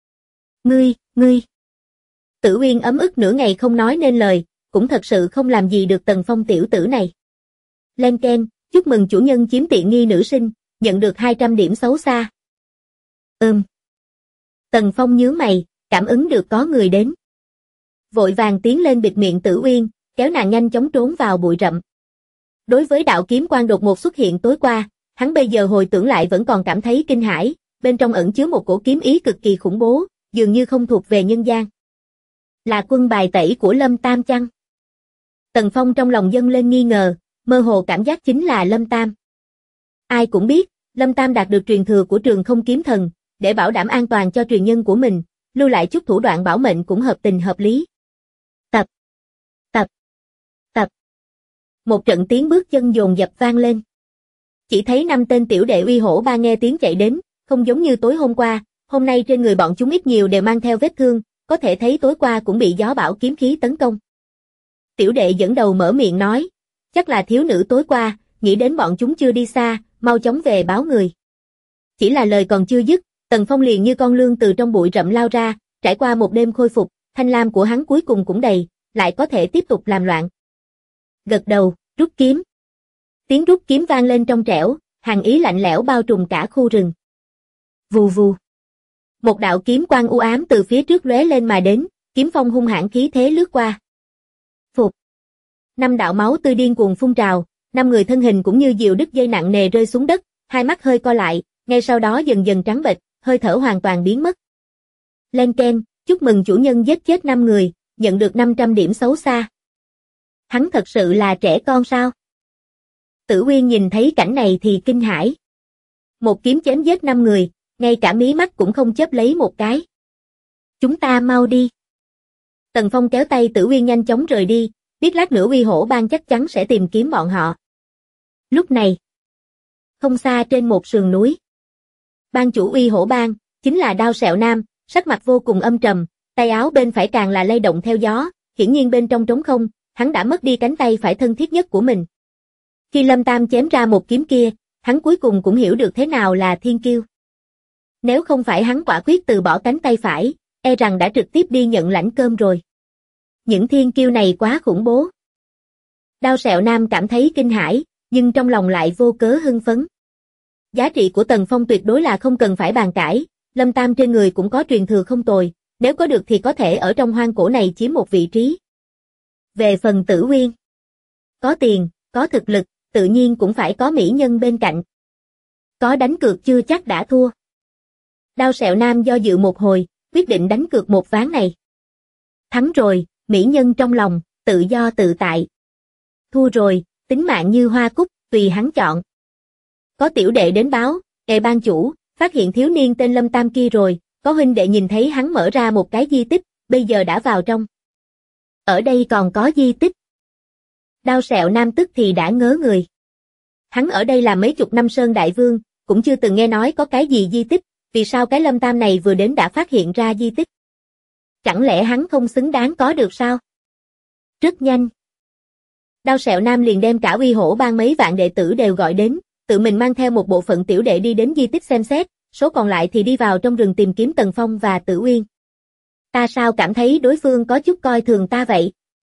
Ngươi. Tử Uyên ấm ức nửa ngày không nói nên lời, cũng thật sự không làm gì được Tần Phong tiểu tử này. Len keng, chúc mừng chủ nhân chiếm tiện nghi nữ sinh, nhận được 200 điểm xấu xa. Tần Phong nhướng mày, cảm ứng được có người đến. Vội vàng tiến lên bịt miệng Tử Uyên, kéo nàng nhanh chóng trốn vào bụi rậm. Đối với đạo kiếm quang đột ngột xuất hiện tối qua, hắn bây giờ hồi tưởng lại vẫn còn cảm thấy kinh hãi, bên trong ẩn chứa một cổ kiếm ý cực kỳ khủng bố, dường như không thuộc về nhân gian. Là quân bài tẩy của Lâm Tam chăng? Tần Phong trong lòng dâng lên nghi ngờ, mơ hồ cảm giác chính là Lâm Tam. Ai cũng biết, Lâm Tam đạt được truyền thừa của Trường Không Kiếm Thần, để bảo đảm an toàn cho truyền nhân của mình, lưu lại chút thủ đoạn bảo mệnh cũng hợp tình hợp lý. Tập. Một trận tiếng bước chân dồn dập vang lên. Chỉ thấy 5 tên tiểu đệ Uy Hổ Bang nghe tiếng chạy đến, không giống như tối hôm qua, hôm nay trên người bọn chúng ít nhiều đều mang theo vết thương, có thể thấy tối qua cũng bị gió bão kiếm khí tấn công. Tiểu đệ dẫn đầu mở miệng nói, chắc là thiếu nữ tối qua, nghĩ đến bọn chúng chưa đi xa, mau chóng về báo người. Chỉ là lời còn chưa dứt, Tần Phong liền như con lươn từ trong bụi rậm lao ra, trải qua một đêm khôi phục, thanh lam của hắn cuối cùng cũng đầy, lại có thể tiếp tục làm loạn. Gật đầu, rút kiếm. Tiếng rút kiếm vang lên trong trẻo, hàn ý lạnh lẽo bao trùm cả khu rừng. Vù vù. Một đạo kiếm quang u ám từ phía trước lóe lên mà đến, kiếm phong hung hãn khí thế lướt qua. Phụt. 5 đạo máu tươi điên cuồng phun trào, 5 người thân hình cũng như diều đứt dây nặng nề rơi xuống đất, hai mắt hơi co lại, ngay sau đó dần dần trắng bệch, hơi thở hoàn toàn biến mất. Len keng, chúc mừng chủ nhân giết chết 5 người, nhận được 500 điểm xấu xa. Hắn thật sự là trẻ con sao? Tử Uyên nhìn thấy cảnh này thì kinh hãi. Một kiếm chém giết 5 người, ngay cả mí mắt cũng không chớp lấy một cái. Chúng ta mau đi. Tần Phong kéo tay Tử Uyên nhanh chóng rời đi, biết lát nữa Uy Hổ Bang chắc chắn sẽ tìm kiếm bọn họ. Lúc này, không xa trên một sườn núi, ban chủ Uy Hổ Bang chính là Đao Sẹo Nam, sắc mặt vô cùng âm trầm, tay áo bên phải càng là lay động theo gió, hiển nhiên bên trong trống không, hắn đã mất đi cánh tay phải thân thiết nhất của mình. Khi Lâm Tam chém ra một kiếm kia, hắn cuối cùng cũng hiểu được thế nào là thiên kiêu. Nếu không phải hắn quả quyết từ bỏ cánh tay phải, e rằng đã trực tiếp đi nhận lãnh cơm rồi. Những thiên kiêu này quá khủng bố. Đao Sẹo Nam cảm thấy kinh hãi, nhưng trong lòng lại vô cớ hưng phấn. Giá trị của Tần Phong tuyệt đối là không cần phải bàn cãi, Lâm Tam trên người cũng có truyền thừa không tồi, nếu có được thì có thể ở trong hoang cổ này chiếm một vị trí. Về phần Tử Uyên, có tiền, có thực lực, tự nhiên cũng phải có mỹ nhân bên cạnh. Có đánh cược chưa chắc đã thua. Đao Sẹo Nam do dự một hồi, quyết định đánh cược một ván này. Thắng rồi, mỹ nhân trong lòng, tự do tự tại. Thua rồi, tính mạng như hoa cúc, tùy hắn chọn. Có tiểu đệ đến báo, ban chủ, phát hiện thiếu niên tên Lâm Tam kia rồi, có huynh đệ nhìn thấy hắn mở ra một cái di tích, bây giờ đã vào trong. Ở đây còn có di tích. Đao Sẹo Nam tức thì đã ngớ người. Hắn ở đây là mấy chục năm Sơn Đại Vương, cũng chưa từng nghe nói có cái gì di tích, vì sao cái Lâm Tam này vừa đến đã phát hiện ra di tích? Chẳng lẽ hắn không xứng đáng có được sao? Rất nhanh. Đao Sẹo Nam liền đem cả Uy Hổ Bang mấy vạn đệ tử đều gọi đến, tự mình mang theo một bộ phận tiểu đệ đi đến di tích xem xét, số còn lại thì đi vào trong rừng tìm kiếm Tần Phong và Tử Uyên. Ta sao cảm thấy đối phương có chút coi thường ta vậy?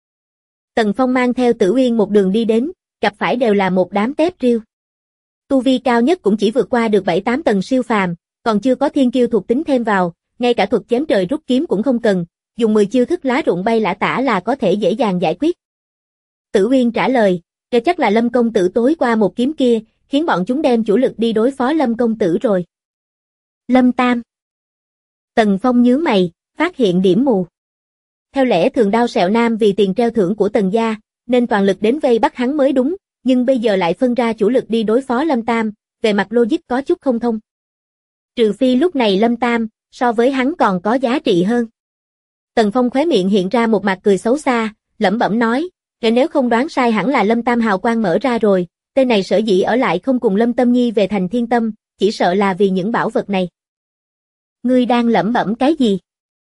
Tần Phong mang theo Tử Uyên một đường đi đến, gặp phải đều là một đám tép riêu. Tu vi cao nhất cũng chỉ vượt qua được 7-8 tầng siêu phàm, còn chưa có thiên kiêu thuộc tính thêm vào, ngay cả thuật chém trời rút kiếm cũng không cần, dùng 10 chiêu thức lá rụng bay lả tả là có thể dễ dàng giải quyết. Tử Uyên trả lời, chắc là Lâm công tử tối qua một kiếm kia, khiến bọn chúng đem chủ lực đi đối phó Lâm công tử rồi. Lâm Tam. Tần Phong nhướng mày, phát hiện điểm mù. Theo lẽ thường Đao Sẹo Nam vì tiền treo thưởng của Tần gia, nên toàn lực đến vây bắt hắn mới đúng, nhưng bây giờ lại phân ra chủ lực đi đối phó Lâm Tam, về mặt logic có chút không thông. Trừ phi lúc này Lâm Tam, so với hắn còn có giá trị hơn. Tần Phong khóe miệng hiện ra một mặt cười xấu xa, lẩm bẩm nói, nếu không đoán sai hẳn là Lâm Tam hào quang mở ra rồi, tên này sở dĩ ở lại không cùng Lâm Tâm Nhi về thành Thiên Tâm, chỉ sợ là vì những bảo vật này. Ngươi đang lẩm bẩm cái gì?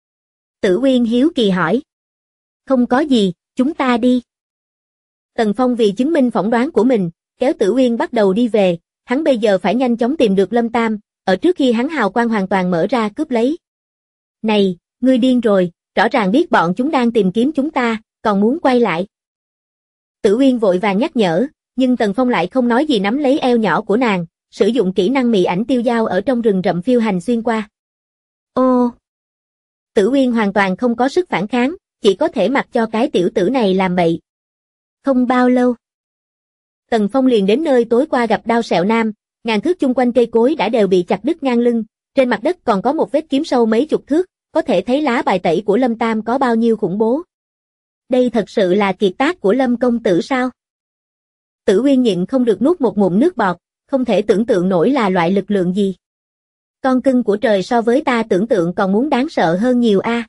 Tử Uyên hiếu kỳ hỏi. Không có gì, chúng ta đi. Tần Phong vì chứng minh phỏng đoán của mình, kéo Tử Uyên bắt đầu đi về, hắn bây giờ phải nhanh chóng tìm được Lâm Tam, ở trước khi hắn hào quang hoàn toàn mở ra cướp lấy. Này, ngươi điên rồi, rõ ràng biết bọn chúng đang tìm kiếm chúng ta, còn muốn quay lại. Tử Uyên vội vàng nhắc nhở, nhưng Tần Phong lại không nói gì nắm lấy eo nhỏ của nàng, sử dụng kỹ năng mị ảnh tiêu dao ở trong rừng rậm phiêu hành xuyên qua. Ô! Tử Uyên hoàn toàn không có sức phản kháng, chỉ có thể mặc cho cái tiểu tử này làm bậy. Không bao lâu, Tần Phong liền đến nơi tối qua gặp Đao Sẹo Nam, ngàn thước chung quanh cây cối đã đều bị chặt đứt ngang lưng, trên mặt đất còn có một vết kiếm sâu mấy chục thước, có thể thấy lá bài tẩy của Lâm Tam có bao nhiêu khủng bố. Đây thật sự là kiệt tác của Lâm công tử sao? Tử Uyên nhịn không được nuốt một ngụm nước bọt, không thể tưởng tượng nổi là loại lực lượng gì. Con cưng của trời so với ta tưởng tượng còn muốn đáng sợ hơn nhiều a.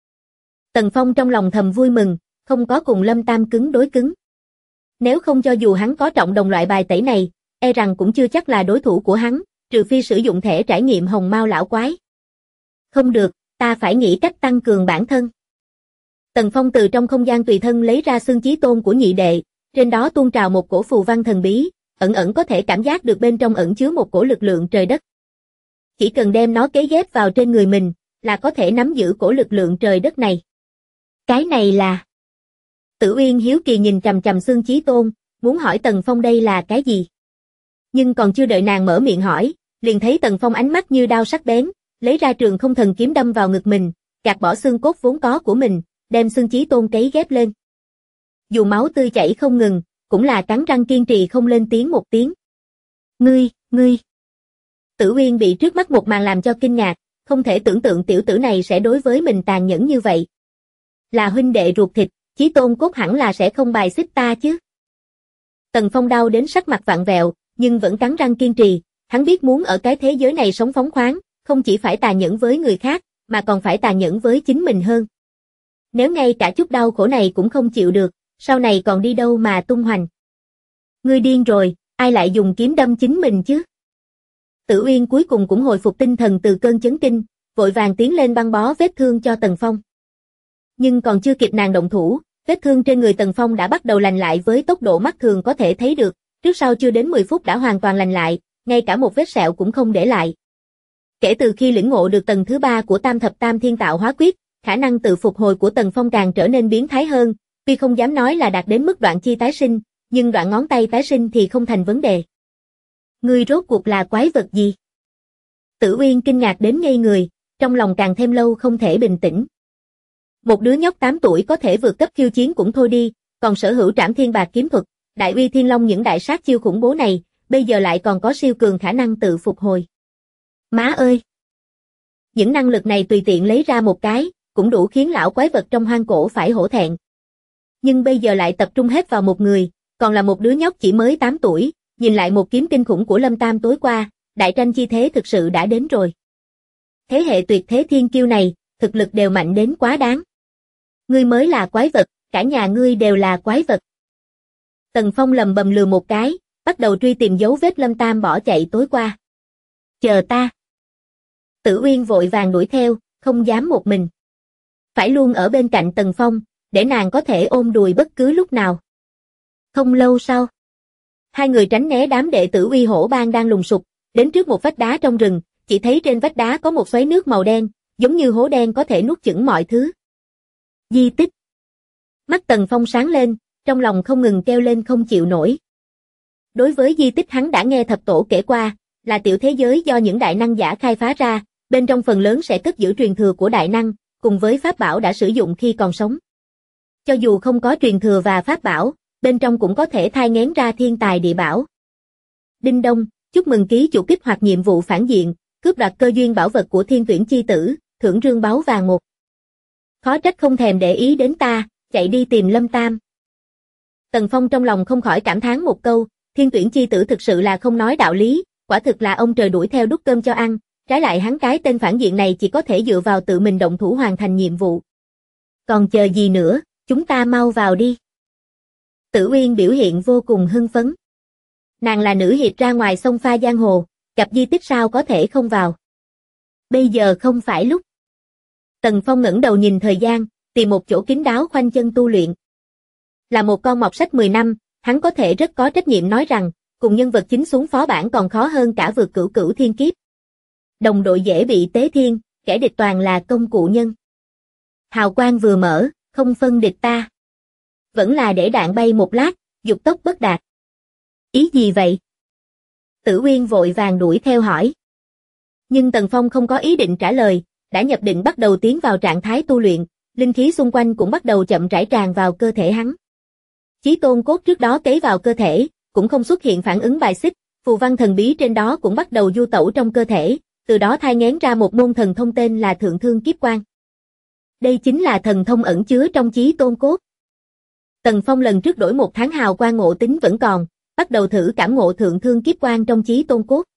Tần Phong trong lòng thầm vui mừng, không có cùng Lâm Tam cứng đối cứng. Nếu không cho dù hắn có trọng đồng loại bài tẩy này, e rằng cũng chưa chắc là đối thủ của hắn, trừ phi sử dụng thẻ trải nghiệm hồng mao lão quái. Không được, ta phải nghĩ cách tăng cường bản thân. Tần Phong từ trong không gian tùy thân lấy ra xương chí tôn của nhị đệ, trên đó tuôn trào một cổ phù văn thần bí, ẩn ẩn có thể cảm giác được bên trong ẩn chứa một cổ lực lượng trời đất. Chỉ cần đem nó cấy ghép vào trên người mình, là có thể nắm giữ cổ lực lượng trời đất này. Cái này là... Tử Uyên hiếu kỳ nhìn chằm chằm xương chí tôn, muốn hỏi Tần Phong đây là cái gì. Nhưng còn chưa đợi nàng mở miệng hỏi, liền thấy Tần Phong ánh mắt như đao sắc bén, lấy ra trường không thần kiếm đâm vào ngực mình, gạt bỏ xương cốt vốn có của mình, đem xương chí tôn cấy ghép lên. Dù máu tươi chảy không ngừng, cũng là cắn răng kiên trì không lên tiếng một tiếng. Ngươi. Tử Uyên bị trước mắt một màn làm cho kinh ngạc, không thể tưởng tượng tiểu tử này sẽ đối với mình tàn nhẫn như vậy. Là huynh đệ ruột thịt, Chí Tôn cốt hẳn là sẽ không bài xích ta chứ. Tần Phong đau đến sắc mặt vặn vẹo, nhưng vẫn cắn răng kiên trì, hắn biết muốn ở cái thế giới này sống phóng khoáng, không chỉ phải tàn nhẫn với người khác, mà còn phải tàn nhẫn với chính mình hơn. Nếu ngay cả chút đau khổ này cũng không chịu được, sau này còn đi đâu mà tung hoành. Ngươi điên rồi, ai lại dùng kiếm đâm chính mình chứ? Tử Uyên cuối cùng cũng hồi phục tinh thần từ cơn chấn kinh, vội vàng tiến lên băng bó vết thương cho Tần Phong. Nhưng còn chưa kịp nàng động thủ, vết thương trên người Tần Phong đã bắt đầu lành lại với tốc độ mắt thường có thể thấy được, trước sau chưa đến 10 phút đã hoàn toàn lành lại, ngay cả một vết sẹo cũng không để lại. Kể từ khi lĩnh ngộ được tầng thứ 3 của Tam Thập Tam Thiên Tạo Hóa Quyết, khả năng tự phục hồi của Tần Phong càng trở nên biến thái hơn, tuy không dám nói là đạt đến mức đoạn chi tái sinh, nhưng đoạn ngón tay tái sinh thì không thành vấn đề. Ngươi rốt cuộc là quái vật gì? Tử Uyên kinh ngạc đến ngây người, trong lòng càng thêm lâu không thể bình tĩnh. Một đứa nhóc 8 tuổi có thể vượt cấp khiêu chiến cũng thôi đi, còn sở hữu Trảm Thiên Bạc kiếm thuật, Đại Uy Thiên Long những đại sát chiêu khủng bố này, bây giờ lại còn có siêu cường khả năng tự phục hồi. Má ơi! Những năng lực này tùy tiện lấy ra một cái, cũng đủ khiến lão quái vật trong hoang cổ phải hổ thẹn. Nhưng bây giờ lại tập trung hết vào một người, còn là một đứa nhóc chỉ mới 8 tuổi, nhìn lại một kiếm kinh khủng của Lâm Tam tối qua, đại tranh chi thế thực sự đã đến rồi. Thế hệ tuyệt thế thiên kiêu này, thực lực đều mạnh đến quá đáng. Ngươi mới là quái vật, cả nhà ngươi đều là quái vật. Tần Phong lầm bầm lừa một cái, bắt đầu truy tìm dấu vết Lâm Tam bỏ chạy tối qua. Chờ ta. Tử Uyên vội vàng đuổi theo, không dám một mình. Phải luôn ở bên cạnh Tần Phong, để nàng có thể ôm đùi bất cứ lúc nào. Không lâu sau, hai người tránh né đám đệ tử Uy Hổ Bang đang lùng sục, đến trước một vách đá trong rừng, chỉ thấy trên vách đá có một xoáy nước màu đen, giống như hố đen có thể nuốt chửng mọi thứ. Di tích. Mắt Tần Phong sáng lên, trong lòng không ngừng kêu lên không chịu nổi. Đối với di tích hắn đã nghe thập tổ kể qua, là tiểu thế giới do những đại năng giả khai phá ra, bên trong phần lớn sẽ cất giữ truyền thừa của đại năng, cùng với pháp bảo đã sử dụng khi còn sống. Cho dù không có truyền thừa và pháp bảo, bên trong cũng có thể thai nghén ra thiên tài địa bảo. Đinh đông, chúc mừng ký chủ kích hoạt nhiệm vụ phản diện, cướp đoạt cơ duyên bảo vật của thiên tuyển chi tử, thưởng rương báu vàng 1. Khó trách không thèm để ý đến ta, chạy đi tìm Lâm Tam. Tần Phong trong lòng không khỏi cảm thán một câu, thiên tuyển chi tử thực sự là không nói đạo lý, quả thực là ông trời đuổi theo đút cơm cho ăn, trái lại hắn cái tên phản diện này chỉ có thể dựa vào tự mình động thủ hoàn thành nhiệm vụ. Còn chờ gì nữa, chúng ta mau vào đi. Tử Uyên biểu hiện vô cùng hưng phấn. Nàng là nữ hiệp ra ngoài sông pha giang hồ, gặp di tích sao có thể không vào. Bây giờ không phải lúc. Tần Phong ngẩng đầu nhìn thời gian, tìm một chỗ kín đáo khoanh chân tu luyện. Là một con mọt sách 10 năm, hắn có thể rất có trách nhiệm nói rằng, cùng nhân vật chính xuống phó bản còn khó hơn cả vượt cửu cửu thiên kiếp. Đồng đội dễ bị tế thiên, kẻ địch toàn là công cụ nhân. Hào quang vừa mở, không phân địch ta. Vẫn là để đạn bay một lát, dục tốc bất đạt. Ý gì vậy? Tử Uyên vội vàng đuổi theo hỏi. Nhưng Tần Phong không có ý định trả lời, đã nhập định bắt đầu tiến vào trạng thái tu luyện, linh khí xung quanh cũng bắt đầu chậm rãi tràn vào cơ thể hắn. Chí tôn cốt trước đó cấy vào cơ thể, cũng không xuất hiện phản ứng bài xích, phù văn thần bí trên đó cũng bắt đầu du tẩu trong cơ thể, từ đó thai nghén ra một môn thần thông tên là Thượng Thương Kiếp Quan. Đây chính là thần thông ẩn chứa trong chí tôn cốt. Tần Phong lần trước đổi 1 tháng hào quang ngộ tính vẫn còn, bắt đầu thử cảm ngộ Thượng Thương Kiếp Quan trong chí tôn cốt.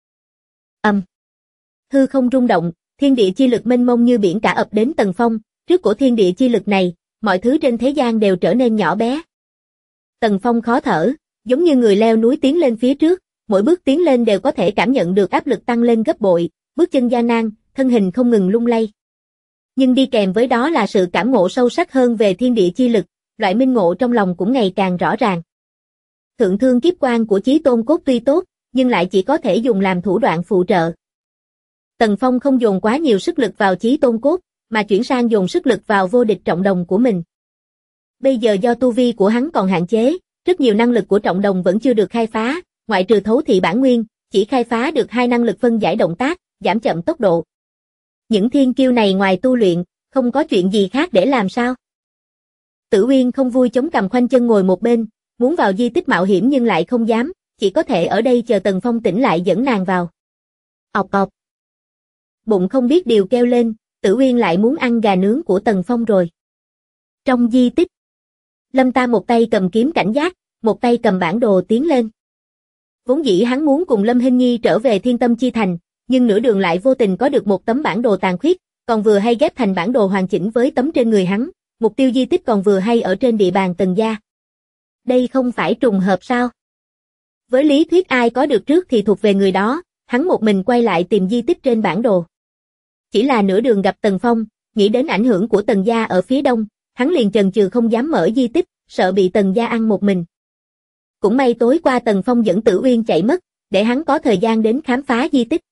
Hư không rung động, thiên địa chi lực mênh mông như biển cả ập đến Tần Phong, trước cổ thiên địa chi lực này, mọi thứ trên thế gian đều trở nên nhỏ bé. Tần Phong khó thở, giống như người leo núi tiến lên phía trước, mỗi bước tiến lên đều có thể cảm nhận được áp lực tăng lên gấp bội, bước chân gian nan, thân hình không ngừng lung lay. Nhưng đi kèm với đó là sự cảm ngộ sâu sắc hơn về thiên địa chi lực, loại minh ngộ trong lòng cũng ngày càng rõ ràng. Thượng Thương Kiếp Quan của chí tôn cốt tuy tốt, nhưng lại chỉ có thể dùng làm thủ đoạn phụ trợ. Tần Phong không dồn quá nhiều sức lực vào chí tôn cốt, mà chuyển sang dồn sức lực vào vô địch trọng đồng của mình. Bây giờ do tu vi của hắn còn hạn chế, rất nhiều năng lực của trọng đồng vẫn chưa được khai phá, ngoại trừ thấu thị bản nguyên, chỉ khai phá được 2 năng lực phân giải động tác, giảm chậm tốc độ. Những thiên kiêu này ngoài tu luyện, không có chuyện gì khác để làm sao? Tử Uyên không vui chống cằm khoanh chân ngồi một bên, muốn vào di tích mạo hiểm nhưng lại không dám, chỉ có thể ở đây chờ Tần Phong tỉnh lại dẫn nàng vào. Ọc ọc. Bụng không biết điều kêu lên, Tử Uyên lại muốn ăn gà nướng của Tần Phong rồi. Trong di tích, Lâm Tam một tay cầm kiếm cảnh giác, một tay cầm bản đồ tiến lên. Vốn dĩ hắn muốn cùng Lâm Hinh Nhi trở về Thiên Tâm Chi Thành, nhưng nửa đường lại vô tình có được một tấm bản đồ tàn khuyết, còn vừa hay ghép thành bản đồ hoàn chỉnh với tấm trên người hắn, mục tiêu di tích còn vừa hay ở trên địa bàn Tần gia. Đây không phải trùng hợp sao? Với lý thuyết ai có được trước thì thuộc về người đó, hắn một mình quay lại tìm di tích trên bản đồ. Chỉ là nửa đường gặp Tần Phong, nghĩ đến ảnh hưởng của Tần gia ở phía đông, hắn liền chần chừ không dám mở di tích, sợ bị Tần gia ăn một mình. Cũng may tối qua Tần Phong dẫn Tử Uyên chạy mất, để hắn có thời gian đến khám phá di tích.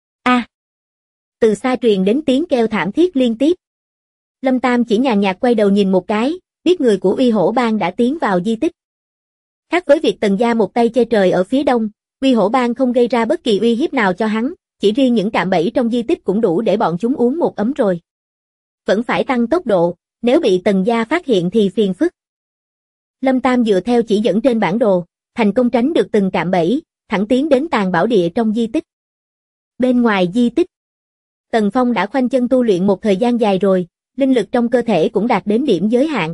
Từ xa truyền đến tiếng kêu thảm thiết liên tiếp. Lâm Tam chỉ nhàn nhạt quay đầu nhìn một cái, biết người của Uy Hổ Bang đã tiến vào di tích. Khác với việc Tần gia một tay che trời ở phía đông, Uy Hổ Bang không gây ra bất kỳ uy hiếp nào cho hắn, chỉ riêng những cạm bẫy trong di tích cũng đủ để bọn chúng uống một ấm rồi. Vẫn phải tăng tốc độ, nếu bị Tần gia phát hiện thì phiền phức. Lâm Tam dựa theo chỉ dẫn trên bản đồ, thành công tránh được từng cạm bẫy, thẳng tiến đến tàng bảo địa trong di tích. Bên ngoài di tích, Tần Phong đã khoanh chân tu luyện một thời gian dài rồi, linh lực trong cơ thể cũng đạt đến điểm giới hạn.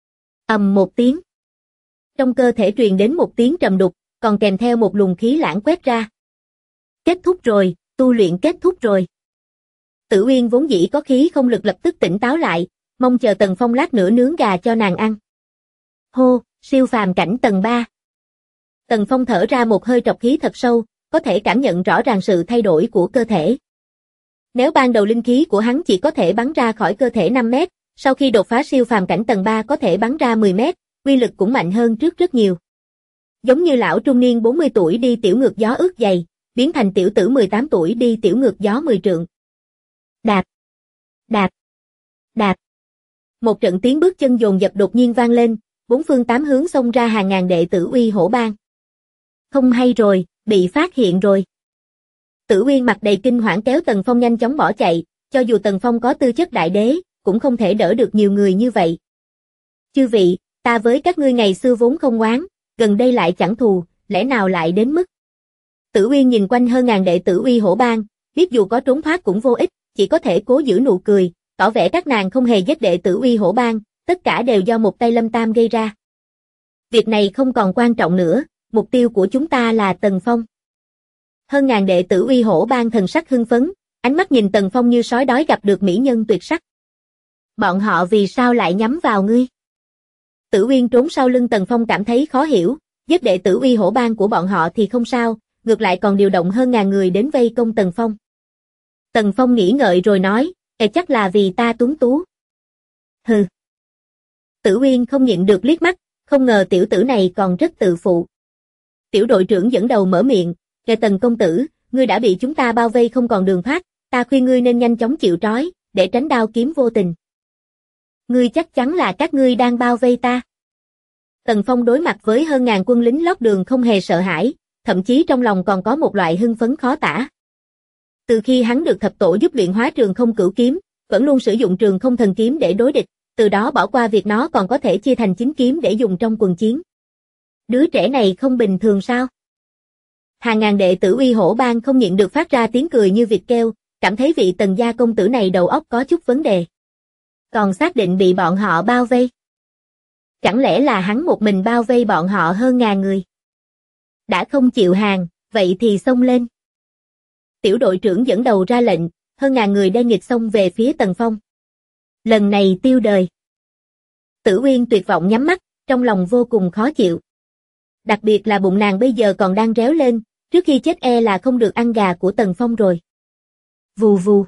Ầm một tiếng. Trong cơ thể truyền đến một tiếng trầm đục, còn kèm theo một luồng khí lãng quét ra. Kết thúc rồi, tu luyện kết thúc rồi. Tử Uyên vốn dĩ có khí không lực lập tức tỉnh táo lại, mong chờ Tần Phong lát nữa nướng gà cho nàng ăn. Hô, siêu phàm cảnh tầng 3. Tần Phong thở ra một hơi trọc khí thật sâu, có thể cảm nhận rõ ràng sự thay đổi của cơ thể. Nếu ban đầu linh khí của hắn chỉ có thể bắn ra khỏi cơ thể 5 mét, sau khi đột phá siêu phàm cảnh tầng 3 có thể bắn ra 10 mét, uy lực cũng mạnh hơn trước rất nhiều. Giống như lão trung niên 40 tuổi đi tiểu ngược gió ướt dày, biến thành tiểu tử 18 tuổi đi tiểu ngược gió 10 trượng. Đạp, đạp, đạp. Một trận tiếng bước chân dồn dập đột nhiên vang lên, bốn phương tám hướng xông ra hàng ngàn đệ tử Uy Hổ Bang. Không hay rồi, bị phát hiện rồi. Tử Uyên mặt đầy kinh hoảng kéo Tần Phong nhanh chóng bỏ chạy, cho dù Tần Phong có tư chất đại đế, cũng không thể đỡ được nhiều người như vậy. Chư vị, ta với các ngươi ngày xưa vốn không oán, gần đây lại chẳng thù, lẽ nào lại đến mức. Tử Uyên nhìn quanh hơn ngàn đệ tử Uy Hổ Bang, biết dù có trốn thoát cũng vô ích, chỉ có thể cố giữ nụ cười, tỏ vẻ các nàng không hề giết đệ tử Uy Hổ Bang, tất cả đều do một tay Lâm Tam gây ra. Việc này không còn quan trọng nữa, mục tiêu của chúng ta là Tần Phong. Hơn ngàn đệ tử Uy Hổ Bang thần sắc hưng phấn, ánh mắt nhìn Tần Phong như sói đói gặp được mỹ nhân tuyệt sắc. Bọn họ vì sao lại nhắm vào ngươi? Tử Uyên trốn sau lưng Tần Phong cảm thấy khó hiểu, giết đệ tử Uy Hổ Bang của bọn họ thì không sao, ngược lại còn điều động hơn ngàn người đến vây công Tần Phong. Tần Phong nghĩ ngợi rồi nói, chắc là vì ta tuấn tú. Hừ. Tử Uyên không nhịn được liếc mắt, không ngờ tiểu tử này còn rất tự phụ. Tiểu đội trưởng dẫn đầu mở miệng, Tần công tử, ngươi đã bị chúng ta bao vây không còn đường thoát, ta khuyên ngươi nên nhanh chóng chịu trói, để tránh đao kiếm vô tình. Ngươi chắc chắn là các ngươi đang bao vây ta. Tần Phong đối mặt với hơn ngàn quân lính lót đường không hề sợ hãi, thậm chí trong lòng còn có một loại hưng phấn khó tả. Từ khi hắn được thập tổ giúp luyện hóa trường không cửu kiếm, vẫn luôn sử dụng trường không thần kiếm để đối địch, từ đó bỏ qua việc nó còn có thể chia thành 9 kiếm để dùng trong quần chiến. Đứa trẻ này không bình thường sao? Hàng ngàn đệ tử Uy Hổ Bang không nhịn được phát ra tiếng cười như vịt kêu, cảm thấy vị Tần gia công tử này đầu óc có chút vấn đề. Còn xác định bị bọn họ bao vây. Chẳng lẽ là hắn một mình bao vây bọn họ hơn ngàn người? Đã không chịu hàng, vậy thì xông lên. Tiểu đội trưởng dẫn đầu ra lệnh, hơn ngàn người đen nghịch xông về phía Tần Phong. Lần này tiêu đời. Tử Uyên tuyệt vọng nhắm mắt, trong lòng vô cùng khó chịu. Đặc biệt là bụng nàng bây giờ còn đang réo lên, trước khi chết là không được ăn gà của Tần Phong rồi. Vù vù.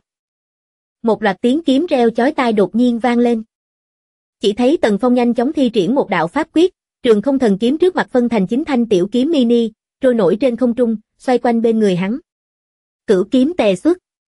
Một loạt tiếng kiếm reo chói tai đột nhiên vang lên. Chỉ thấy Tần Phong nhanh chóng thi triển một đạo pháp quyết, trường không thần kiếm trước mặt phân thành 9 thanh tiểu kiếm mini, trôi nổi trên không trung, xoay quanh bên người hắn. Cửu kiếm tề xuất.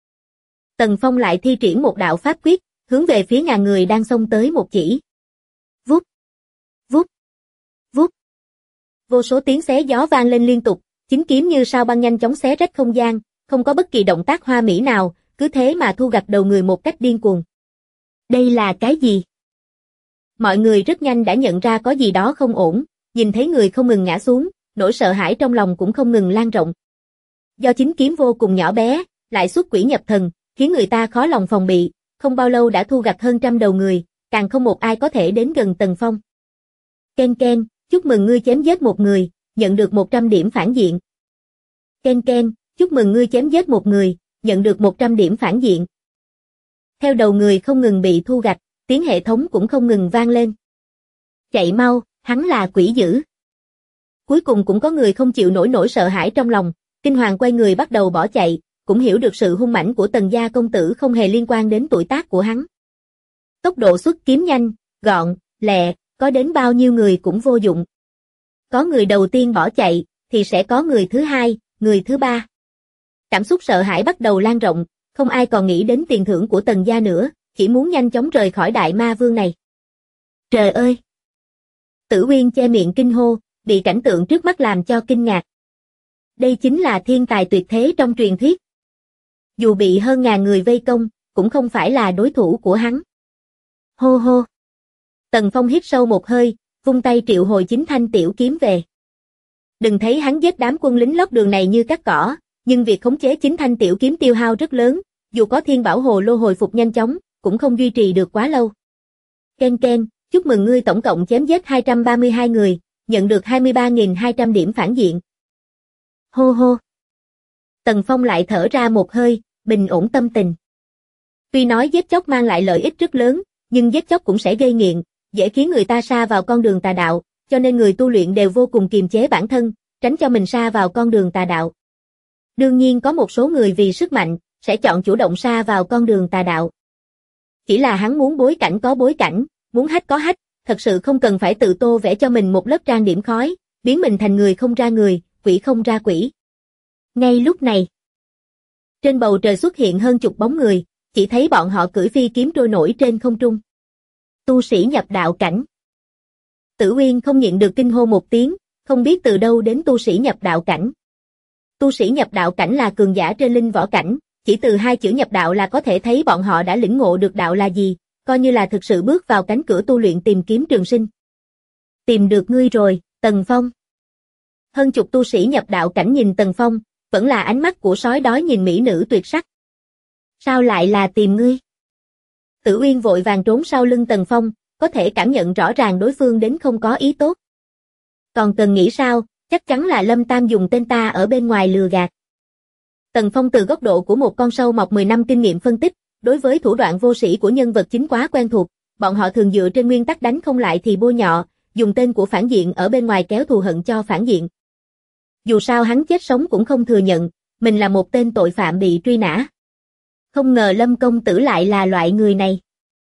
Tần Phong lại thi triển một đạo pháp quyết, hướng về phía ngàn người đang xông tới một chỉ. Vút, vút, vút. Vô số tiếng xé gió vang lên liên tục, 9 kiếm như sao băng nhanh chóng xé rách không gian, không có bất kỳ động tác hoa mỹ nào, cứ thế mà thu gặt đầu người một cách điên cuồng. Đây là cái gì? Mọi người rất nhanh đã nhận ra có gì đó không ổn, nhìn thấy người không ngừng ngã xuống, nỗi sợ hãi trong lòng cũng không ngừng lan rộng. Do 9 kiếm vô cùng nhỏ bé, lại xuất quỷ nhập thần, khiến người ta khó lòng phòng bị, không bao lâu đã thu gặt hơn trăm đầu người, càng không một ai có thể đến gần Tần Phong. Ken ken, chúc mừng ngươi chém giết một người, nhận được 100 điểm phản diện. Ken ken, chúc mừng ngươi chém giết một người, nhận được 100 điểm phản diện. Theo đầu người không ngừng bị thu gặt, tiếng hệ thống cũng không ngừng vang lên. Chạy mau, hắn là quỷ dữ. Cuối cùng cũng có người không chịu nổi nỗi sợ hãi trong lòng, kinh hoàng quay người bắt đầu bỏ chạy, cũng hiểu được sự hung mãnh của Tần gia công tử không hề liên quan đến tuổi tác của hắn. Tốc độ xuất kiếm nhanh, gọn, lẹ, có đến bao nhiêu người cũng vô dụng. Có người đầu tiên bỏ chạy, thì sẽ có người thứ hai, người thứ ba. Cảm xúc sợ hãi bắt đầu lan rộng, không ai còn nghĩ đến tiền thưởng của Tần gia nữa, chỉ muốn nhanh chóng rời khỏi đại ma vương này. Trời ơi! Tử Uyên che miệng kinh hô, bị cảnh tượng trước mắt làm cho kinh ngạc. Đây chính là thiên tài tuyệt thế trong truyền thuyết. Dù bị hơn ngàn người vây công, cũng không phải là đối thủ của hắn. Hô hô! Tần Phong hít sâu một hơi, vung tay triệu hồi 9 thanh tiểu kiếm về. Đừng thấy hắn giết đám quân lính lót đường này như cắt cỏ, nhưng việc khống chế 9 thanh tiểu kiếm tiêu hao rất lớn, dù có thiên bảo hồ lô hồi phục nhanh chóng, cũng không duy trì được quá lâu. Ken Ken, chúc mừng ngươi tổng cộng chém giết 232 người, nhận được 23.200 điểm phản diện. Hô hô. Tần Phong lại thở ra một hơi, bình ổn tâm tình. Tuy nói giết chóc mang lại lợi ích rất lớn, nhưng giết chóc cũng sẽ gây nghiện, dễ khiến người ta sa vào con đường tà đạo, cho nên người tu luyện đều vô cùng kiềm chế bản thân, tránh cho mình sa vào con đường tà đạo. Đương nhiên có một số người vì sức mạnh, sẽ chọn chủ động sa vào con đường tà đạo. Chỉ là hắn muốn bối cảnh có bối cảnh, muốn hách có hách, thật sự không cần phải tự tô vẽ cho mình một lớp trang điểm khói, biến mình thành người không ra người, quỷ không ra quỷ. Ngay lúc này, trên bầu trời xuất hiện hơn chục bóng người, chỉ thấy bọn họ cưỡi phi kiếm trôi nổi trên không trung. Tu sĩ nhập đạo cảnh. Tử Uyên không nhịn được kinh hô một tiếng, không biết từ đâu đến tu sĩ nhập đạo cảnh. Tu sĩ nhập đạo cảnh là cường giả trên linh võ cảnh, chỉ từ hai chữ nhập đạo là có thể thấy bọn họ đã lĩnh ngộ được đạo là gì, coi như là thực sự bước vào cánh cửa tu luyện tìm kiếm trường sinh. Tìm được ngươi rồi, Tần Phong. Hơn chục tu sĩ nhập đạo cảnh nhìn Tần Phong, vẫn là ánh mắt của sói đói nhìn mỹ nữ tuyệt sắc. Sao lại là tìm ngươi? Tử Uyên vội vàng trốn sau lưng Tần Phong, có thể cảm nhận rõ ràng đối phương đến không có ý tốt. Còn Tần nghĩ sao, chắc chắn là Lâm Tam dùng tên ta ở bên ngoài lừa gạt. Tần Phong từ góc độ của một con sâu mọc 10 năm kinh nghiệm phân tích, đối với thủ đoạn vô sĩ của nhân vật chính quá quen thuộc, bọn họ thường dựa trên nguyên tắc đánh không lại thì bôi nhọ, dùng tên của phản diện ở bên ngoài kéo thù hận cho phản diện. Dù sao hắn chết sống cũng không thừa nhận, mình là một tên tội phạm bị truy nã. Không ngờ Lâm công tử lại là loại người này.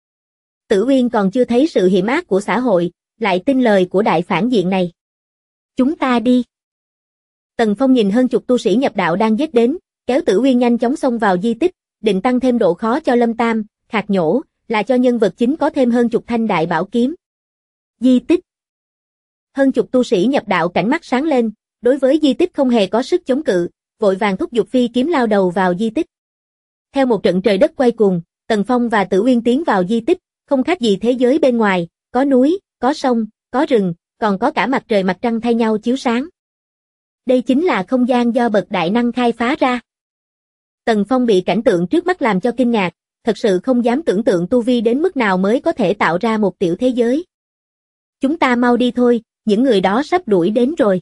Tử Uyên còn chưa thấy sự hiểm ác của xã hội, lại tin lời của đại phản diện này. Chúng ta đi. Tần Phong nhìn hơn chục tu sĩ nhập đạo đang giết đến, kéo Tử Uyên nhanh chóng xông vào di tích, định tăng thêm độ khó cho Lâm Tam, khạc nhổ, là cho nhân vật chính có thêm hơn chục thanh đại bảo kiếm. Di tích. Hơn chục tu sĩ nhập đạo cảnh mắt sáng lên, đối với di tích không hề có sức chống cự, vội vàng thúc giục phi kiếm lao đầu vào di tích. Theo một trận trời đất quay cuồng, Tần Phong và Tử Uyên tiến vào di tích, không khác gì thế giới bên ngoài, có núi, có sông, có rừng, còn có cả mặt trời mặt trăng thay nhau chiếu sáng. Đây chính là không gian do bậc đại năng khai phá ra. Tần Phong bị cảnh tượng trước mắt làm cho kinh ngạc, thật sự không dám tưởng tượng tu vi đến mức nào mới có thể tạo ra một tiểu thế giới. Chúng ta mau đi thôi, những người đó sắp đuổi đến rồi.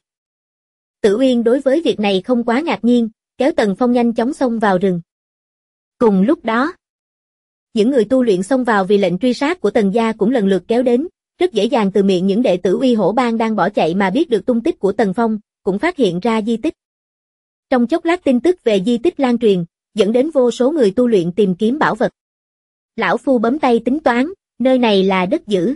Tử Uyên đối với việc này không quá ngạc nhiên, kéo Tần Phong nhanh chóng xông vào rừng. Cùng lúc đó, những người tu luyện xông vào vì lệnh truy sát của Tần gia cũng lần lượt kéo đến, rất dễ dàng từ miệng những đệ tử Uy Hổ Bang đang bỏ chạy mà biết được tung tích của Tần Phong, cũng phát hiện ra di tích. Trong chốc lát tin tức về di tích lan truyền, dẫn đến vô số người tu luyện tìm kiếm bảo vật. Lão Phu bấm tay tính toán, nơi này là đất dữ.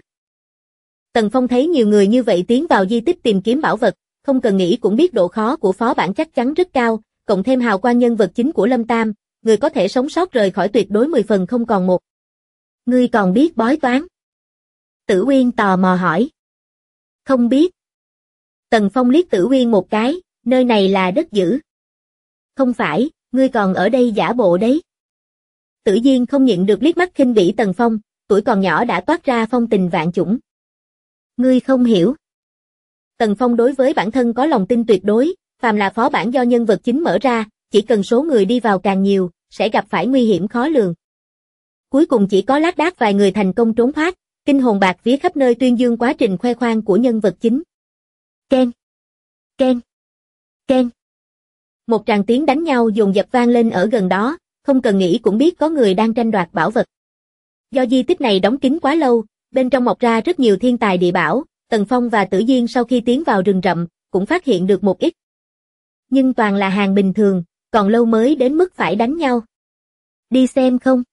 Tần Phong thấy nhiều người như vậy tiến vào di tích tìm kiếm bảo vật, không cần nghĩ cũng biết độ khó của phó bản chắc chắn rất cao, cộng thêm hào quang nhân vật chính của Lâm Tam, người có thể sống sót rời khỏi tuyệt đối 10 phần không còn một. Ngươi còn biết bói toán? Tử Uyên tò mò hỏi. Không biết. Tần Phong liếc Tử Uyên một cái, nơi này là đất dữ. Không phải, ngươi còn ở đây giả bộ đấy. Tử Diên không nhịn được liếc mắt khinh bỉ Tần Phong, tuổi còn nhỏ đã toát ra phong tình vạn chủng. Ngươi không hiểu. Tần Phong đối với bản thân có lòng tin tuyệt đối, phàm là phó bản do nhân vật chính mở ra, chỉ cần số người đi vào càng nhiều, sẽ gặp phải nguy hiểm khó lường. Cuối cùng chỉ có lác đác vài người thành công trốn thoát, kinh hồn bạc vía khắp nơi tuyên dương quá trình khoe khoang của nhân vật chính. Ken, Ken, Ken. Một tràng tiếng đánh nhau dồn dập vang lên ở gần đó, không cần nghĩ cũng biết có người đang tranh đoạt bảo vật. Do di tích này đóng kín quá lâu, bên trong mọc ra rất nhiều thiên tài địa bảo, Tần Phong và Tử Diên sau khi tiến vào rừng rậm, cũng phát hiện được một ít. Nhưng toàn là hàng bình thường, còn lâu mới đến mức phải đánh nhau. Đi xem không?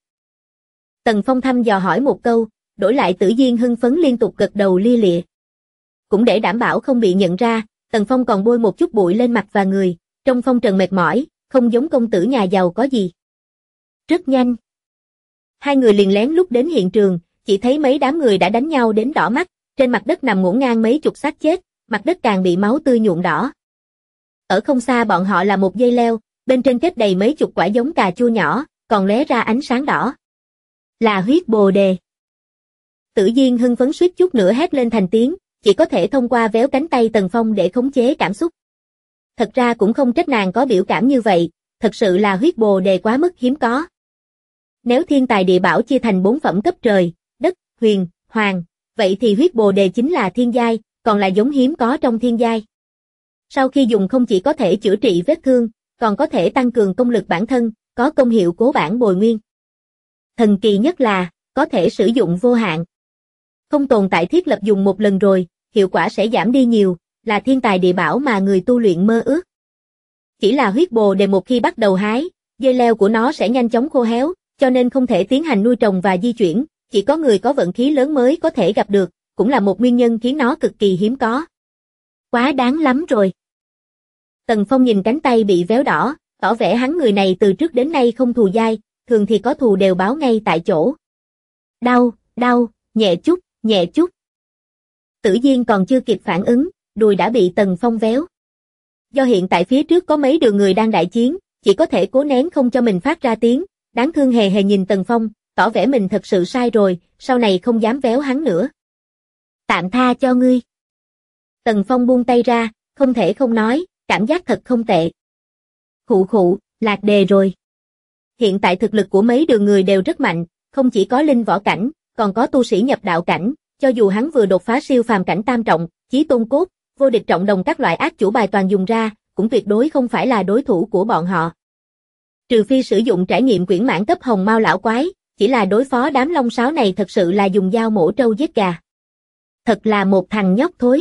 Tần Phong thăm dò hỏi một câu, đổi lại Tử Diên hưng phấn liên tục gật đầu lia lịa. Cũng để đảm bảo không bị nhận ra, Tần Phong còn bôi một chút bụi lên mặt và người, trông phong trần mệt mỏi, không giống công tử nhà giàu có gì. Rất nhanh. Hai người liền lén lút đến hiện trường, chỉ thấy mấy đám người đã đánh nhau đến đỏ mắt, trên mặt đất nằm ngổn ngang mấy chục xác chết, mặt đất càng bị máu tươi nhuộm đỏ. Ở không xa bọn họ là một dây leo, bên trên kết đầy mấy chục quả giống cà chua nhỏ, còn lóe ra ánh sáng đỏ. Là huyết bồ đề. Tử Diên hưng phấn suýt chút nữa hét lên thành tiếng, chỉ có thể thông qua véo cánh tay Tần Phong để khống chế cảm xúc. Thật ra cũng không trách nàng có biểu cảm như vậy, thật sự là huyết bồ đề quá mức hiếm có. Nếu thiên tài địa bảo chia thành 4 phẩm cấp trời, đất, huyền, hoàng, vậy thì huyết bồ đề chính là thiên giai, còn là giống hiếm có trong thiên giai. Sau khi dùng không chỉ có thể chữa trị vết thương, còn có thể tăng cường công lực bản thân, có công hiệu cố bản bồi nguyên. Thần kỳ nhất là, có thể sử dụng vô hạn. Không tồn tại thiết lập dùng một lần rồi, hiệu quả sẽ giảm đi nhiều, là thiên tài địa bảo mà người tu luyện mơ ước. Chỉ là huyết bồ đề một khi bắt đầu hái, dây leo của nó sẽ nhanh chóng khô héo, cho nên không thể tiến hành nuôi trồng và di chuyển, chỉ có người có vận khí lớn mới có thể gặp được, cũng là một nguyên nhân khiến nó cực kỳ hiếm có. Quá đáng lắm rồi. Tần Phong nhìn cánh tay bị véo đỏ, tỏ vẻ hắn người này từ trước đến nay không thù dai, thường thì có thù đều báo ngay tại chỗ. Đau, đau, nhẹ chút, nhẹ chút. Tử Diên còn chưa kịp phản ứng, đùi đã bị Tần Phong véo. Do hiện tại phía trước có mấy đường người đang đại chiến, chỉ có thể cố nén không cho mình phát ra tiếng, đáng thương hề hề nhìn Tần Phong, tỏ vẻ mình thật sự sai rồi, sau này không dám véo hắn nữa. Tạm tha cho ngươi. Tần Phong buông tay ra, không thể không nói, cảm giác thật không tệ. Khụ khụ, lạc đề rồi. Hiện tại thực lực của mấy đường người đều rất mạnh, không chỉ có linh võ cảnh, còn có tu sĩ nhập đạo cảnh, cho dù hắn vừa đột phá siêu phàm cảnh tam trọng, chí tôn cốt, vô địch trọng đồng các loại ác chủ bài toàn dùng ra, cũng tuyệt đối không phải là đối thủ của bọn họ. Trừ phi sử dụng trải nghiệm quyển mãn cấp hồng mao lão quái, chỉ là đối phó đám long sáo này thật sự là dùng dao mổ trâu giết gà. Thật là một thằng nhóc thối.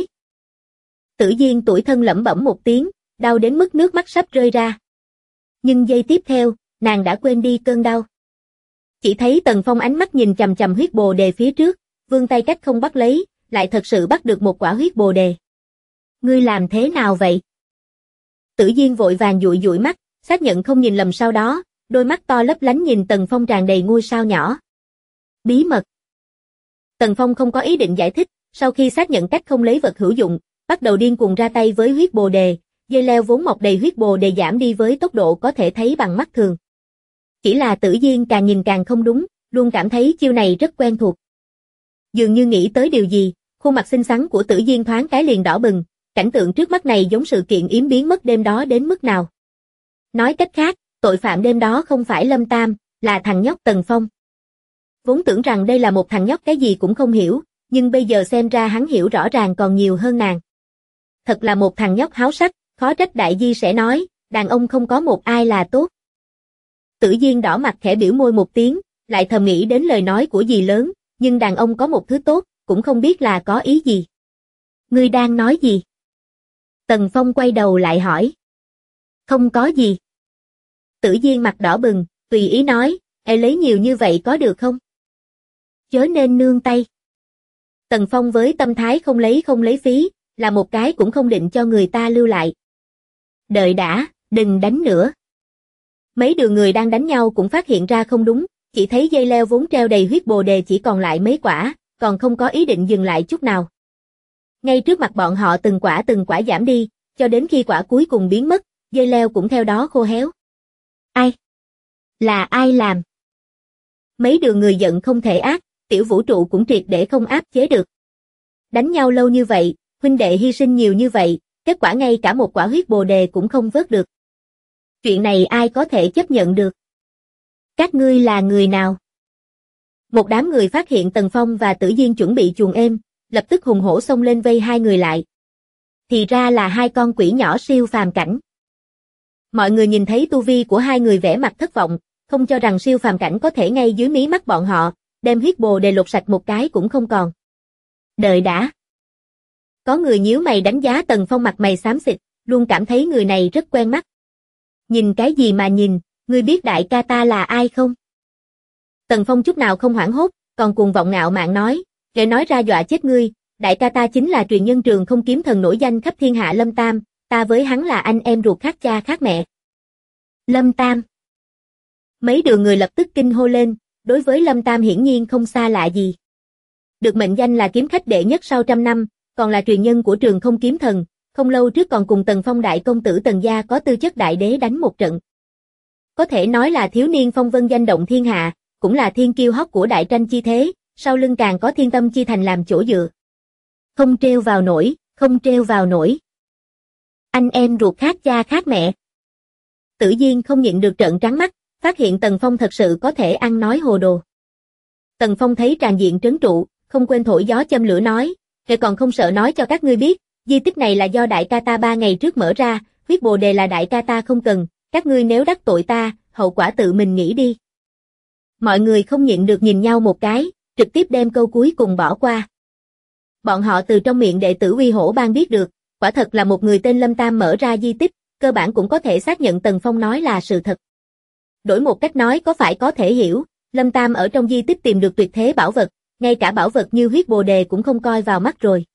Tử Diên tủi thân lẩm bẩm một tiếng, đau đến mức nước mắt sắp rơi ra. Nhưng giây tiếp theo, nàng đã quên đi cơn đau. Chỉ thấy Tần Phong ánh mắt nhìn chằm chằm huyết bồ đề phía trước, vươn tay cách không bắt lấy, lại thật sự bắt được một quả huyết bồ đề. Ngươi làm thế nào vậy? Tử Diên vội vàng dụi dụi mắt, xác nhận không nhìn lầm sau đó, đôi mắt to lấp lánh nhìn Tần Phong tràn đầy ngôi sao nhỏ. Bí mật. Tần Phong không có ý định giải thích, sau khi xác nhận cách không lấy vật hữu dụng, bắt đầu điên cuồng ra tay với huyết bồ đề, dây leo vốn mọc đầy huyết bồ đề giảm đi với tốc độ có thể thấy bằng mắt thường. Chỉ là Tử Diên càng nhìn càng không đúng, luôn cảm thấy chiêu này rất quen thuộc. Dường như nghĩ tới điều gì, khuôn mặt xinh xắn của Tử Diên thoáng cái liền đỏ bừng, cảnh tượng trước mắt này giống sự kiện yếm biến mất đêm đó đến mức nào. Nói cách khác, tội phạm đêm đó không phải Lâm Tam, là thằng nhóc Tần Phong. Vốn tưởng rằng đây là một thằng nhóc cái gì cũng không hiểu, nhưng bây giờ xem ra hắn hiểu rõ ràng còn nhiều hơn nàng. Thật là một thằng nhóc háo sắc, khó trách đại di sẽ nói, đàn ông không có một ai là tốt. Tử Diên đỏ mặt khẽ biểu môi một tiếng, lại thầm nghĩ đến lời nói của dì lớn, nhưng đàn ông có một thứ tốt, cũng không biết là có ý gì. Ngươi đang nói gì? Tần Phong quay đầu lại hỏi. Không có gì. Tử Diên mặt đỏ bừng, tùy ý nói, lấy nhiều như vậy có được không? Chớ nên nương tay. Tần Phong với tâm thái không lấy phí, là một cái cũng không định cho người ta lưu lại. Đợi đã, đừng đánh nữa. Mấy đường người đang đánh nhau cũng phát hiện ra không đúng, chỉ thấy dây leo vốn treo đầy huyết bồ đề chỉ còn lại mấy quả, còn không có ý định dừng lại chút nào. Ngay trước mặt bọn họ từng quả giảm đi, cho đến khi quả cuối cùng biến mất, dây leo cũng theo đó khô héo. Ai? Là ai làm? Mấy đường người giận không thể ác, tiểu vũ trụ cũng triệt để không áp chế được. Đánh nhau lâu như vậy, huynh đệ hy sinh nhiều như vậy, kết quả ngay cả một quả huyết bồ đề cũng không vớt được. Chuyện này ai có thể chấp nhận được? Các ngươi là người nào? Một đám người phát hiện Tần Phong và Tử Diên chuẩn bị chuồng êm, lập tức hùng hổ xông lên vây hai người lại. Thì ra là hai con quỷ nhỏ siêu phàm cảnh. Mọi người nhìn thấy tu vi của hai người vẻ mặt thất vọng, không cho rằng siêu phàm cảnh có thể ngay dưới mí mắt bọn họ, đem huyết bồ đề lột sạch một cái cũng không còn. Đợi đã. Có người nhíu mày đánh giá Tần Phong mặt mày xám xịt, luôn cảm thấy người này rất quen mắt. Nhìn cái gì mà nhìn, ngươi biết đại ca ta là ai không? Tần Phong chút nào không hoảng hốt, còn cuồng vọng ngạo mạn nói, để nói ra dọa chết ngươi, đại ca ta chính là truyền nhân Trường Không kiếm thần nổi danh khắp thiên hạ Lâm Tam, ta với hắn là anh em ruột khác cha khác mẹ. Lâm Tam. Mấy đường người lập tức kinh hô lên, đối với Lâm Tam hiển nhiên không xa lạ gì. Được mệnh danh là kiếm khách đệ nhất sau trăm năm, còn là truyền nhân của Trường Không kiếm thần, không lâu trước còn cùng Tần Phong đại công tử Tần gia có tư chất đại đế đánh một trận. Có thể nói là thiếu niên phong vân danh động thiên hạ, cũng là thiên kiêu hot của đại tranh chi thế, sau lưng càng có Thiên Tâm chi thành làm chỗ dựa. Không trêu vào nổi, không trêu vào nổi. Anh em ruột khác cha khác mẹ. Tử Diên không nhịn được trợn trắng mắt, phát hiện Tần Phong thật sự có thể ăn nói hồ đồ. Tần Phong thấy tràn diện trấn trụ, không quên thổi gió châm lửa nói, "Kệ còn không sợ nói cho các ngươi biết, di tích này là do đại ca ta 3 ngày trước mở ra, huyết bồ đề là đại ca ta không cần, các ngươi nếu đắc tội ta, hậu quả tự mình nghĩ đi." Mọi người không nhịn được nhìn nhau một cái, trực tiếp đem câu cuối cùng bỏ qua. Bọn họ từ trong miệng đệ tử Uy Hổ Bang biết được, quả thật là một người tên Lâm Tam mở ra di tích, cơ bản cũng có thể xác nhận Tần Phong nói là sự thật. Đổi một cách nói có phải có thể hiểu, Lâm Tam ở trong di tích tìm được tuyệt thế bảo vật, ngay cả bảo vật như huyết bồ đề cũng không coi vào mắt rồi.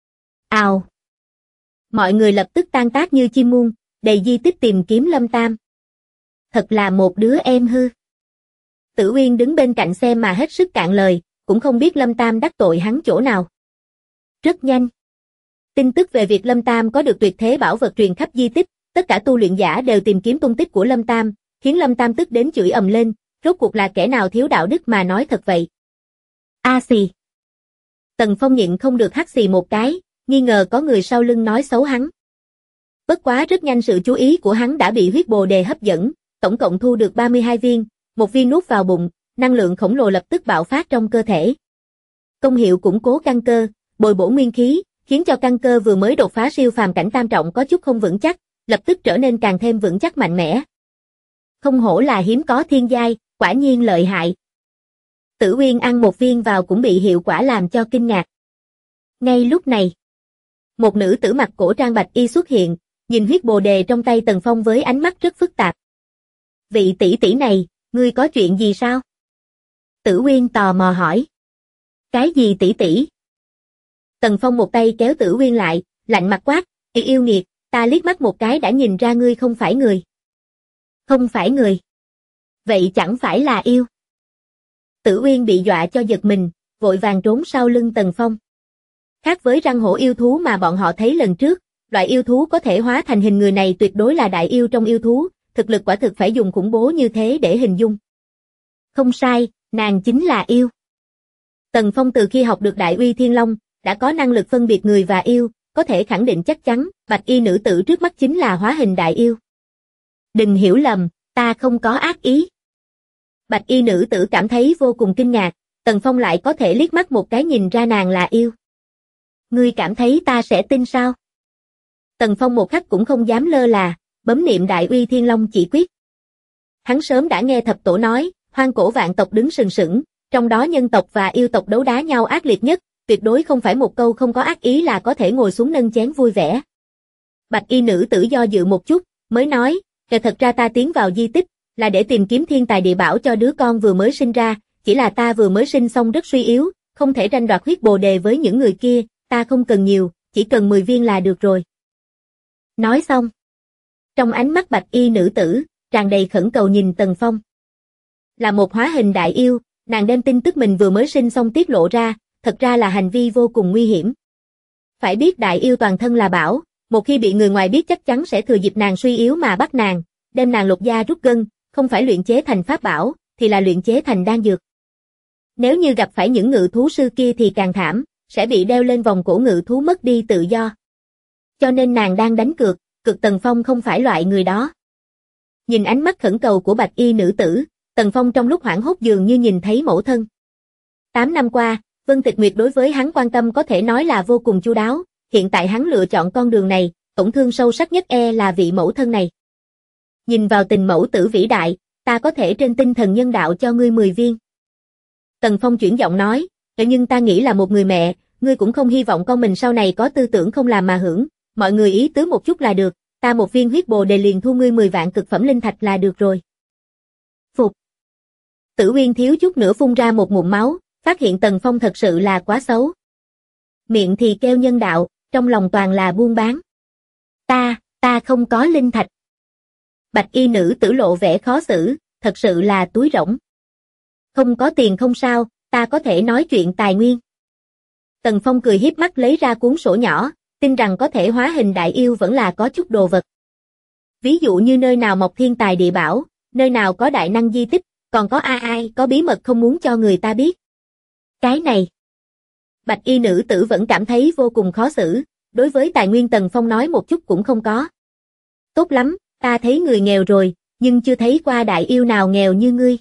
Ào! Mọi người lập tức tan tác như chim muông, đầy di tích tìm kiếm Lâm Tam. Thật là một đứa em hư. Tử Uyên đứng bên cạnh xem mà hết sức cạn lời, cũng không biết Lâm Tam đắc tội hắn chỗ nào. Rất nhanh. Tin tức về việc Lâm Tam có được tuyệt thế bảo vật truyền khắp di tích, tất cả tu luyện giả đều tìm kiếm tung tích của Lâm Tam, khiến Lâm Tam tức đến chửi ầm lên, rốt cuộc là kẻ nào thiếu đạo đức mà nói thật vậy. A xì. Tần Phong nhịn không được hắt xì một cái, nghi ngờ có người sau lưng nói xấu hắn. Bất quá rất nhanh sự chú ý của hắn đã bị huyết bồ đề hấp dẫn, tổng cộng thu được 32 viên, một viên nuốt vào bụng, năng lượng khổng lồ lập tức bạo phát trong cơ thể. Công hiệu củng cố căn cơ, bồi bổ nguyên khí, khiến cho căn cơ vừa mới đột phá siêu phàm cảnh tam trọng có chút không vững chắc, lập tức trở nên càng thêm vững chắc mạnh mẽ. Không hổ là hiếm có thiên giai, quả nhiên lợi hại. Tử Uyên ăn một viên vào cũng bị hiệu quả làm cho kinh ngạc. Ngay lúc này, một nữ tử mặc cổ trang bạch y xuất hiện, nhìn huyết bồ đề trong tay Tần Phong với ánh mắt rất phức tạp. Vị tỷ tỷ này, ngươi có chuyện gì sao? Tử Uyên tò mò hỏi. Cái gì tỷ tỷ? Tần Phong một tay kéo Tử Uyên lại, lạnh mặt quát, yêu nghiệt, ta liếc mắt một cái đã nhìn ra ngươi không phải người. Không phải người. Vậy chẳng phải là yêu. Tử Uyên bị dọa cho giật mình, vội vàng trốn sau lưng Tần Phong. Khác với răng hổ yêu thú mà bọn họ thấy lần trước, loại yêu thú có thể hóa thành hình người này tuyệt đối là đại yêu trong yêu thú, thực lực quả thực phải dùng khủng bố như thế để hình dung. Không sai, nàng chính là yêu. Tần Phong từ khi học được Đại Uy Thiên Long, đã có năng lực phân biệt người và yêu, có thể khẳng định chắc chắn, bạch y nữ tử trước mắt chính là hóa hình đại yêu. Đừng hiểu lầm, ta không có ác ý. Bạch y nữ tử cảm thấy vô cùng kinh ngạc, Tần Phong lại có thể liếc mắt một cái nhìn ra nàng là yêu. Ngươi cảm thấy ta sẽ tin sao? Tần Phong một khắc cũng không dám lơ là, bấm niệm Đại Uy Thiên Long chỉ quyết. Hắn sớm đã nghe thập tổ nói, hoang cổ vạn tộc đứng sừng sững, trong đó nhân tộc và yêu tộc đấu đá nhau ác liệt nhất, tuyệt đối không phải một câu không có ác ý là có thể ngồi xuống nâng chén vui vẻ. Bạch y nữ tử do dự một chút, mới nói, thật ra ta tiến vào di tích, là để tìm kiếm thiên tài địa bảo cho đứa con vừa mới sinh ra, chỉ là ta vừa mới sinh xong rất suy yếu, không thể tranh đoạt huyết bồ đề với những người kia, ta không cần nhiều, chỉ cần 10 viên là được rồi. Nói xong. Trong ánh mắt bạch y nữ tử, tràn đầy khẩn cầu nhìn Tần Phong. Là một hóa hình đại yêu, nàng đem tin tức mình vừa mới sinh xong tiết lộ ra, thật ra là hành vi vô cùng nguy hiểm. Phải biết đại yêu toàn thân là bảo, một khi bị người ngoài biết chắc chắn sẽ thừa dịp nàng suy yếu mà bắt nàng, đem nàng lột da rút gân, không phải luyện chế thành pháp bảo, thì là luyện chế thành đan dược. Nếu như gặp phải những ngự thú sư kia thì càng thảm, sẽ bị đeo lên vòng cổ ngự thú mất đi tự do. Cho nên nàng đang đánh cược, cực Tần Phong không phải loại người đó. Nhìn ánh mắt khẩn cầu của bạch y nữ tử, Tần Phong trong lúc hoảng hốt dường như nhìn thấy mẫu thân. 8 năm qua, Vân Tịch Nguyệt đối với hắn quan tâm có thể nói là vô cùng chu đáo, hiện tại hắn lựa chọn con đường này, tổn thương sâu sắc nhất là vị mẫu thân này. Nhìn vào tình mẫu tử vĩ đại, ta có thể trên tinh thần nhân đạo cho ngươi 10 viên. Tần Phong chuyển giọng nói, nhưng ta nghĩ là một người mẹ, ngươi cũng không hy vọng con mình sau này có tư tưởng không làm mà hưởng, mọi người ý tứ một chút là được, ta một viên huyết bồ đề liền thu ngươi 10 vạn cực phẩm linh thạch là được rồi. Phục. Tử Uyên thiếu chút nữa phun ra một ngụm máu, phát hiện Tần Phong thật sự là quá xấu. Miệng thì kêu nhân đạo, trong lòng toàn là buôn bán. Ta không có linh thạch. Bạch y nữ tử lộ vẻ khó xử, thật sự là túi rỗng. Không có tiền không sao, ta có thể nói chuyện tài nguyên. Tần Phong cười hiếp mắt lấy ra cuốn sổ nhỏ, tin rằng có thể hóa hình đại yêu vẫn là có chút đồ vật. Ví dụ như nơi nào mọc thiên tài địa bảo, nơi nào có đại năng di tích, còn có ai có bí mật không muốn cho người ta biết. Cái này. Bạch y nữ tử vẫn cảm thấy vô cùng khó xử, đối với tài nguyên Tần Phong nói một chút cũng không có. Tốt lắm, ta thấy người nghèo rồi, nhưng chưa thấy qua đại yêu nào nghèo như ngươi.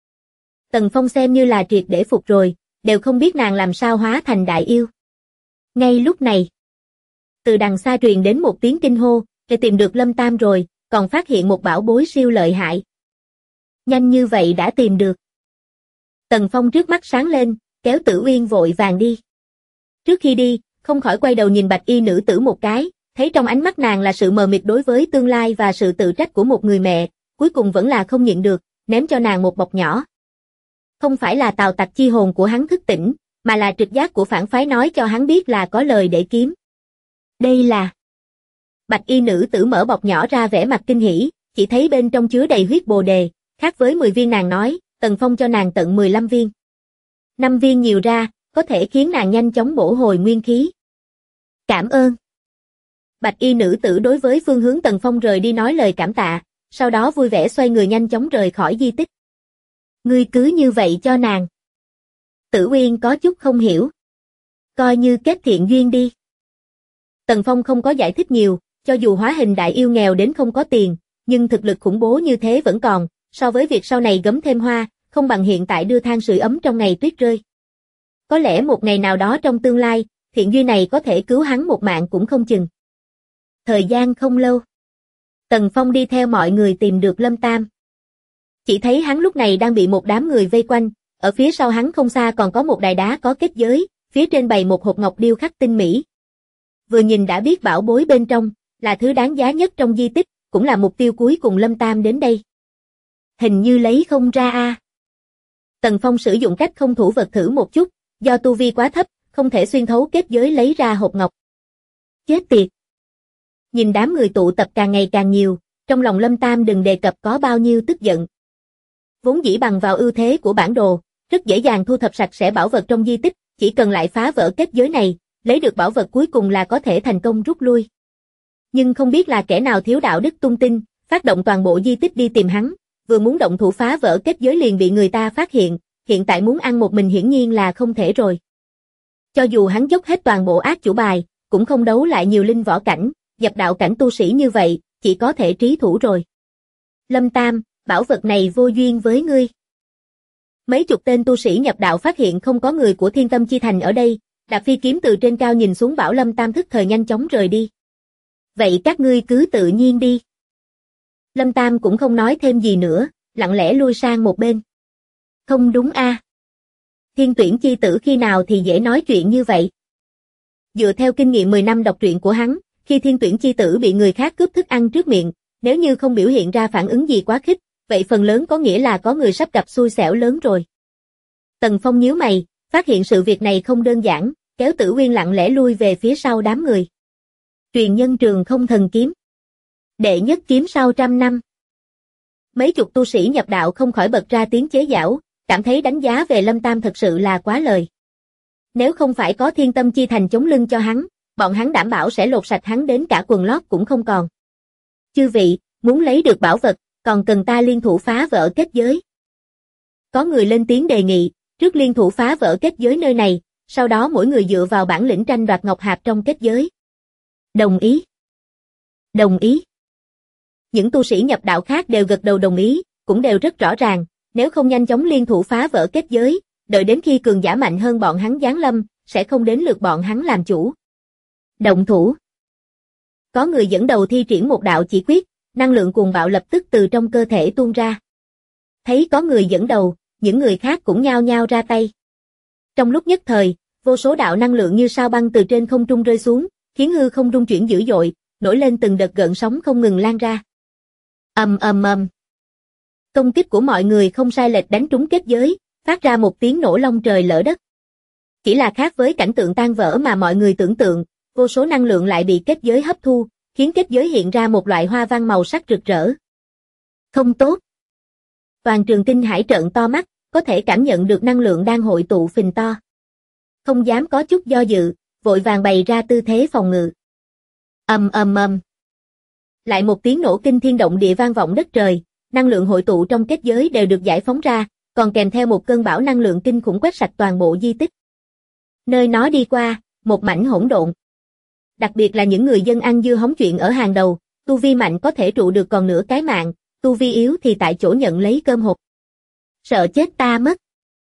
Tần Phong xem như là triệt để phục rồi, đều không biết nàng làm sao hóa thành đại yêu. Ngay lúc này, từ đằng xa truyền đến một tiếng kinh hô, để tìm được Lâm Tam rồi, còn phát hiện một bảo bối siêu lợi hại. Nhanh như vậy đã tìm được. Tần Phong trước mắt sáng lên, kéo Tử Uyên vội vàng đi. Trước khi đi, không khỏi quay đầu nhìn bạch y nữ tử một cái, thấy trong ánh mắt nàng là sự mờ mịt đối với tương lai và sự tự trách của một người mẹ, cuối cùng vẫn là không nhịn được, ném cho nàng một bọc nhỏ. Không phải là tào tặc chi hồn của hắn thức tỉnh, mà là trực giác của phản phái nói cho hắn biết là có lời để kiếm. Đây là... Bạch y nữ tử mở bọc nhỏ ra vẻ mặt kinh hỉ, chỉ thấy bên trong chứa đầy huyết bồ đề, khác với 10 viên nàng nói, Tần Phong cho nàng tận 15 viên. 5 viên nhiều ra, có thể khiến nàng nhanh chóng bổ hồi nguyên khí. Cảm ơn. Bạch y nữ tử đối với phương hướng Tần Phong rời đi nói lời cảm tạ, sau đó vui vẻ xoay người nhanh chóng rời khỏi di tích. Ngươi cứ như vậy cho nàng. Tử Uyên có chút không hiểu. Coi như kết thiện duyên đi. Tần Phong không có giải thích nhiều, cho dù hóa hình đại yêu nghèo đến không có tiền, nhưng thực lực khủng bố như thế vẫn còn, so với việc sau này gấm thêm hoa, không bằng hiện tại đưa than sưởi ấm trong ngày tuyết rơi. Có lẽ một ngày nào đó trong tương lai, thiện duyên này có thể cứu hắn một mạng cũng không chừng. Thời gian không lâu. Tần Phong đi theo mọi người tìm được Lâm Tam. Chỉ thấy hắn lúc này đang bị một đám người vây quanh, ở phía sau hắn không xa còn có một đài đá có kết giới, phía trên bày một hộp ngọc điêu khắc tinh mỹ. Vừa nhìn đã biết bảo bối bên trong, là thứ đáng giá nhất trong di tích, cũng là mục tiêu cuối cùng Lâm Tam đến đây. Hình như lấy không ra a. Tần Phong sử dụng cách không thủ vật thử một chút, do tu vi quá thấp, không thể xuyên thấu kết giới lấy ra hộp ngọc. Chết tiệt! Nhìn đám người tụ tập càng ngày càng nhiều, trong lòng Lâm Tam đừng đề cập có bao nhiêu tức giận. Vốn dĩ bằng vào ưu thế của bản đồ, rất dễ dàng thu thập sạch sẽ bảo vật trong di tích, chỉ cần lại phá vỡ kết giới này, lấy được bảo vật cuối cùng là có thể thành công rút lui. Nhưng không biết là kẻ nào thiếu đạo đức tung tin, phát động toàn bộ di tích đi tìm hắn, vừa muốn động thủ phá vỡ kết giới liền bị người ta phát hiện, hiện tại muốn ăn một mình hiển nhiên là không thể rồi. Cho dù hắn dốc hết toàn bộ ác chủ bài, cũng không đấu lại nhiều linh võ cảnh, nhập đạo cảnh tu sĩ như vậy, chỉ có thể trí thủ rồi. Lâm Tam, bảo vật này vô duyên với ngươi. Mấy chục tên tu sĩ nhập đạo phát hiện không có người của Thiên Tâm Chi Thành ở đây, đạp phi kiếm từ trên cao nhìn xuống bảo Lâm Tam thức thời nhanh chóng rời đi. Vậy các ngươi cứ tự nhiên đi. Lâm Tam cũng không nói thêm gì nữa, lặng lẽ lui sang một bên. Không đúng a. Thiên Tuyển chi tử khi nào thì dễ nói chuyện như vậy. Dựa theo kinh nghiệm 10 năm đọc truyện của hắn, khi Thiên Tuyển chi tử bị người khác cướp thức ăn trước miệng, nếu như không biểu hiện ra phản ứng gì quá khích, vậy phần lớn có nghĩa là có người sắp gặp xui xẻo lớn rồi. Tần Phong nhíu mày, phát hiện sự việc này không đơn giản, kéo Tử Uyên lặng lẽ lui về phía sau đám người. Truyền nhân trường không thần kiếm. Đệ nhất kiếm sau 100 năm. Mấy chục tu sĩ nhập đạo không khỏi bật ra tiếng chế giễu, cảm thấy đánh giá về Lâm Tam thật sự là quá lời. Nếu không phải có Thiên Tâm Chi Thành chống lưng cho hắn, bọn hắn đảm bảo sẽ lột sạch hắn đến cả quần lót cũng không còn. Chư vị, muốn lấy được bảo vật, còn cần ta liên thủ phá vỡ kết giới. Có người lên tiếng đề nghị, trước liên thủ phá vỡ kết giới nơi này, sau đó mỗi người dựa vào bản lĩnh tranh đoạt ngọc hạp trong kết giới. Đồng ý. Đồng ý. Những tu sĩ nhập đạo khác đều gật đầu đồng ý, cũng đều rất rõ ràng, nếu không nhanh chóng liên thủ phá vỡ kết giới, đợi đến khi cường giả mạnh hơn bọn hắn giáng lâm, sẽ không đến lượt bọn hắn làm chủ. Động thủ. Có người dẫn đầu thi triển một đạo chỉ quyết, năng lượng cuồng bạo lập tức từ trong cơ thể tuôn ra. Thấy có người dẫn đầu, những người khác cũng nhao nhao ra tay. Trong lúc nhất thời, vô số đạo năng lượng như sao băng từ trên không trung rơi xuống, khiến hư không rung chuyển dữ dội, nổi lên từng đợt gợn sóng không ngừng lan ra. Ầm ầm ầm. Công kích của mọi người không sai lệch đánh trúng kết giới, phát ra một tiếng nổ long trời lở đất. Chỉ là khác với cảnh tượng tan vỡ mà mọi người tưởng tượng, vô số năng lượng lại bị kết giới hấp thu, khiến kết giới hiện ra một loại hoa văn màu sắc rực rỡ. Không tốt. Toàn trường Tinh Hải trợn to mắt, có thể cảm nhận được năng lượng đang hội tụ phình to. Không dám có chút do dự, vội vàng bày ra tư thế phòng ngự. Ầm ầm ầm. Lại một tiếng nổ kinh thiên động địa vang vọng đất trời, năng lượng hội tụ trong kết giới đều được giải phóng ra, còn kèm theo một cơn bão năng lượng kinh khủng quét sạch toàn bộ di tích. Nơi nó đi qua, một mảnh hỗn độn. Đặc biệt là những người dân ăn dưa hóng chuyện ở hàng đầu, tu vi mạnh có thể trụ được còn nửa cái mạng, tu vi yếu thì tại chỗ nhận lấy cơm hộp. Sợ chết ta mất.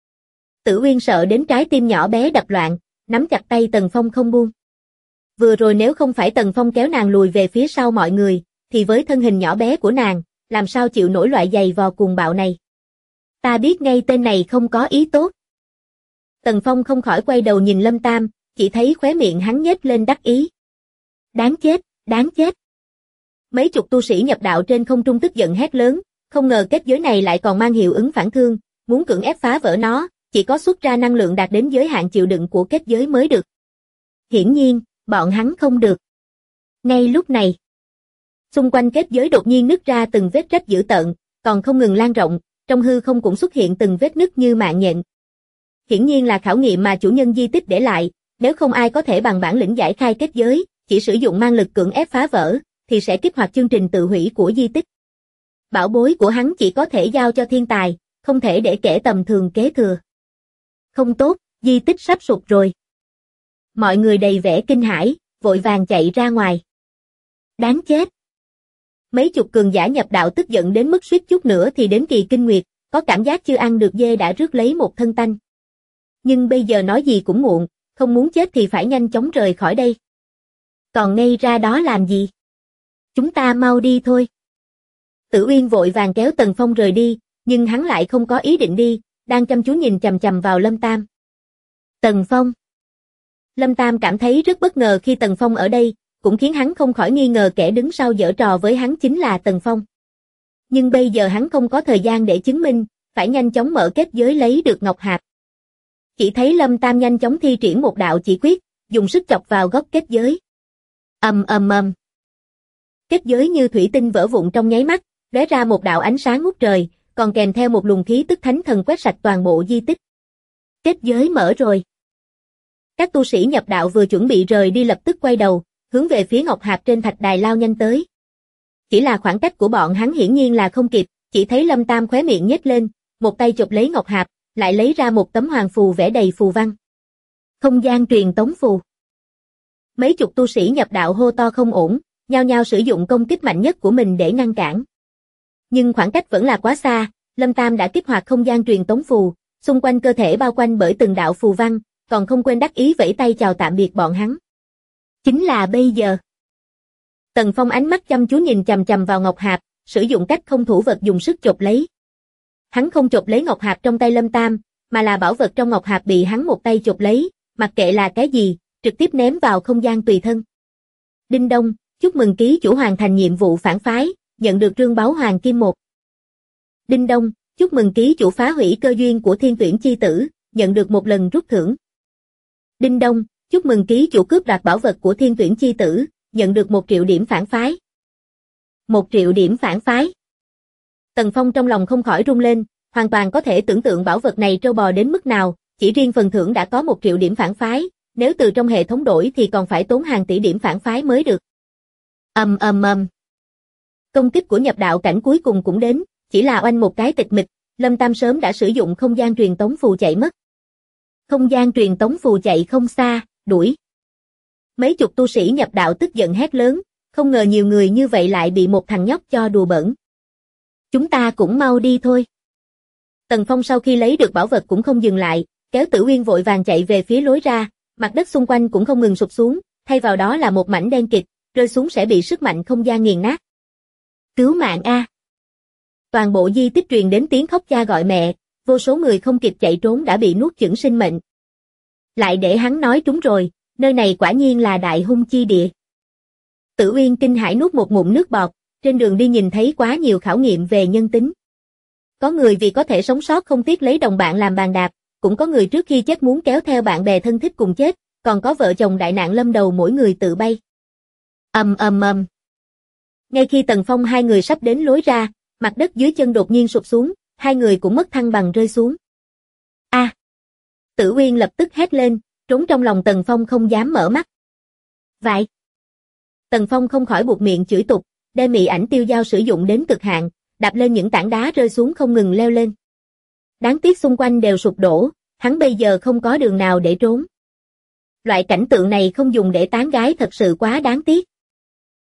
Tử Uyên sợ đến trái tim nhỏ bé đập loạn, nắm chặt tay Tần Phong không buông. Vừa rồi nếu không phải Tần Phong kéo nàng lùi về phía sau mọi người, thì với thân hình nhỏ bé của nàng, làm sao chịu nổi loại giày vò cuồng bạo này. Ta biết ngay tên này không có ý tốt. Tần Phong không khỏi quay đầu nhìn Lâm Tam, chỉ thấy khóe miệng hắn nhếch lên đắc ý. Đáng chết, đáng chết. Mấy chục tu sĩ nhập đạo trên không trung tức giận hét lớn, không ngờ kết giới này lại còn mang hiệu ứng phản thương, muốn cưỡng ép phá vỡ nó, chỉ có xuất ra năng lượng đạt đến giới hạn chịu đựng của kết giới mới được. Hiển nhiên, bọn hắn không được. Ngay lúc này, xung quanh kết giới đột nhiên nứt ra từng vết rách dữ tợn, còn không ngừng lan rộng, trong hư không cũng xuất hiện từng vết nứt như mạng nhện. Hiển nhiên là khảo nghiệm mà chủ nhân di tích để lại, nếu không ai có thể bằng bản lĩnh giải khai kết giới, chỉ sử dụng mang lực cưỡng ép phá vỡ, thì sẽ kích hoạt chương trình tự hủy của di tích. Bảo bối của hắn chỉ có thể giao cho thiên tài, không thể để kẻ tầm thường kế thừa. Không tốt, di tích sắp sụp rồi. Mọi người đầy vẻ kinh hãi, vội vàng chạy ra ngoài. Đáng chết. Mấy chục cường giả nhập đạo tức giận đến mức suýt chút nữa thì đến kỳ kinh nguyệt, có cảm giác chưa ăn được dê đã rước lấy một thân tanh. Nhưng bây giờ nói gì cũng muộn, không muốn chết thì phải nhanh chóng rời khỏi đây. Còn ngây ra đó làm gì? Chúng ta mau đi thôi. Tử Uyên vội vàng kéo Tần Phong rời đi, nhưng hắn lại không có ý định đi, đang chăm chú nhìn chằm chằm vào Lâm Tam. Tần Phong. Lâm Tam cảm thấy rất bất ngờ khi Tần Phong ở đây, cũng khiến hắn không khỏi nghi ngờ kẻ đứng sau giở trò với hắn chính là Tần Phong. Nhưng bây giờ hắn không có thời gian để chứng minh, phải nhanh chóng mở kết giới lấy được Ngọc Hạp. Chỉ thấy Lâm Tam nhanh chóng thi triển một đạo chỉ quyết, dùng sức chọc vào góc kết giới. Ầm ầm ầm. Kết giới như thủy tinh vỡ vụn trong nháy mắt, lóe ra một đạo ánh sáng ngút trời, còn kèm theo một luồng khí tức thánh thần quét sạch toàn bộ di tích. Kết giới mở rồi. Các tu sĩ nhập đạo vừa chuẩn bị rời đi lập tức quay đầu, hướng về phía Ngọc Hạp trên thạch đài lao nhanh tới. Chỉ là khoảng cách của bọn hắn hiển nhiên là không kịp, chỉ thấy Lâm Tam khóe miệng nhếch lên, một tay chụp lấy Ngọc Hạp, lại lấy ra một tấm hoàng phù vẽ đầy phù văn. Không gian truyền tống phù. Mấy chục tu sĩ nhập đạo hô to không ổn, nhao nhao sử dụng công kích mạnh nhất của mình để ngăn cản. Nhưng khoảng cách vẫn là quá xa, Lâm Tam đã kích hoạt không gian truyền tống phù, xung quanh cơ thể bao quanh bởi từng đạo phù văn, còn không quên đắc ý vẫy tay chào tạm biệt bọn hắn. Chính là bây giờ. Tần Phong ánh mắt chăm chú nhìn chằm chằm vào Ngọc Hạp, sử dụng cách không thủ vật dùng sức chộp lấy. Hắn không chộp lấy Ngọc Hạp trong tay Lâm Tam, mà là bảo vật trong Ngọc Hạp bị hắn một tay chộp lấy, mặc kệ là cái gì, trực tiếp ném vào không gian tùy thân. Đinh đông, chúc mừng ký chủ hoàn thành nhiệm vụ phản phái, nhận được trương báu hoàng kim 1. Đinh đông, chúc mừng ký chủ phá hủy cơ duyên của thiên tuyển chi tử, nhận được một lần rút thưởng. Đinh đông, chúc mừng ký chủ cướp đoạt bảo vật của thiên tuyển chi tử, nhận được 1 triệu điểm phản phái. 1 triệu điểm phản phái. Tần Phong trong lòng không khỏi rung lên, hoàn toàn có thể tưởng tượng bảo vật này trâu bò đến mức nào, chỉ riêng phần thưởng đã có 1 triệu điểm phản phái, nếu từ trong hệ thống đổi thì còn phải tốn hàng tỷ điểm phản phái mới được. Ầm ầm ầm. Công kích của nhập đạo cảnh cuối cùng cũng đến, chỉ là oanh một cái tịch mịch, Lâm Tam sớm đã sử dụng không gian truyền tống phù chạy mất. Không gian truyền tống phù chạy không xa, đuổi. Mấy chục tu sĩ nhập đạo tức giận hét lớn, không ngờ nhiều người như vậy lại bị một thằng nhóc cho đùa bỡn. Chúng ta cũng mau đi thôi. Tần Phong sau khi lấy được bảo vật cũng không dừng lại, kéo Tử Uyên vội vàng chạy về phía lối ra, mặt đất xung quanh cũng không ngừng sụp xuống, thay vào đó là một mảnh đen kịt, rơi xuống sẽ bị sức mạnh không gian nghiền nát. Cứu mạng a! Toàn bộ di tích truyền đến tiếng khóc cha gọi mẹ, vô số người không kịp chạy trốn đã bị nuốt chửng sinh mệnh. Lại để hắn nói trúng rồi, nơi này quả nhiên là đại hung chi địa. Tử Uyên kinh hãi nuốt một ngụm nước bọt, trên đường đi nhìn thấy quá nhiều khảo nghiệm về nhân tính. Có người vì có thể sống sót không tiếc lấy đồng bạn làm bàn đạp, cũng có người trước khi chết muốn kéo theo bạn bè thân thích cùng chết, còn có vợ chồng đại nạn lâm đầu mỗi người tự bay. Ầm ầm ầm. Ngay khi Tần Phong hai người sắp đến lối ra, mặt đất dưới chân đột nhiên sụp xuống, hai người cũng mất thăng bằng rơi xuống. A! Tử Uyên lập tức hét lên, trốn trong lòng Tần Phong không dám mở mắt. Vậy. Tần Phong không khỏi buột miệng chửi tục, đem mị ảnh tiêu dao sử dụng đến cực hạn, đạp lên những tảng đá rơi xuống không ngừng leo lên. Đáng tiếc xung quanh đều sụp đổ, hắn bây giờ không có đường nào để trốn. Loại cảnh tượng này không dùng để tán gái thật sự quá đáng tiếc.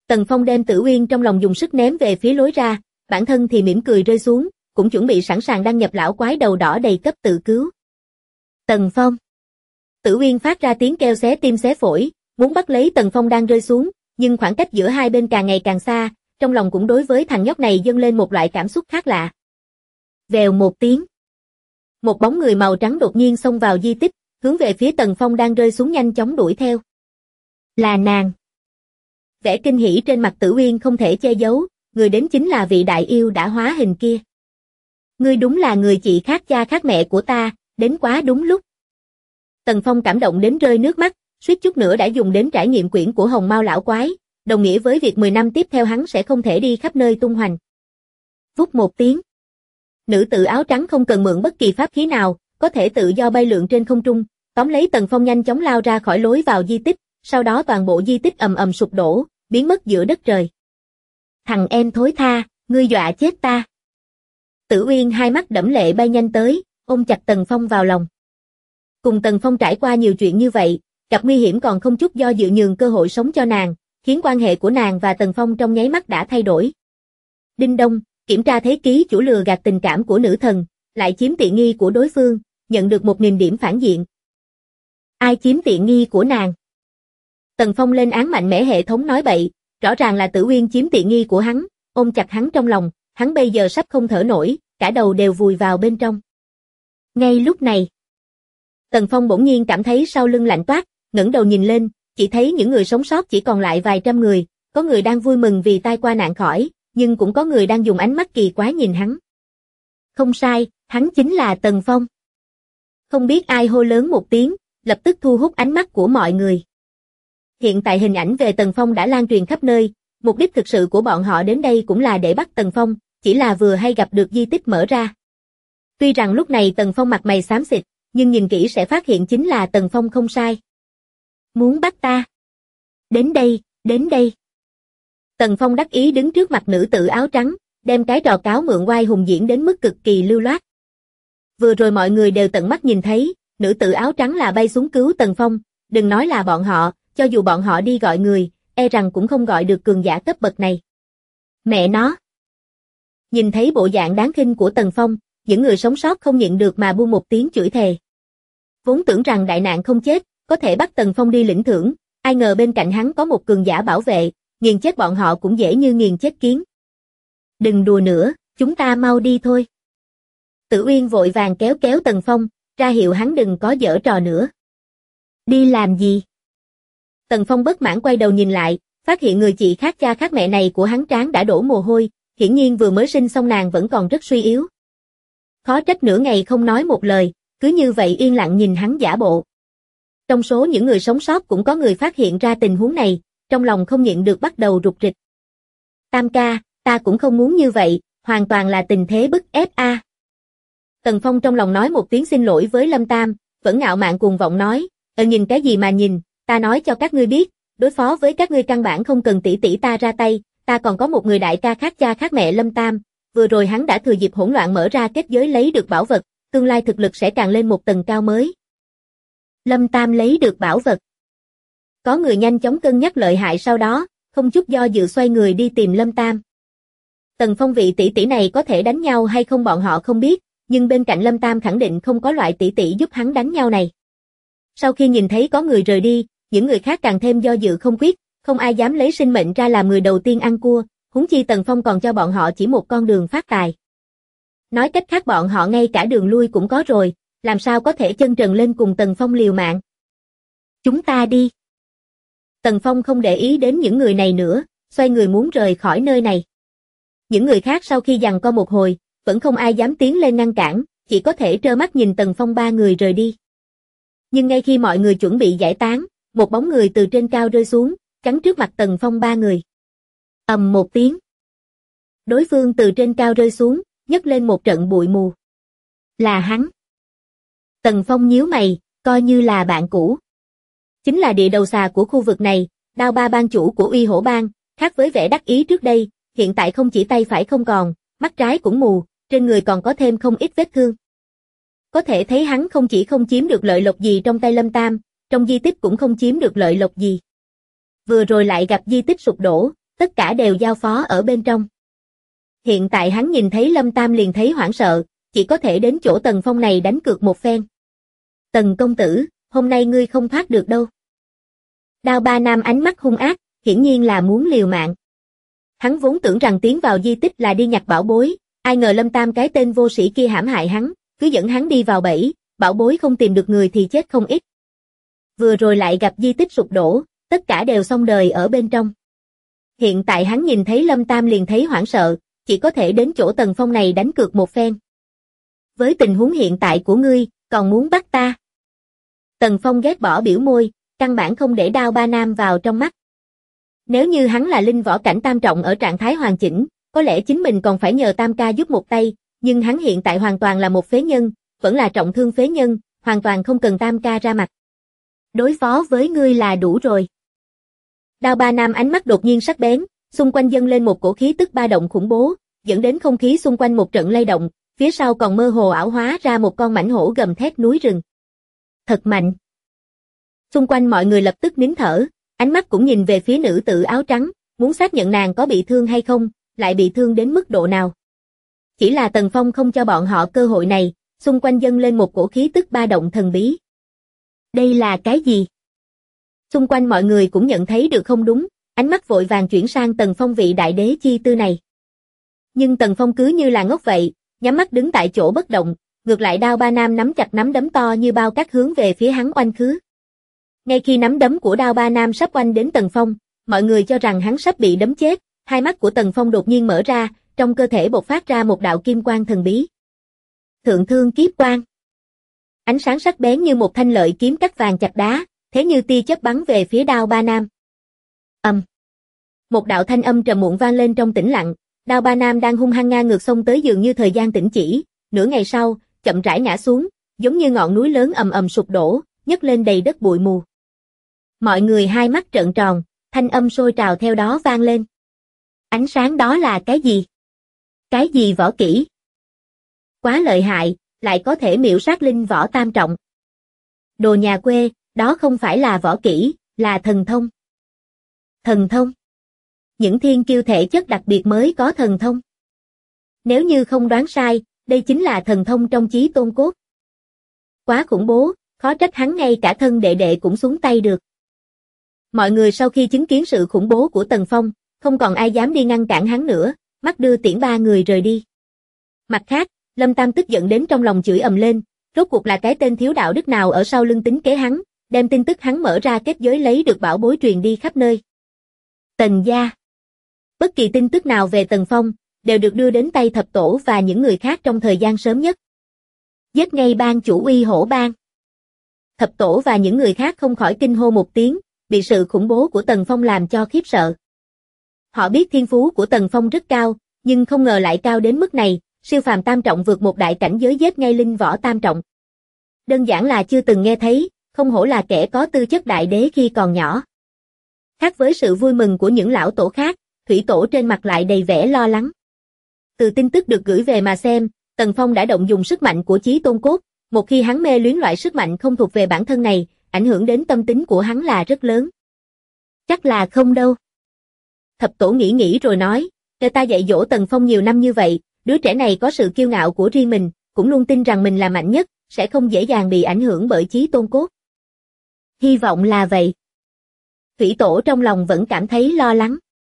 Tần Phong đem Tử Uyên trong lòng dùng sức ném về phía lối ra, bản thân thì mỉm cười rơi xuống, cũng chuẩn bị sẵn sàng đăng nhập lão quái đầu đỏ đầy cấp tự cứu. Tần Phong. Tử Uyên phát ra tiếng kêu xé tim xé phổi, muốn bắt lấy Tần Phong đang rơi xuống, nhưng khoảng cách giữa hai bên càng ngày càng xa, trong lòng cũng đối với thằng nhóc này dâng lên một loại cảm xúc khác lạ. Vèo một tiếng. Một bóng người màu trắng đột nhiên xông vào di tích, hướng về phía Tần Phong đang rơi xuống nhanh chóng đuổi theo. Là nàng. Vẻ kinh hỉ trên mặt Tử Uyên không thể che giấu, người đến chính là vị đại yêu đã hóa hình kia. Ngươi đúng là người chị khác cha khác mẹ của ta, đến quá đúng lúc. Tần Phong cảm động đến rơi nước mắt, suýt chút nữa đã dùng đến trải nghiệm quyển của Hồng Mao lão quái, đồng nghĩa với việc 10 năm tiếp theo hắn sẽ không thể đi khắp nơi tung hoành. Vút một tiếng. Nữ tử áo trắng không cần mượn bất kỳ pháp khí nào, có thể tự do bay lượn trên không trung, tóm lấy Tần Phong nhanh chóng lao ra khỏi lối vào di tích, sau đó toàn bộ di tích ầm ầm sụp đổ, biến mất giữa đất trời. Thằng em thối tha, ngươi dọa chết ta. Tử Uyên hai mắt đẫm lệ bay nhanh tới, ôm chặt Tần Phong vào lòng. Cùng Tần Phong trải qua nhiều chuyện như vậy, gặp nguy hiểm còn không chút do dự nhường cơ hội sống cho nàng, khiến quan hệ của nàng và Tần Phong trong nháy mắt đã thay đổi. Đinh đông, kiểm tra thấy ký chủ lừa gạt tình cảm của nữ thần, lại chiếm tiện nghi của đối phương, nhận được 1000 điểm phản diện. Ai chiếm tiện nghi của nàng? Tần Phong lên án mạnh mẽ hệ thống nói bậy, rõ ràng là Tử Uyên chiếm tiện nghi của hắn, ôm chặt hắn trong lòng, hắn bây giờ sắp không thở nổi, cả đầu đều vùi vào bên trong. Ngay lúc này, Tần Phong bỗng nhiên cảm thấy sau lưng lạnh toát, ngẩng đầu nhìn lên, chỉ thấy những người sống sót chỉ còn lại vài trăm người, có người đang vui mừng vì tai qua nạn khỏi, nhưng cũng có người đang dùng ánh mắt kỳ quái nhìn hắn. Không sai, hắn chính là Tần Phong. Không biết ai hô lớn một tiếng, lập tức thu hút ánh mắt của mọi người. Hiện tại hình ảnh về Tần Phong đã lan truyền khắp nơi, mục đích thực sự của bọn họ đến đây cũng là để bắt Tần Phong, chỉ là vừa hay gặp được di tích mở ra. Tuy rằng lúc này Tần Phong mặt mày xám xịt, nhưng nhìn kỹ sẽ phát hiện chính là Tần Phong không sai. Muốn bắt ta? Đến đây, đến đây. Tần Phong đắc ý đứng trước mặt nữ tử áo trắng, đem cái trò cáo mượn oai hùng diễn đến mức cực kỳ lưu loát. Vừa rồi mọi người đều tận mắt nhìn thấy, nữ tử áo trắng là bay xuống cứu Tần Phong, đừng nói là bọn họ, cho dù bọn họ đi gọi người, e rằng cũng không gọi được cường giả cấp bậc này. Mẹ nó! Nhìn thấy bộ dạng đáng khinh của Tần Phong, những người sống sót không nhịn được mà buông một tiếng chửi thề. Vốn tưởng rằng đại nạn không chết, có thể bắt Tần Phong đi lĩnh thưởng, ai ngờ bên cạnh hắn có một cường giả bảo vệ, nghiền chết bọn họ cũng dễ như nghiền chết kiến. Đừng đùa nữa, chúng ta mau đi thôi. Tử Uyên vội vàng kéo kéo Tần Phong, ra hiệu hắn đừng có giở trò nữa. Đi làm gì? Tần Phong bất mãn quay đầu nhìn lại, phát hiện người chị khác cha khác mẹ này của hắn trán đã đổ mồ hôi, hiển nhiên vừa mới sinh xong nàng vẫn còn rất suy yếu. Khó trách nửa ngày không nói một lời, cứ như vậy yên lặng nhìn hắn giả bộ. Trong số những người sống sót cũng có người phát hiện ra tình huống này, trong lòng không nhịn được bắt đầu rục rịch. Tam ca, ta cũng không muốn như vậy, hoàn toàn là tình thế bức ép a. Tần Phong trong lòng nói một tiếng xin lỗi với Lâm Tam, vẫn ngạo mạn cuồng vọng nói, nhìn cái gì mà nhìn, ta nói cho các ngươi biết, đối phó với các ngươi căn bản không cần tỷ tỷ ta ra tay, ta còn có một người đại ca khác cha khác mẹ Lâm Tam, vừa rồi hắn đã thừa dịp hỗn loạn mở ra kết giới lấy được bảo vật, tương lai thực lực sẽ càng lên một tầng cao mới. Lâm Tam lấy được bảo vật. Có người nhanh chóng cân nhắc lợi hại sau đó, không chút do dự xoay người đi tìm Lâm Tam. Tần Phong vị tỷ tỷ này có thể đánh nhau hay không bọn họ không biết, nhưng bên cạnh Lâm Tam khẳng định không có loại tỷ tỷ giúp hắn đánh nhau này. Sau khi nhìn thấy có người rời đi, những người khác càng thêm do dự không quyết, không ai dám lấy sinh mệnh ra làm người đầu tiên ăn cua, huống chi Tần Phong còn cho bọn họ chỉ một con đường phát tài. Nói cách khác bọn họ ngay cả đường lui cũng có rồi, làm sao có thể chân trần lên cùng Tần Phong liều mạng. Chúng ta đi. Tần Phong không để ý đến những người này nữa, xoay người muốn rời khỏi nơi này. Những người khác sau khi giằng co một hồi, vẫn không ai dám tiến lên ngăn cản, chỉ có thể trơ mắt nhìn Tần Phong ba người rời đi. Nhưng ngay khi mọi người chuẩn bị giải tán, một bóng người từ trên cao rơi xuống, chắn trước mặt Tần Phong ba người. Ầm một tiếng. Đối phương từ trên cao rơi xuống, nhấc lên một trận bụi mù. Là hắn. Tần Phong nhíu mày, coi như là bạn cũ. Chính là địa đầu xà của khu vực này, Đao Ba bang chủ của Uy Hổ bang, khác với vẻ đắc ý trước đây, hiện tại không chỉ tay phải không còn, mắt trái cũng mù, trên người còn có thêm không ít vết thương. Có thể thấy hắn không chỉ không chiếm được lợi lộc gì trong tay Lâm Tam, trong di tích cũng không chiếm được lợi lộc gì. Vừa rồi lại gặp di tích sụp đổ, tất cả đều giao phó ở bên trong. Hiện tại hắn nhìn thấy Lâm Tam liền thấy hoảng sợ, chỉ có thể đến chỗ Tần Phong này đánh cược một phen. Tần công tử, hôm nay ngươi không thoát được đâu. Đao Ba Nam ánh mắt hung ác, hiển nhiên là muốn liều mạng. Hắn vốn tưởng rằng tiến vào di tích là đi nhặt bảo bối, ai ngờ Lâm Tam cái tên vô sĩ kia hãm hại hắn, cứ dẫn hắn đi vào bẫy, bảo bối không tìm được người thì chết không ít. Vừa rồi lại gặp di tích sụp đổ, tất cả đều xong đời ở bên trong. Hiện tại hắn nhìn thấy Lâm Tam liền thấy hoảng sợ, chỉ có thể đến chỗ Tần Phong này đánh cược một phen. Với tình huống hiện tại của ngươi, còn muốn bắt ta? Tần Phong ghét bỏ biểu môi, căn bản không để Đao Ba Nam vào trong mắt. Nếu như hắn là linh võ cảnh tam trọng ở trạng thái hoàn chỉnh, có lẽ chính mình còn phải nhờ Tam ca giúp một tay, nhưng hắn hiện tại hoàn toàn là một phế nhân, vẫn là trọng thương phế nhân, hoàn toàn không cần Tam ca ra mặt. Đối phó với ngươi là đủ rồi. Đao Ba Nam ánh mắt đột nhiên sắc bén, xung quanh dâng lên một cổ khí tức ba động khủng bố, dẫn đến không khí xung quanh một trận lay động, phía sau còn mơ hồ ảo hóa ra một con mãnh hổ gầm thét núi rừng. Thật mạnh. Xung quanh mọi người lập tức nín thở, ánh mắt cũng nhìn về phía nữ tử áo trắng, muốn xác nhận nàng có bị thương hay không, lại bị thương đến mức độ nào. Chỉ là Tần Phong không cho bọn họ cơ hội này, xung quanh dâng lên một cổ khí tức ba động thần bí. Đây là cái gì? Xung quanh mọi người cũng nhận thấy được không đúng, ánh mắt vội vàng chuyển sang Tần Phong vị đại đế chi tư này. Nhưng Tần Phong cứ như là ngốc vậy, nhắm mắt đứng tại chỗ bất động, ngược lại Đao Ba Nam nắm chặt nắm đấm to như bao cát hướng về phía hắn oanh khứ. Ngay khi nắm đấm của Đao Ba Nam sắp oanh đến Tần Phong, mọi người cho rằng hắn sắp bị đấm chết, hai mắt của Tần Phong đột nhiên mở ra, trong cơ thể bộc phát ra một đạo kim quang thần bí. Thượng thương kiếp quang. Ánh sáng sắc bén như một thanh lợi kiếm cắt vàng chặt đá, thế như tia chớp bắn về phía Đao Ba Nam. Một đạo thanh âm trầm muộn vang lên trong tĩnh lặng, Đao Ba Nam đang hung hăng ngang ngược xông tới dường như thời gian tĩnh chỉ, nửa ngày sau, chậm rãi ngã xuống, giống như ngọn núi lớn ầm ầm sụp đổ, nhấc lên đầy đất bụi mù. Mọi người hai mắt trợn tròn, thanh âm sôi trào theo đó vang lên. Ánh sáng đó là cái gì? Cái gì võ kỹ? Quá lợi hại, lại có thể miểu sát linh võ tam trọng. Đồ nhà quê, đó không phải là võ kỹ, là thần thông. Thần thông? Những thiên kiêu thể chất đặc biệt mới có thần thông. Nếu như không đoán sai, đây chính là thần thông trong Chí Tôn Cốt. Quá khủng bố, khó trách hắn ngay cả thân đệ đệ cũng xuống tay được. Mọi người sau khi chứng kiến sự khủng bố của Tần Phong, không còn ai dám đi ngăn cản hắn nữa, mắt đưa tiễn ba người rời đi. Mặt khác, Lâm Tam tức giận đến trong lòng chửi ầm lên, rốt cuộc là cái tên thiếu đạo đức nào ở sau lưng tính kế hắn, đem tin tức hắn mở ra kết giới lấy được bảo bối truyền đi khắp nơi. Tần gia. Bất kỳ tin tức nào về Tần Phong, đều được đưa đến tay thập tổ và những người khác trong thời gian sớm nhất. Giết ngay ban chủ Uy Hổ Bang. Thập tổ và những người khác không khỏi kinh hô một tiếng, bị sự khủng bố của Tần Phong làm cho khiếp sợ. Họ biết thiên phú của Tần Phong rất cao, nhưng không ngờ lại cao đến mức này, siêu phàm tam trọng vượt một đại cảnh giới giết ngay linh võ tam trọng. Đơn giản là chưa từng nghe thấy, không hổ là kẻ có tư chất đại đế khi còn nhỏ. Khác với sự vui mừng của những lão tổ khác, thủy tổ trên mặt lại đầy vẻ lo lắng. Từ tin tức được gửi về mà xem, Tần Phong đã động dùng sức mạnh của Chí Tôn Cốt, một khi hắn mê luyến loại sức mạnh không thuộc về bản thân này, ảnh hưởng đến tâm tính của hắn là rất lớn. Chắc là không đâu. Thập tổ nghĩ rồi nói, người ta dạy dỗ Tần Phong nhiều năm như vậy, đứa trẻ này có sự kiêu ngạo của riêng mình, cũng luôn tin rằng mình là mạnh nhất, sẽ không dễ dàng bị ảnh hưởng bởi Chí Tôn Cốt. Hy vọng là vậy. Thủy tổ trong lòng vẫn cảm thấy lo lắng.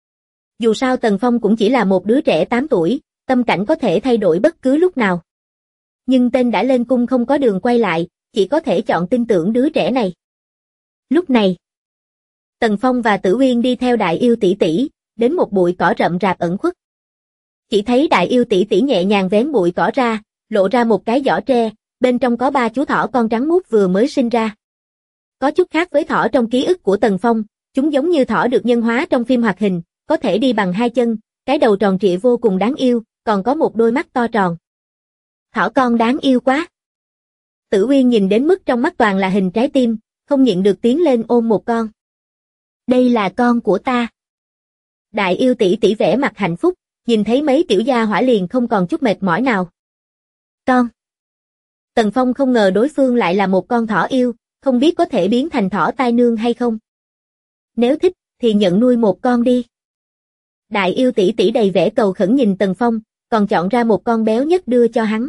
Dù sao Tần Phong cũng chỉ là một đứa trẻ 8 tuổi, tâm cảnh có thể thay đổi bất cứ lúc nào. Nhưng tên đã lên cung không có đường quay lại, chỉ có thể chọn tin tưởng đứa trẻ này. Lúc này, Tần Phong và Tử Uyên đi theo đại yêu tỷ tỷ, đến một bụi cỏ rậm rạp ẩn khuất. Chỉ thấy đại yêu tỷ tỷ nhẹ nhàng vén bụi cỏ ra, lộ ra một cái giỏ tre, bên trong có 3 chú thỏ con trắng muốt vừa mới sinh ra. Có chút khác với thỏ trong ký ức của Tần Phong, chúng giống như thỏ được nhân hóa trong phim hoạt hình, có thể đi bằng 2 chân, cái đầu tròn trịa vô cùng đáng yêu, còn có một đôi mắt to tròn. Thỏ con đáng yêu quá. Tử Uyên nhìn đến mức trong mắt toàn là hình trái tim, không nhịn được tiến lên ôm một con. Đây là con của ta. Đại yêu tỷ tỷ vẻ mặt hạnh phúc, nhìn thấy mấy tiểu gia hỏa liền không còn chút mệt mỏi nào. Con. Tần Phong không ngờ đối phương lại là một con thỏ yêu, không biết có thể biến thành thỏ tai nương hay không. Nếu thích, thì nhận nuôi một con đi. Đại yêu tỷ tỷ đầy vẻ cầu khẩn nhìn Tần Phong, còn chọn ra một con béo nhất đưa cho hắn.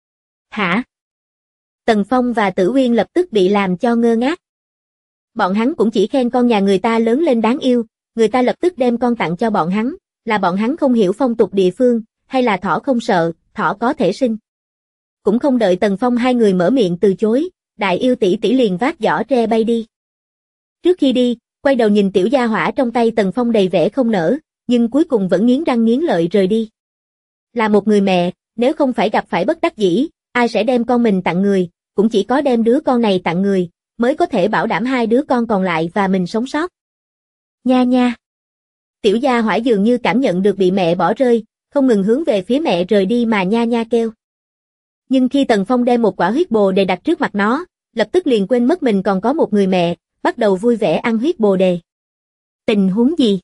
Hả? Tần Phong và Tử Uyên lập tức bị làm cho ngơ ngác. Bọn hắn cũng chỉ khen con nhà người ta lớn lên đáng yêu, người ta lập tức đem con tặng cho bọn hắn, là bọn hắn không hiểu phong tục địa phương, hay là thỏ không sợ, thỏ có thể sinh. Cũng không đợi Tần Phong hai người mở miệng từ chối, đại yêu tỷ tỷ liền vác giỏ tre bay đi. Trước khi đi, quay đầu nhìn tiểu gia hỏa trong tay Tần Phong đầy vẻ không nỡ, nhưng cuối cùng vẫn nghiến răng nghiến lợi rời đi. Là một người mẹ, nếu không phải gặp phải bất đắc dĩ, ai sẽ đem con mình tặng người, cũng chỉ có đem đứa con này tặng người, mới có thể bảo đảm hai đứa con còn lại và mình sống sót. Nha nha. Tiểu gia hỏa dường như cảm nhận được bị mẹ bỏ rơi, không ngừng hướng về phía mẹ rời đi mà nha nha kêu. Nhưng khi Tần Phong đem một quả huyết bồ đề đặt trước mặt nó, lập tức liền quên mất mình còn có một người mẹ, bắt đầu vui vẻ ăn huyết bồ đề. Tình huống gì?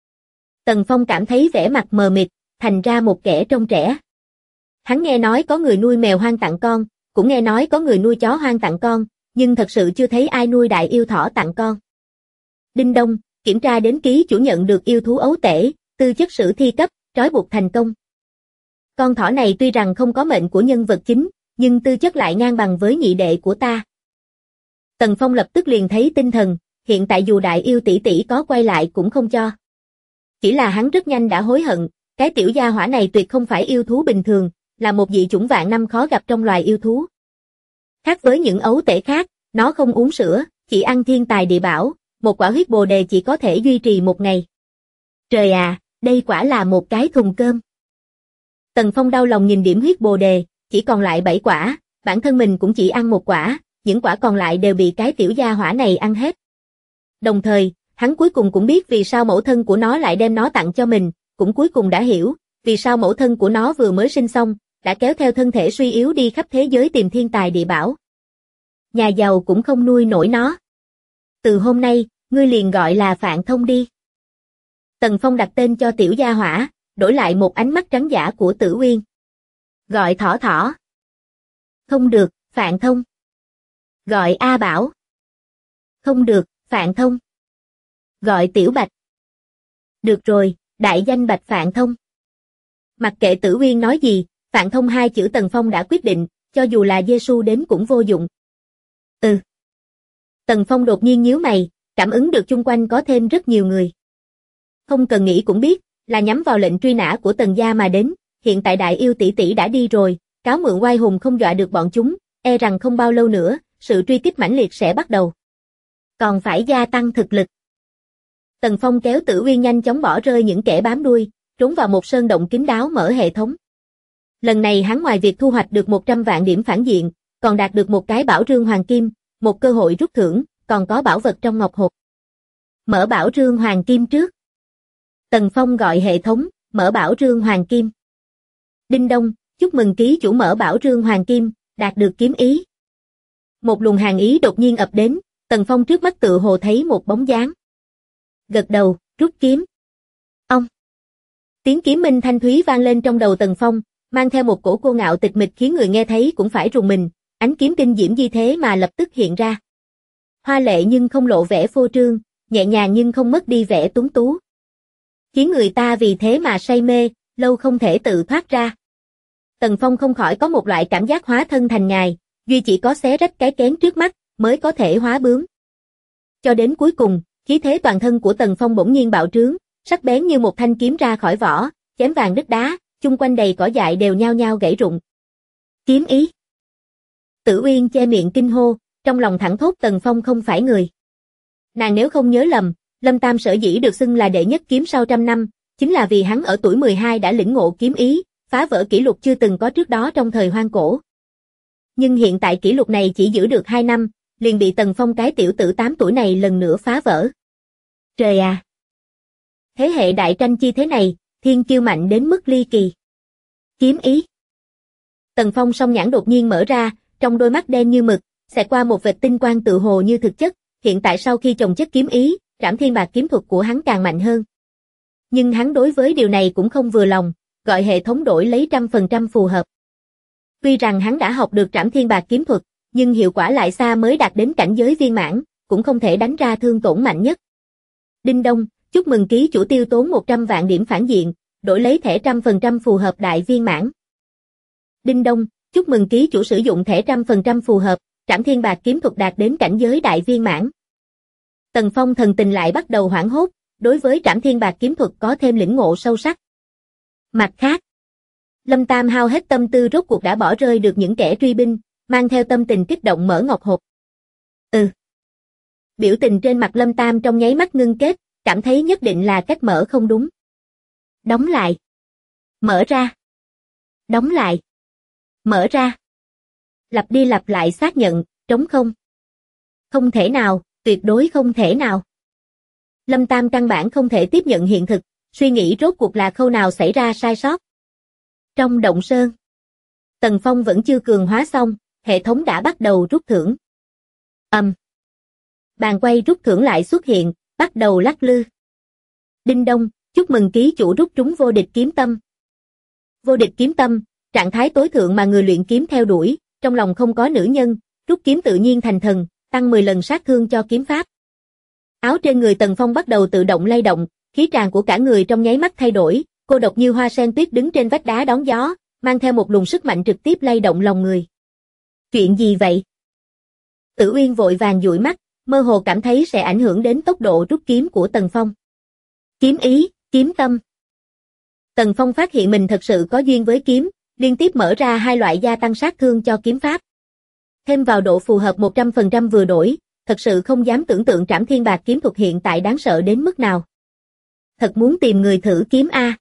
Tần Phong cảm thấy vẻ mặt mờ mịt, thành ra một kẻ trông trẻ. Hắn nghe nói có người nuôi mèo hoang tặng con, cũng nghe nói có người nuôi chó hoang tặng con, nhưng thật sự chưa thấy ai nuôi đại yêu thỏ tặng con. Đinh đông, kiểm tra đến ký chủ nhận được yêu thú ấu tể, tư chất sử thi cấp, trói buộc thành công. Con thỏ này tuy rằng không có mệnh của nhân vật chính, nhưng tư chất lại ngang bằng với nhị đệ của ta. Tần Phong lập tức liền thấy tinh thần, hiện tại dù đại yêu tỷ tỷ có quay lại cũng không cho. Chỉ là hắn rất nhanh đã hối hận, cái tiểu gia hỏa này tuyệt không phải yêu thú bình thường, là một dị chủng vạn năm khó gặp trong loài yêu thú. Khác với những ấu tể khác, nó không uống sữa, chỉ ăn thiên tài địa bảo, một quả huyết bồ đề chỉ có thể duy trì một ngày. Trời à, đây quả là một cái thùng cơm. Tần Phong đau lòng nhìn điểm huyết bồ đề, chỉ còn lại 7 quả, bản thân mình cũng chỉ ăn một quả, những quả còn lại đều bị cái tiểu gia hỏa này ăn hết. Đồng thời, hắn cuối cùng cũng biết vì sao mẫu thân của nó lại đem nó tặng cho mình, cũng cuối cùng đã hiểu, vì sao mẫu thân của nó vừa mới sinh xong, đã kéo theo thân thể suy yếu đi khắp thế giới tìm thiên tài địa bảo. Nhà giàu cũng không nuôi nổi nó. Từ hôm nay, ngươi liền gọi là Phạn Thông đi. Tần Phong đặt tên cho tiểu gia hỏa, đổi lại một ánh mắt trắng dã của Tử Uyên. Gọi thỏ thỏ. Không được, Phạn Thông. Gọi A Bảo. Không được, Phạn Thông. Gọi Tiểu Bạch. Được rồi, đại danh Bạch Phạn Thông. Mặc kệ Tử Uyên nói gì, Phạn Thông hai chữ Tần Phong đã quyết định, cho dù là Giê-xu đến cũng vô dụng. Tần Phong đột nhiên nhíu mày, cảm ứng được chung quanh có thêm rất nhiều người. Không cần nghĩ cũng biết, là nhắm vào lệnh truy nã của Tần gia mà đến, hiện tại đại yêu tỷ tỷ đã đi rồi, cáo mượn oai hùng không dọa được bọn chúng, e rằng không bao lâu nữa, sự truy kích mãnh liệt sẽ bắt đầu. Còn phải gia tăng thực lực. Tần Phong kéo Tử Uyên nhanh chóng bỏ rơi những kẻ bám đuôi, trốn vào một sơn động kín đáo mở hệ thống. Lần này hắn ngoài việc thu hoạch được 100 vạn điểm phản diện, còn đạt được một cái bảo rương hoàng kim, một cơ hội rút thưởng, còn có bảo vật trong ngọc hộp. Mở bảo rương hoàng kim trước. Tần Phong gọi hệ thống, mở bảo rương hoàng kim. Đinh đông, chúc mừng ký chủ mở bảo rương hoàng kim, đạt được kiếm ý. Một luồng hàn ý đột nhiên ập đến, Tần Phong trước mắt tựa hồ thấy một bóng dáng. Gật đầu, rút kiếm. Ông. Tiếng kiếm minh thanh thúy vang lên trong đầu Tần Phong, mang theo một cổ cô ngạo tịch mịch khiến người nghe thấy cũng phải rùng mình, ánh kiếm kinh diễm di thế mà lập tức hiện ra. Hoa lệ nhưng không lộ vẻ phô trương, nhẹ nhàng nhưng không mất đi vẻ tuấn tú. Khiến người ta vì thế mà say mê, lâu không thể tự thoát ra. Tần Phong không khỏi có một loại cảm giác hóa thân thành ngài, duy chỉ có xé rách cái kén trước mắt, mới có thể hóa bướm. Cho đến cuối cùng, khí thế toàn thân của Tần Phong bỗng nhiên bạo trướng, sắc bén như một thanh kiếm ra khỏi vỏ, chém vàng đứt đá, chung quanh đầy cỏ dại đều nhao nhao gãy rụng. Kiếm ý. Tử Uyên che miệng kinh hô, trong lòng thẳng thốt Tần Phong không phải người. Nàng nếu không nhớ lầm, Lâm Tam sở dĩ được xưng là đệ nhất kiếm sau trăm năm, chính là vì hắn ở tuổi 12 đã lĩnh ngộ kiếm ý, phá vỡ kỷ lục chưa từng có trước đó trong thời hoang cổ. Nhưng hiện tại kỷ lục này chỉ giữ được 2 năm, liền bị Tần Phong cái tiểu tử 8 tuổi này lần nữa phá vỡ. Trời à! Thế hệ đại tranh chi thế này, thiên kiêu mạnh đến mức ly kỳ. Kiếm ý. Tần Phong song nhãn đột nhiên mở ra, trong đôi mắt đen như mực, xẹt qua một vệt tinh quang tự hồ như thực chất, hiện tại sau khi chồng chất kiếm ý, Trảm Thiên Bạc kiếm thuật của hắn càng mạnh hơn. Nhưng hắn đối với điều này cũng không vừa lòng, gọi hệ thống đổi lấy 100% phù hợp. Tuy rằng hắn đã học được Trảm Thiên Bạc kiếm thuật, nhưng hiệu quả lại xa mới đạt đến cảnh giới viên mãn, cũng không thể đánh ra thương tổn mạnh nhất. Đinh đông, chúc mừng ký chủ tiêu tốn 100 vạn điểm phản diện, đổi lấy thẻ 100% phù hợp đại viên mãn. Đinh đông, chúc mừng ký chủ sử dụng thẻ 100% phù hợp, Trảm Thiên Bạc kiếm thuật đạt đến cảnh giới đại viên mãn. Tần Phong thần tình lại bắt đầu hoảng hốt, đối với Trảm Thiên Bạc kiếm thuật có thêm lĩnh ngộ sâu sắc. Mặt khác, Lâm Tam hao hết tâm tư rốt cuộc đã bỏ rơi được những kẻ truy binh, mang theo tâm tình kích động mở ngọc hộp. Biểu tình trên mặt Lâm Tam trong nháy mắt ngưng kết, cảm thấy nhất định là cách mở không đúng. Đóng lại. Mở ra. Đóng lại. Mở ra. Lặp đi lặp lại xác nhận, trống không. Không thể nào, tuyệt đối không thể nào. Lâm Tam căn bản không thể tiếp nhận hiện thực, suy nghĩ rốt cuộc là khâu nào xảy ra sai sót. Trong động sơn, Tần Phong vẫn chưa cường hóa xong, hệ thống đã bắt đầu rút thưởng. Bàn quay rút thưởng lại xuất hiện, bắt đầu lắc lư. Đinh đông, chúc mừng ký chủ rút trúng vô địch kiếm tâm. Vô địch kiếm tâm, trạng thái tối thượng mà người luyện kiếm theo đuổi, trong lòng không có nữ nhân, rút kiếm tự nhiên thành thần, tăng 10 lần sát thương cho kiếm pháp. Áo trên người Tần Phong bắt đầu tự động lay động, khí tràng của cả người trong nháy mắt thay đổi, cô độc như hoa sen tuyết đứng trên vách đá đón gió, mang theo một luồng sức mạnh trực tiếp lay động lòng người. Chuyện gì vậy? Tử Uyên vội vàng dụi mắt, mơ hồ cảm thấy sẽ ảnh hưởng đến tốc độ rút kiếm của Tần Phong. Kiếm ý, kiếm tâm. Tần Phong phát hiện mình thật sự có duyên với kiếm, liên tiếp mở ra hai loại gia tăng sát thương cho kiếm pháp. Thêm vào độ phù hợp 100% vừa đổi, thật sự không dám tưởng tượng Trảm Thiên Bạc kiếm thuật hiện tại đáng sợ đến mức nào. Thật muốn tìm người thử kiếm a.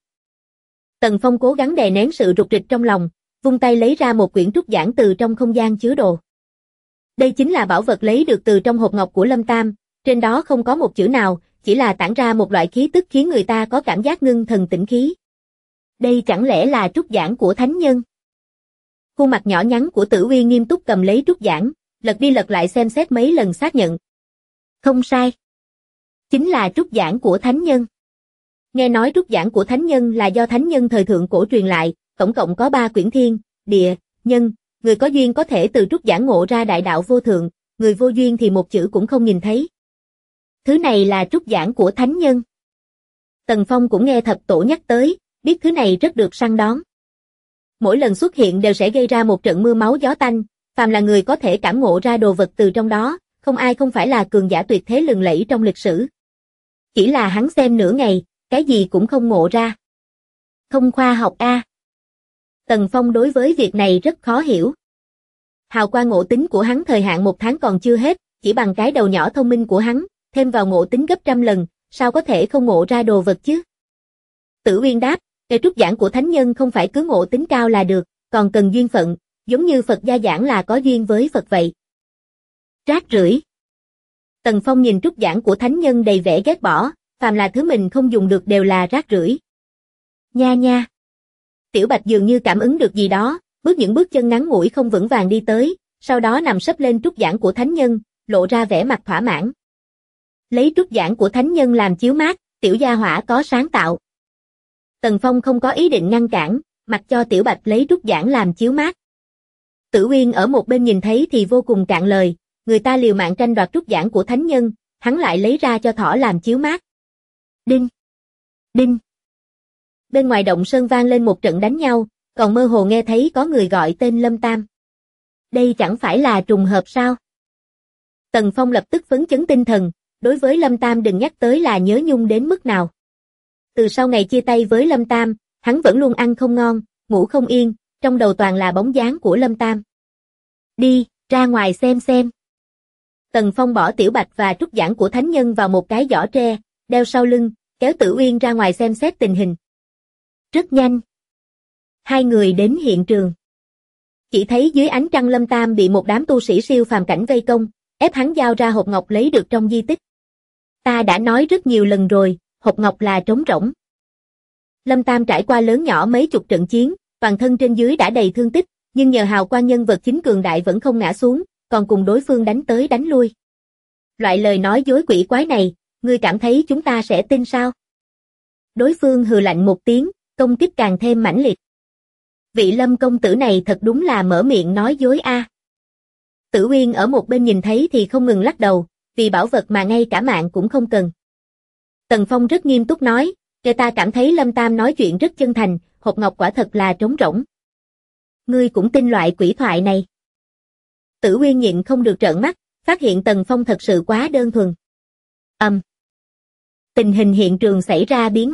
Tần Phong cố gắng đè nén sự rục rịch trong lòng, vung tay lấy ra một quyển trúc giảng từ trong không gian chứa đồ. Đây chính là bảo vật lấy được từ trong hộp ngọc của Lâm Tam, trên đó không có một chữ nào, chỉ là tản ra một loại khí tức khiến người ta có cảm giác ngưng thần tĩnh khí. Đây chẳng lẽ là trúc giảng của thánh nhân? Khuôn mặt nhỏ nhắn của Tử Uyên nghiêm túc cầm lấy trúc giảng, lật đi lật lại xem xét mấy lần xác nhận. Không sai. Chính là trúc giảng của thánh nhân. Nghe nói trúc giảng của thánh nhân là do thánh nhân thời thượng cổ truyền lại, tổng cộng có 3 quyển thiên, địa, nhân, người có duyên có thể từ trúc giảng ngộ ra đại đạo vô thượng, người vô duyên thì một chữ cũng không nhìn thấy. Thứ này là trúc giảng của thánh nhân. Tần Phong cũng nghe thập tổ nhắc tới, biết thứ này rất được săn đón. Mỗi lần xuất hiện đều sẽ gây ra một trận mưa máu gió tanh, phàm là người có thể cảm ngộ ra đồ vật từ trong đó, không ai không phải là cường giả tuyệt thế lừng lẫy trong lịch sử. Chỉ là hắn xem nửa ngày, cái gì cũng không ngộ ra. Không khoa học a. Tần Phong đối với việc này rất khó hiểu. Hào quang ngộ tính của hắn thời hạn 1 tháng còn chưa hết, chỉ bằng cái đầu nhỏ thông minh của hắn, thêm vào ngộ tính gấp trăm lần, sao có thể không ngộ ra đồ vật chứ? Tử Uyên đáp, cái trúc giảng của thánh nhân không phải cứ ngộ tính cao là được, còn cần duyên phận, giống như Phật gia giảng là có duyên với Phật vậy. Rác rưởi. Tần Phong nhìn trúc giảng của thánh nhân đầy vẻ ghét bỏ, phàm là thứ mình không dùng được đều là rác rưởi. Nha nha. Tiểu Bạch dường như cảm ứng được gì đó, bước những bước chân ngắn ngủi không vững vàng đi tới, sau đó nằm sấp lên trúc giảng của thánh nhân, lộ ra vẻ mặt thỏa mãn. Lấy trúc giảng của thánh nhân làm chiếu mát, tiểu gia hỏa có sáng tạo. Tần Phong không có ý định ngăn cản, mặc cho Tiểu Bạch lấy trúc giảng làm chiếu mát. Tử Uyên ở một bên nhìn thấy thì vô cùng cạn lời, người ta liều mạng tranh đoạt trúc giảng của thánh nhân, hắn lại lấy ra cho thỏ làm chiếu mát. Đinh! Đinh! Bên ngoài động sơn vang lên một trận đánh nhau, còn mơ hồ nghe thấy có người gọi tên Lâm Tam. Đây chẳng phải là trùng hợp sao? Tần Phong lập tức phấn chấn tinh thần, đối với Lâm Tam đừng nhắc tới là nhớ nhung đến mức nào. Từ sau ngày chia tay với Lâm Tam, hắn vẫn luôn ăn không ngon, ngủ không yên, trong đầu toàn là bóng dáng của Lâm Tam. Đi, ra ngoài xem. Tần Phong bỏ Tiểu Bạch và trúc giảng của thánh nhân vào một cái giỏ tre, đeo sau lưng, kéo Tử Uyên ra ngoài xem xét tình hình. Rất nhanh. Hai người đến hiện trường. Chỉ thấy dưới ánh trăng Lâm Tam bị một đám tu sĩ siêu phàm cảnh vây công, ép hắn giao ra hộp ngọc lấy được trong di tích. Ta đã nói rất nhiều lần rồi, hộp ngọc là trống rỗng. Lâm Tam trải qua lớn nhỏ mấy chục trận chiến, toàn thân trên dưới đã đầy thương tích, nhưng nhờ hào quang nhân vật chính cường đại vẫn không ngã xuống, còn cùng đối phương đánh tới đánh lui. Loại lời nói dối quỷ quái này, ngươi cảm thấy chúng ta sẽ tin sao? Đối phương hừ lạnh một tiếng, công kích càng thêm mãnh liệt. Vị Lâm công tử này thật đúng là mở miệng nói dối a. Tử Uyên ở một bên nhìn thấy thì không ngừng lắc đầu, vì bảo vật mà ngay cả mạng cũng không cần. Tần Phong rất nghiêm túc nói, ta cảm thấy Lâm Tam nói chuyện rất chân thành, hộp ngọc quả thật là trống rỗng. Ngươi cũng tin loại quỷ thoại này. Tử Uyên nhịn không được trợn mắt, phát hiện Tần Phong thật sự quá đơn thuần. Tình hình hiện trường xảy ra biến